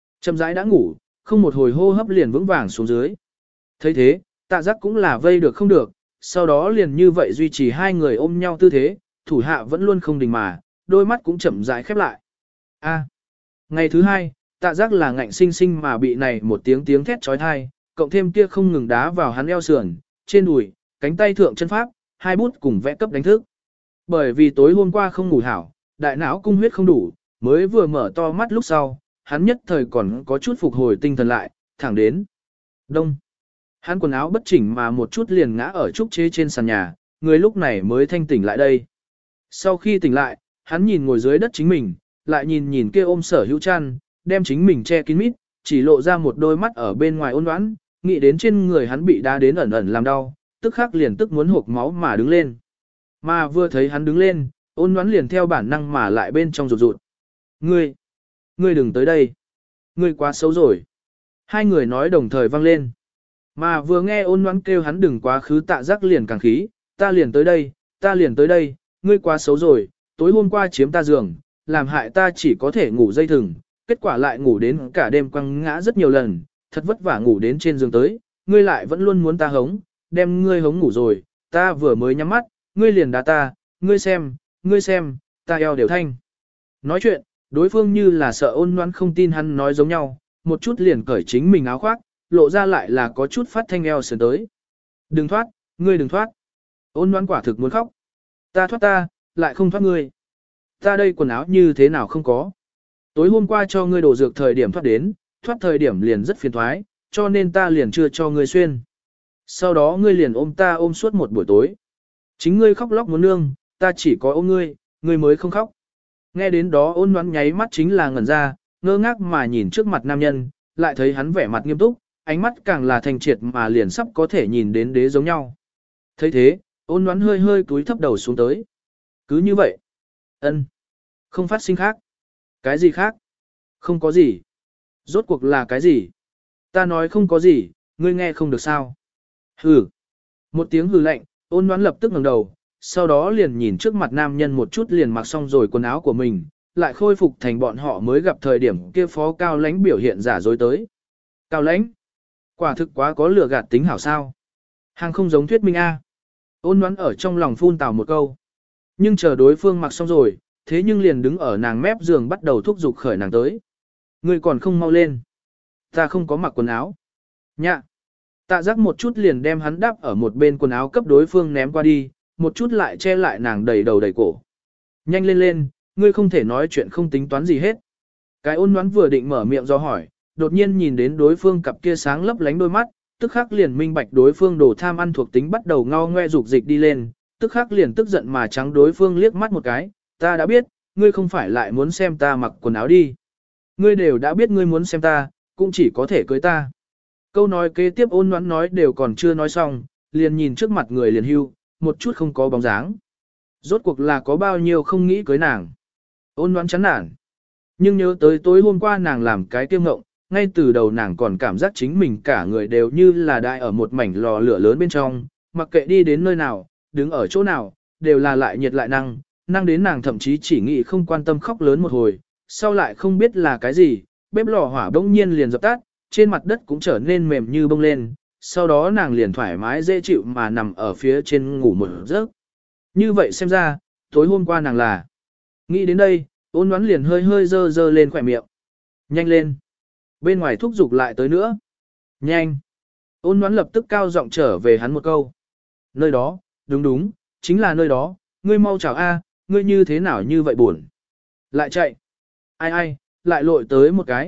đã ngủ, không một hồi hô hấp liền vững vàng xuống dưới. Thấy thế, Tạ Giác cũng là vây được không được, sau đó liền như vậy duy trì hai người ôm nhau tư thế, thủ hạ vẫn luôn không đình mà, đôi mắt cũng chậm rãi khép lại. Ngày thứ hai, Tạ Giác là ngạnh sinh sinh mà bị này một tiếng thét trói thai, cộng thêm kia không ngừng đá vào hắn eo sườn, trên đùi, cánh tay thượng chân pháp, 2 bút cùng vẽ cấp đánh thức. Bởi vì tối hôm qua không ngủ hảo, đại não cung huyết không đủ, mới vừa mở to mắt lúc sau, hắn nhất thời còn có chút phục hồi tinh thần lại, thẳng đến đông. Hắn quần áo bất chỉnh mà một chút liền ngã ở trúc chế trên sàn nhà, người lúc này mới thanh tỉnh lại đây. Sau khi tỉnh lại, hắn nhìn ngồi dưới đất chính mình, lại nhìn kia ôm Sở Hữu chăn, đem chính mình che kín mít, chỉ lộ ra một đôi mắt ở bên ngoài ôn đoán, nghĩ đến trên người hắn bị đá đến ẩn ẩn làm đau, tức khắc liền tức muốn hộc máu mà đứng lên. Mà vừa thấy hắn đứng lên, ôn đoán liền theo bản năng mà lại bên trong rụt rụt. Ngươi đừng tới đây. Ngươi quá xấu rồi. Hai người nói đồng thời vang lên. Mà vừa nghe ôn đoán kêu hắn đừng quá khứ, Tạ Giác liền càng khí, ta liền tới đây, ngươi quá xấu rồi, tối hôm qua chiếm ta giường, làm hại ta chỉ có thể ngủ dây thừng, kết quả lại ngủ đến cả đêm quăng ngã rất nhiều lần, thật vất vả ngủ đến trên giường tới, ngươi lại vẫn luôn muốn ta hống, đem ngươi hống ngủ rồi, ta vừa mới nhắm mắt, ngươi liền đá ta, ngươi xem, ta eo đều thanh. Nói chuyện, đối phương như là sợ ôn đoán không tin hắn nói giống nhau, một chút liền cởi chính mình áo khoác, lộ ra lại là có chút phát thanh eo sườn tới. Đừng thoát, ngươi đừng thoát. Ôn đoán quả thực muốn khóc. Ta thoát ta, lại không thoát ngươi. Ta đây quần áo như thế nào không có. Tối hôm qua cho ngươi đổ dược thời điểm thoát thời điểm liền rất phiền thoái, cho nên ta liền chưa cho ngươi xuyên. Sau đó ngươi liền ôm ta ôm suốt một buổi tối. Chính ngươi khóc lóc muốn nương, ta chỉ có ôm ngươi mới không khóc. Nghe đến đó ôn đoán nháy mắt chính là ngẩn ra, ngơ ngác mà nhìn trước mặt nam nhân, lại thấy hắn vẻ mặt nghiêm túc, ánh mắt càng là thành triệt mà liền sắp có thể nhìn đến đế giống nhau. Thấy thế, ôn đoán hơi cúi thấp đầu xuống tới. Cứ như vậy. Không phát sinh khác. Cái gì khác? Không có gì. Rốt cuộc là cái gì? Ta nói không có gì, ngươi nghe không được sao? Hừ. Một tiếng hừ lạnh, ôn đoán lập tức ngẩng đầu, sau đó liền nhìn trước mặt nam nhân một chút liền mặc xong rồi quần áo của mình, lại khôi phục thành bọn họ mới gặp thời điểm kia phó Cao Lãnh biểu hiện giả dối tới. Cao Lãnh, quả thực quá có lừa gạt tính hảo sao. Hàng không giống thuyết minh A. Ôn Ngoãn ở trong lòng phun tào một câu. Nhưng chờ đối phương mặc xong rồi, thế nhưng liền đứng ở nàng mép giường bắt đầu thúc giục khởi nàng tới. Ngươi còn không mau lên. Ta không có mặc quần áo. Nhạ. Tạ Giác một chút liền đem hắn đáp ở một bên quần áo cấp đối phương ném qua đi, một chút lại che lại nàng đầy đầu đầy cổ. Nhanh lên lên, ngươi không thể nói chuyện không tính toán gì hết. Cái Ôn Ngoãn vừa định mở miệng do hỏi, đột nhiên nhìn đến đối phương cặp kia sáng lấp lánh đôi mắt, tức khắc liền minh bạch đối phương đồ tham ăn thuộc tính bắt đầu ngao ngoe dục dịch đi lên, tức khắc liền tức giận mà trắng đối phương liếc mắt một cái, ta đã biết, ngươi không phải lại muốn xem ta mặc quần áo đi. Ngươi đều đã biết ngươi muốn xem ta, cũng chỉ có thể cưới ta. Câu nói kế tiếp Ôn Ngoãn nói đều còn chưa nói xong, liền nhìn trước mặt người liền hưu, một chút không có bóng dáng. Rốt cuộc là có bao nhiêu không nghĩ cưới nàng. Ôn Ngoãn chán nản. Nhưng nhớ tới tối hôm qua nàng làm cái kiêu ngộng, ngay từ đầu nàng còn cảm giác chính mình cả người đều như là đại ở một mảnh lò lửa lớn bên trong, mặc kệ đi đến nơi nào, đứng ở chỗ nào, đều là lại nhiệt lại năng đến nàng thậm chí chỉ nghĩ không quan tâm khóc lớn một hồi, sau lại không biết là cái gì, bếp lò hỏa bỗng nhiên liền dập tắt, trên mặt đất cũng trở nên mềm như bông lên, sau đó nàng liền thoải mái dễ chịu mà nằm ở phía trên ngủ một giấc. Như vậy xem ra, tối hôm qua nàng là. Nghĩ đến đây, Ôn Ngoãn liền hơi hơi dơ dơ lên khỏe miệng. Nhanh lên. Bên ngoài thúc giục lại tới nữa. Nhanh. Ôn Ngoãn lập tức cao giọng trở về hắn một câu. Nơi đó, đúng, chính là nơi đó, ngươi mau chào a, ngươi như thế nào như vậy buồn. Lại chạy. Ai, lại lội tới một cái,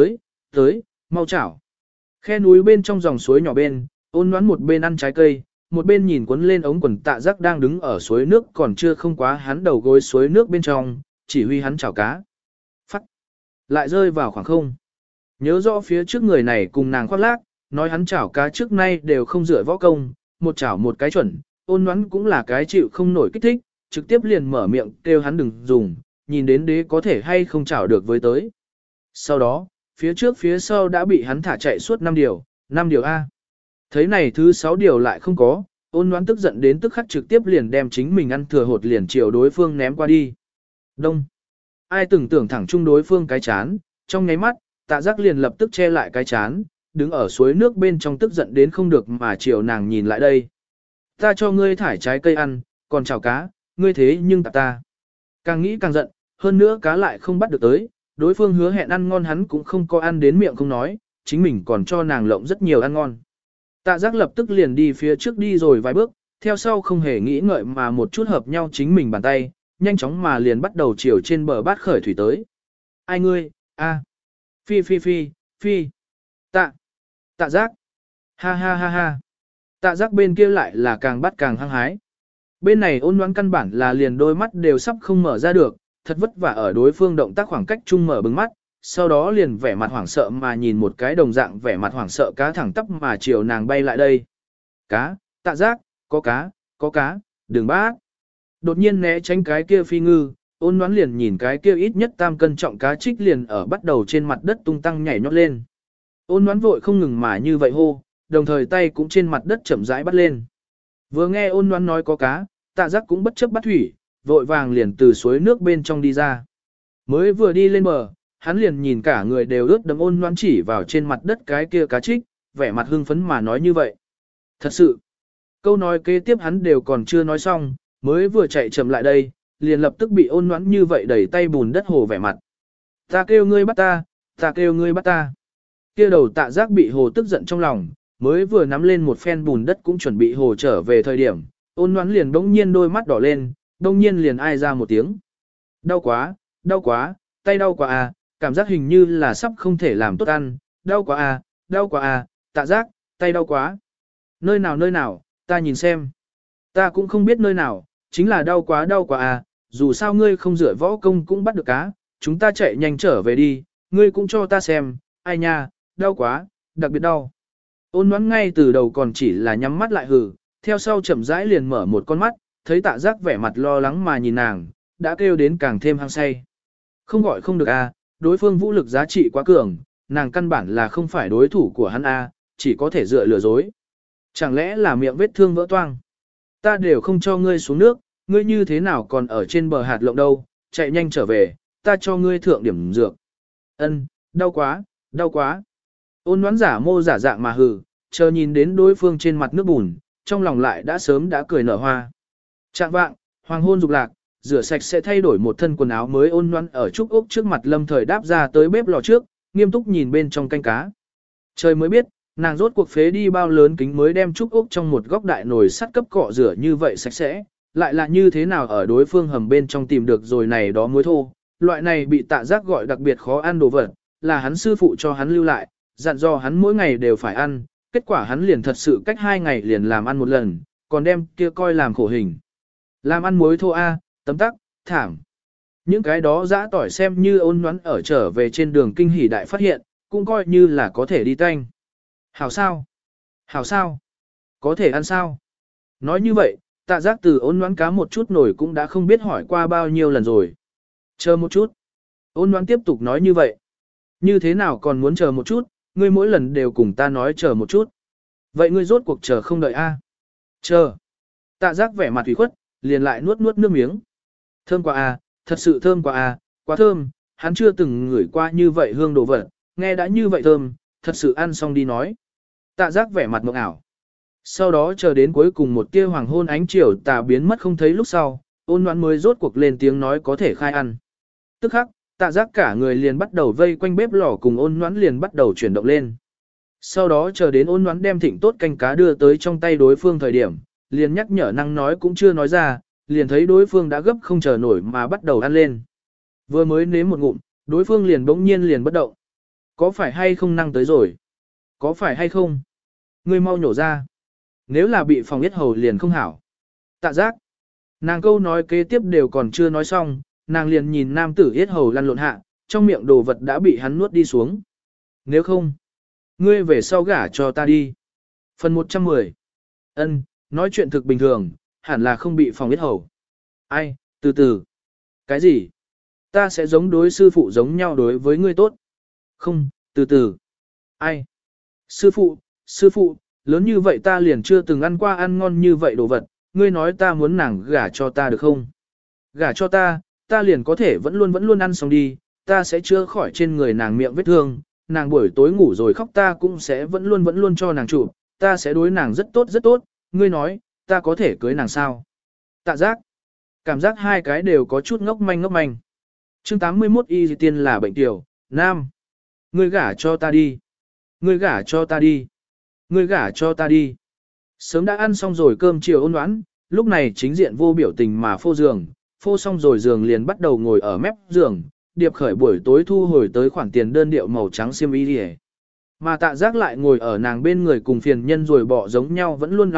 tới, mau chảo. Khe núi bên trong dòng suối nhỏ bên, Ôn Ngoãn một bên ăn trái cây, một bên nhìn cuốn lên ống quần Tạ Giác đang đứng ở suối nước còn chưa không quá hắn đầu gối suối nước bên trong, chỉ huy hắn chảo cá. Phắc. Lại rơi vào khoảng không. Nhớ rõ phía trước người này cùng nàng khoác lác, nói hắn chảo cá trước nay đều không dựa võ công, một chảo một cái chuẩn, Ôn Ngoãn cũng là cái chịu không nổi kích thích, trực tiếp liền mở miệng kêu hắn đừng dùng, nhìn đến đế có thể hay không chảo được với tới. Sau đó, phía trước phía sau đã bị hắn thả chạy suốt 5 điều A. Thấy này thứ 6 điều lại không có, Ôn Ngoãn tức giận đến tức khắc trực tiếp liền đem chính mình ăn thừa hột liền chiều đối phương ném qua đi. Đông. Ai từng tưởng thẳng chung đối phương cái chán, trong nháy mắt, Tạ Giác liền lập tức che lại cái chán, đứng ở suối nước bên trong tức giận đến không được mà chiều nàng nhìn lại đây. Ta cho ngươi thải trái cây ăn, còn chảo cá, ngươi thế nhưng tạp ta. Càng nghĩ càng giận, hơn nữa cá lại không bắt được tới, đối phương hứa hẹn ăn ngon hắn cũng không có ăn đến miệng không nói, chính mình còn cho nàng lộng rất nhiều ăn ngon. Tạ Giác lập tức liền đi phía trước đi rồi vài bước, theo sau không hề nghĩ ngợi mà một chút hợp nhau chính mình bàn tay, nhanh chóng mà liền bắt đầu chiều trên bờ bát khởi thủy tới. Ai ngươi, a, phi, tạ Giác, ha. Tạ Giác bên kia lại là càng bắt càng hăng hái. Bên này Ôn Ngoãn căn bản là liền đôi mắt đều sắp không mở ra được, thật vất vả ở đối phương động tác khoảng cách chung mở bừng mắt, sau đó liền vẻ mặt hoảng sợ mà nhìn một cái đồng dạng vẻ mặt hoảng sợ cá thẳng tắp mà chiều nàng bay lại đây. Cá, Tạ Giác, có cá, đừng bắt. Đột nhiên né tránh cái kia phi ngư, Ôn Ngoãn liền nhìn cái kia ít nhất 3 cân trọng cá trích liền ở bắt đầu trên mặt đất tung tăng nhảy nhót lên. Ôn Ngoãn vội không ngừng mà như vậy hô, đồng thời tay cũng trên mặt đất chậm rãi bắt lên. Vừa nghe Ôn Ngoãn nói có cá, Tạ Giác cũng bất chấp bắt thủy, vội vàng liền từ suối nước bên trong đi ra. Mới vừa đi lên bờ, hắn liền nhìn cả người đều ướt đẫm Ôn Ngoãn chỉ vào trên mặt đất cái kia cá trích, vẻ mặt hưng phấn mà nói như vậy. Thật sự, câu nói kế tiếp hắn đều còn chưa nói xong, mới vừa chạy chậm lại đây, liền lập tức bị Ôn Ngoãn như vậy đẩy tay bùn đất hồ vẻ mặt. Ta kêu ngươi bắt ta. Kia đầu Tạ Giác bị hồ tức giận trong lòng, mới vừa nắm lên một phen bùn đất cũng chuẩn bị hồ trở về thời điểm, Ôn Ngoãn liền bỗng nhiên đôi mắt đỏ lên, bỗng nhiên liền ai ra một tiếng. Đau quá, tay đau quá à, cảm giác hình như là sắp không thể làm tốt ăn, đau quá à, Tạ Giác, tay đau quá. Nơi nào, ta nhìn xem. Ta cũng không biết nơi nào, chính là đau quá à, dù sao ngươi không rửa võ công cũng bắt được cá, chúng ta chạy nhanh trở về đi, ngươi cũng cho ta xem, ai nha, đau quá, đặc biệt đau. Ôn Ngoãn ngay từ đầu còn chỉ là nhắm mắt lại hừ, theo sau chậm rãi liền mở một con mắt, thấy Tạ Giác vẻ mặt lo lắng mà nhìn nàng, đã kêu đến càng thêm hăng say. Không gọi không được a, đối phương vũ lực giá trị quá cường, nàng căn bản là không phải đối thủ của hắn a, chỉ có thể dựa lừa dối. Chẳng lẽ là miệng vết thương vỡ toang? Ta đều không cho ngươi xuống nước, ngươi như thế nào còn ở trên bờ hạt lộng đâu, chạy nhanh trở về, ta cho ngươi thượng điểm dược. Ân, đau quá, đau quá. Ôn Ngoãn giả mô giả dạng mà hừ, chờ nhìn đến đối phương trên mặt nước bùn, trong lòng lại đã sớm đã cười nở hoa. Trạng vạng, hoàng hôn dục lạc, rửa sạch sẽ thay đổi một thân quần áo mới. Ôn Ngoãn ở Trúc Úc trước mặt Lâm Thời đáp ra tới bếp lò trước, nghiêm túc nhìn bên trong canh cá. Trời mới biết, nàng rốt cuộc phế đi bao lớn kính mới đem Trúc Úc trong một góc đại nồi sắt cấp cọ rửa như vậy sạch sẽ, lại là như thế nào ở đối phương hầm bên trong tìm được rồi này đó muối thô. Loại này bị Tạ Giác gọi đặc biệt khó ăn đồ vật, là hắn sư phụ cho hắn lưu lại, dặn dò hắn mỗi ngày đều phải ăn, kết quả hắn liền thật sự cách 2 ngày liền làm ăn một lần, còn đem kia coi làm khổ hình. Làm ăn muối thô a, tấm tắc, thảm. Những cái đó dã tỏi xem như Ôn Ngoãn ở trở về trên đường kinh hỉ đại phát hiện, cũng coi như là có thể đi tanh. Hảo sao? Hảo sao? Có thể ăn sao? Nói như vậy, Tạ Giác từ Ôn Ngoãn cá một chút nổi cũng đã không biết hỏi qua bao nhiêu lần rồi. Chờ một chút. Ôn Ngoãn tiếp tục nói như vậy. Như thế nào còn muốn chờ một chút, ngươi mỗi lần đều cùng ta nói chờ một chút. Vậy ngươi rốt cuộc chờ không đợi a? Chờ. Tạ Giác vẻ mặt ủy khuất, liền lại nuốt nuốt nước miếng. Thơm quá a, thật sự thơm quá a, quá thơm, hắn chưa từng ngửi qua như vậy hương đồ vật, nghe đã như vậy thơm, thật sự ăn xong đi nói. Tạ Giác vẻ mặt mộng ảo. Sau đó chờ đến cuối cùng một tia hoàng hôn ánh chiều tà biến mất không thấy lúc sau, Ôn Ngoãn mới rốt cuộc lên tiếng nói có thể khai ăn. Tức khắc, Tạ Giác cả người liền bắt đầu vây quanh bếp lò cùng Ôn Ngoãn liền bắt đầu chuyển động lên. Sau đó chờ đến Ôn Ngoãn đem thịnh tốt canh cá đưa tới trong tay đối phương thời điểm, liền nhắc nhở năng nói cũng chưa nói ra, liền thấy đối phương đã gấp không chờ nổi mà bắt đầu ăn lên. Vừa mới nếm một ngụm, đối phương liền bỗng nhiên liền bất động. Có phải hay không năng tới rồi? Có phải hay không? Ngươi mau nhổ ra. Nếu là bị phòng yết hầu liền không hảo. Tạ Giác. Nàng câu nói kế tiếp đều còn chưa nói xong, nàng liền nhìn nam tử yết hầu lăn lộn hạ, trong miệng đồ vật đã bị hắn nuốt đi xuống. Nếu không, ngươi về sau gả cho ta đi. Phần 110. Ân, nói chuyện thực bình thường, hẳn là không bị phòng yết hầu. Ai, từ từ. Cái gì? Ta sẽ giống đối sư phụ giống nhau đối với ngươi tốt. Không, từ từ. Ai? Sư phụ, lớn như vậy ta liền chưa từng ăn qua ăn ngon như vậy đồ vật, ngươi nói ta muốn nàng gả cho ta được không? Gả cho ta liền có thể vẫn luôn ăn xong đi, ta sẽ chữa khỏi trên người nàng miệng vết thương, nàng buổi tối ngủ rồi khóc ta cũng sẽ vẫn luôn cho nàng chụp, ta sẽ đối nàng rất tốt, ngươi nói, ta có thể cưới nàng sao? Tạ Giác. Cảm giác hai cái đều có chút ngốc manh. Chương 81 y tiên là bệnh tiểu, nam. Ngươi gả cho ta đi. Ngươi gả cho ta đi. Ngươi gả cho ta đi. Sớm đã ăn xong rồi cơm chiều Ôn Ngoãn, lúc này chính diện vô biểu tình mà phô giường, phô xong rồi giường liền bắt đầu ngồi ở mép giường, điệp khởi buổi tối thu hồi tới khoản tiền đơn điệu màu trắng xiêm y đi. Mà Tạ Giác lại ngồi ở nàng bên người cùng phiền nhân rồi bỏ giống nhau vẫn luôn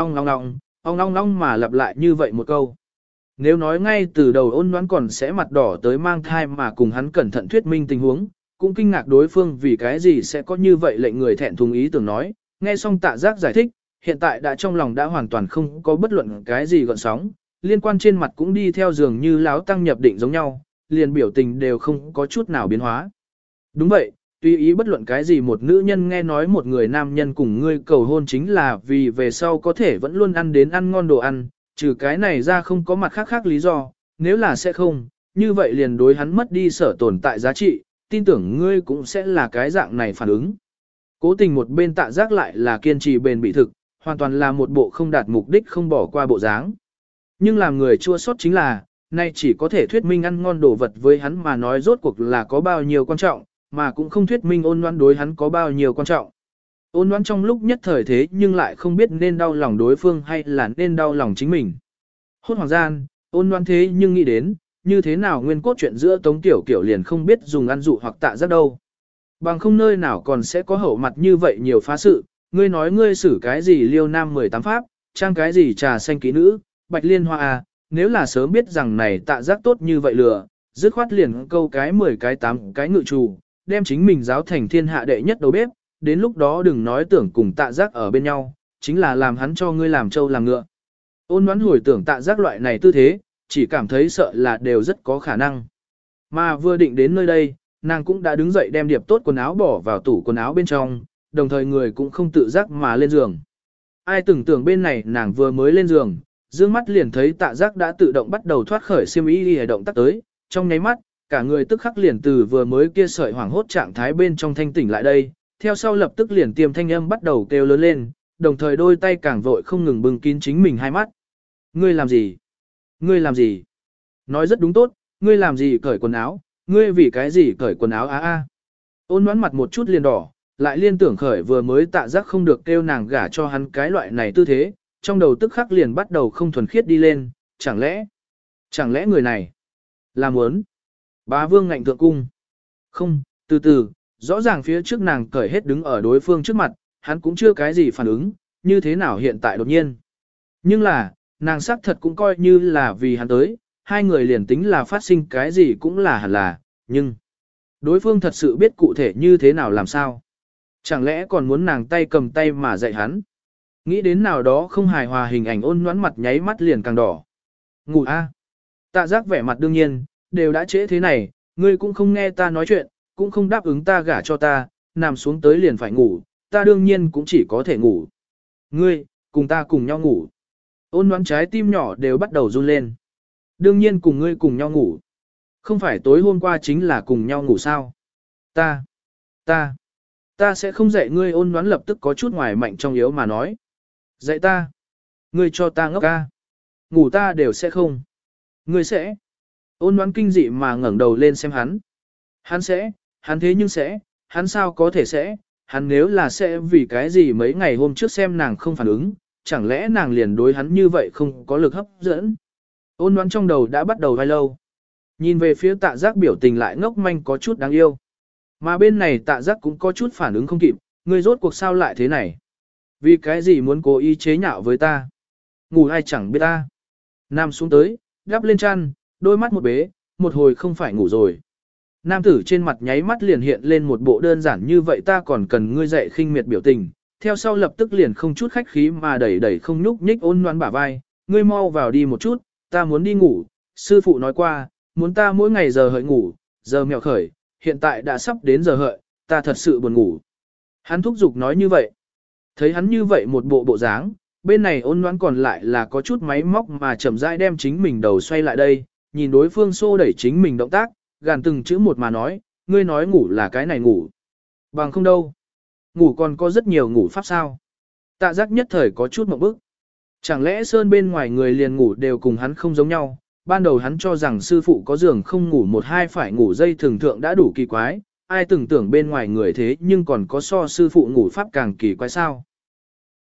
ong long mà lặp lại như vậy một câu. Nếu nói ngay từ đầu Ôn Ngoãn còn sẽ mặt đỏ tới mang thai mà cùng hắn cẩn thận thuyết minh tình huống, cũng kinh ngạc đối phương vì cái gì sẽ có như vậy lệnh người thẹn thùng ý tưởng nói, nghe xong Tạ Giác giải thích, hiện tại đã trong lòng đã hoàn toàn không có bất luận cái gì gợn sóng, liên quan trên mặt cũng đi theo dường như láo tăng nhập định giống nhau, liền biểu tình đều không có chút nào biến hóa. Đúng vậy, tùy ý bất luận cái gì một nữ nhân nghe nói một người nam nhân cùng ngươi cầu hôn chính là vì về sau có thể vẫn luôn ăn đến ăn ngon đồ ăn, trừ cái này ra không có mặt khác lý do, nếu là sẽ không, như vậy liền đối hắn mất đi sở tồn tại giá trị, tin tưởng ngươi cũng sẽ là cái dạng này phản ứng. Cố tình một bên Tạ Giác lại là kiên trì bền bỉ thực, hoàn toàn là một bộ không đạt mục đích không bỏ qua bộ dáng. Nhưng làm người chua sót chính là, nay chỉ có thể thuyết minh ăn ngon đồ vật với hắn mà nói rốt cuộc là có bao nhiêu quan trọng, mà cũng không thuyết minh Ôn Ngoãn đối hắn có bao nhiêu quan trọng. Ôn Ngoãn trong lúc nhất thời thế nhưng lại không biết nên đau lòng đối phương hay là nên đau lòng chính mình. Hốt hoàng gian, Ôn Ngoãn thế nhưng nghĩ đến, như thế nào nguyên cốt chuyện giữa Tống Tiểu Kiểu liền không biết dùng ăn dụ hoặc Tạ Giác đâu. Bằng không nơi nào còn sẽ có hậu mặt như vậy nhiều phá sự, ngươi nói ngươi xử cái gì liêu nam 18 pháp, trang cái gì trà xanh kỹ nữ, bạch liên hoa à, nếu là sớm biết rằng này Tạ Giác tốt như vậy lừa, dứt khoát liền câu cái 10 cái 8 cái ngự trù, đem chính mình giáo thành thiên hạ đệ nhất đầu bếp, đến lúc đó đừng nói tưởng cùng Tạ Giác ở bên nhau, chính là làm hắn cho ngươi làm trâu làm ngựa. Ôn Ngoãn hồi tưởng Tạ Giác loại này tư thế, chỉ cảm thấy sợ là đều rất có khả năng. Mà vừa định đến nơi đây, nàng cũng đã đứng dậy đem điệp tốt quần áo bỏ vào tủ quần áo bên trong, đồng thời người cũng không tự giác mà lên giường. Ai tưởng tượng bên này nàng vừa mới lên giường, dương mắt liền thấy Tạ Giác đã tự động bắt đầu thoát khởi xiêm y đi động tác tới, trong nháy mắt, cả người tức khắc liền từ vừa mới kia sợi hoảng hốt trạng thái bên trong thanh tỉnh lại đây, theo sau lập tức liền tiêm thanh âm bắt đầu kêu lớn lên, đồng thời đôi tay càng vội không ngừng bưng kín chính mình hai mắt. Ngươi làm gì? Ngươi làm gì? Nói rất đúng tốt, ngươi làm gì cởi quần áo, ngươi vì cái gì cởi quần áo á a? Ôn Ngoãn mặt một chút liền đỏ, lại liên tưởng khởi vừa mới Tạ Giác không được kêu nàng gả cho hắn cái loại này tư thế, trong đầu tức khắc liền bắt đầu không thuần khiết đi lên, chẳng lẽ người này là muốn bá vương ngạnh thượng cung? Không, từ từ, rõ ràng phía trước nàng cởi hết đứng ở đối phương trước mặt, hắn cũng chưa cái gì phản ứng, như thế nào hiện tại đột nhiên. Nhưng là, nàng xác thật cũng coi như là vì hắn tới, hai người liền tính là phát sinh cái gì cũng là hẳn là, nhưng đối phương thật sự biết cụ thể như thế nào làm sao. Chẳng lẽ còn muốn nàng tay cầm tay mà dạy hắn? Nghĩ đến nào đó không hài hòa hình ảnh Ôn Ngoãn mặt nháy mắt liền càng đỏ. Ngủ a? Tạ Giác vẻ mặt đương nhiên, đều đã trễ thế này, ngươi cũng không nghe ta nói chuyện, cũng không đáp ứng ta gả cho ta, nằm xuống tới liền phải ngủ, ta đương nhiên cũng chỉ có thể ngủ. Ngươi, cùng ta cùng nhau ngủ. Ôn Ngoãn trái tim nhỏ đều bắt đầu run lên. Đương nhiên cùng ngươi cùng nhau ngủ. Không phải tối hôm qua chính là cùng nhau ngủ sao? Ta sẽ không dạy ngươi. Ôn Ngoãn lập tức có chút ngoài mạnh trong yếu mà nói. Dạy ta? Ngươi cho ta ngốc ca. Ngủ ta đều sẽ không. Ngươi sẽ. Ôn Ngoãn kinh dị mà ngẩng đầu lên xem hắn. Hắn sẽ, hắn thế nhưng sẽ, hắn sao có thể sẽ, hắn nếu là sẽ vì cái gì mấy ngày hôm trước xem nàng không phản ứng, chẳng lẽ nàng liền đối hắn như vậy không có lực hấp dẫn. Ôn Ngoãn trong đầu đã bắt đầu vai lâu. Nhìn về phía Tạ Giác biểu tình lại ngốc manh có chút đáng yêu. Mà bên này Tạ Giác cũng có chút phản ứng không kịp, ngươi rốt cuộc sao lại thế này? Vì cái gì muốn cố ý chế nhạo với ta? Ngủ ai chẳng biết ta. Nam xuống tới, đắp lên chăn, đôi mắt một bế, một hồi không phải ngủ rồi. Nam tử trên mặt nháy mắt liền hiện lên một bộ đơn giản như vậy ta còn cần ngươi dạy khinh miệt biểu tình. Theo sau lập tức liền không chút khách khí mà đẩy không nhúc nhích Ôn Ngoãn bả vai, ngươi mau vào đi một chút, ta muốn đi ngủ, sư phụ nói qua, muốn ta mỗi ngày giờ hợi ngủ, giờ mèo khởi, hiện tại đã sắp đến giờ hợi, ta thật sự buồn ngủ. Hắn thúc giục nói như vậy. Thấy hắn như vậy một bộ dáng, bên này Ôn Ngoãn còn lại là có chút máy móc mà chậm rãi đem chính mình đầu xoay lại đây, nhìn đối phương xô đẩy chính mình động tác, gàn từng chữ một mà nói, ngươi nói ngủ là cái này ngủ. Bằng không đâu. Ngủ còn có rất nhiều ngủ pháp sao. Tạ Giác nhất thời có chút mộng bức. Chẳng lẽ Sơn bên ngoài người liền ngủ đều cùng hắn không giống nhau, ban đầu hắn cho rằng sư phụ có giường không ngủ một hai phải ngủ dây thường thượng đã đủ kỳ quái, ai từng tưởng bên ngoài người thế nhưng còn có so sư phụ ngủ pháp càng kỳ quái sao.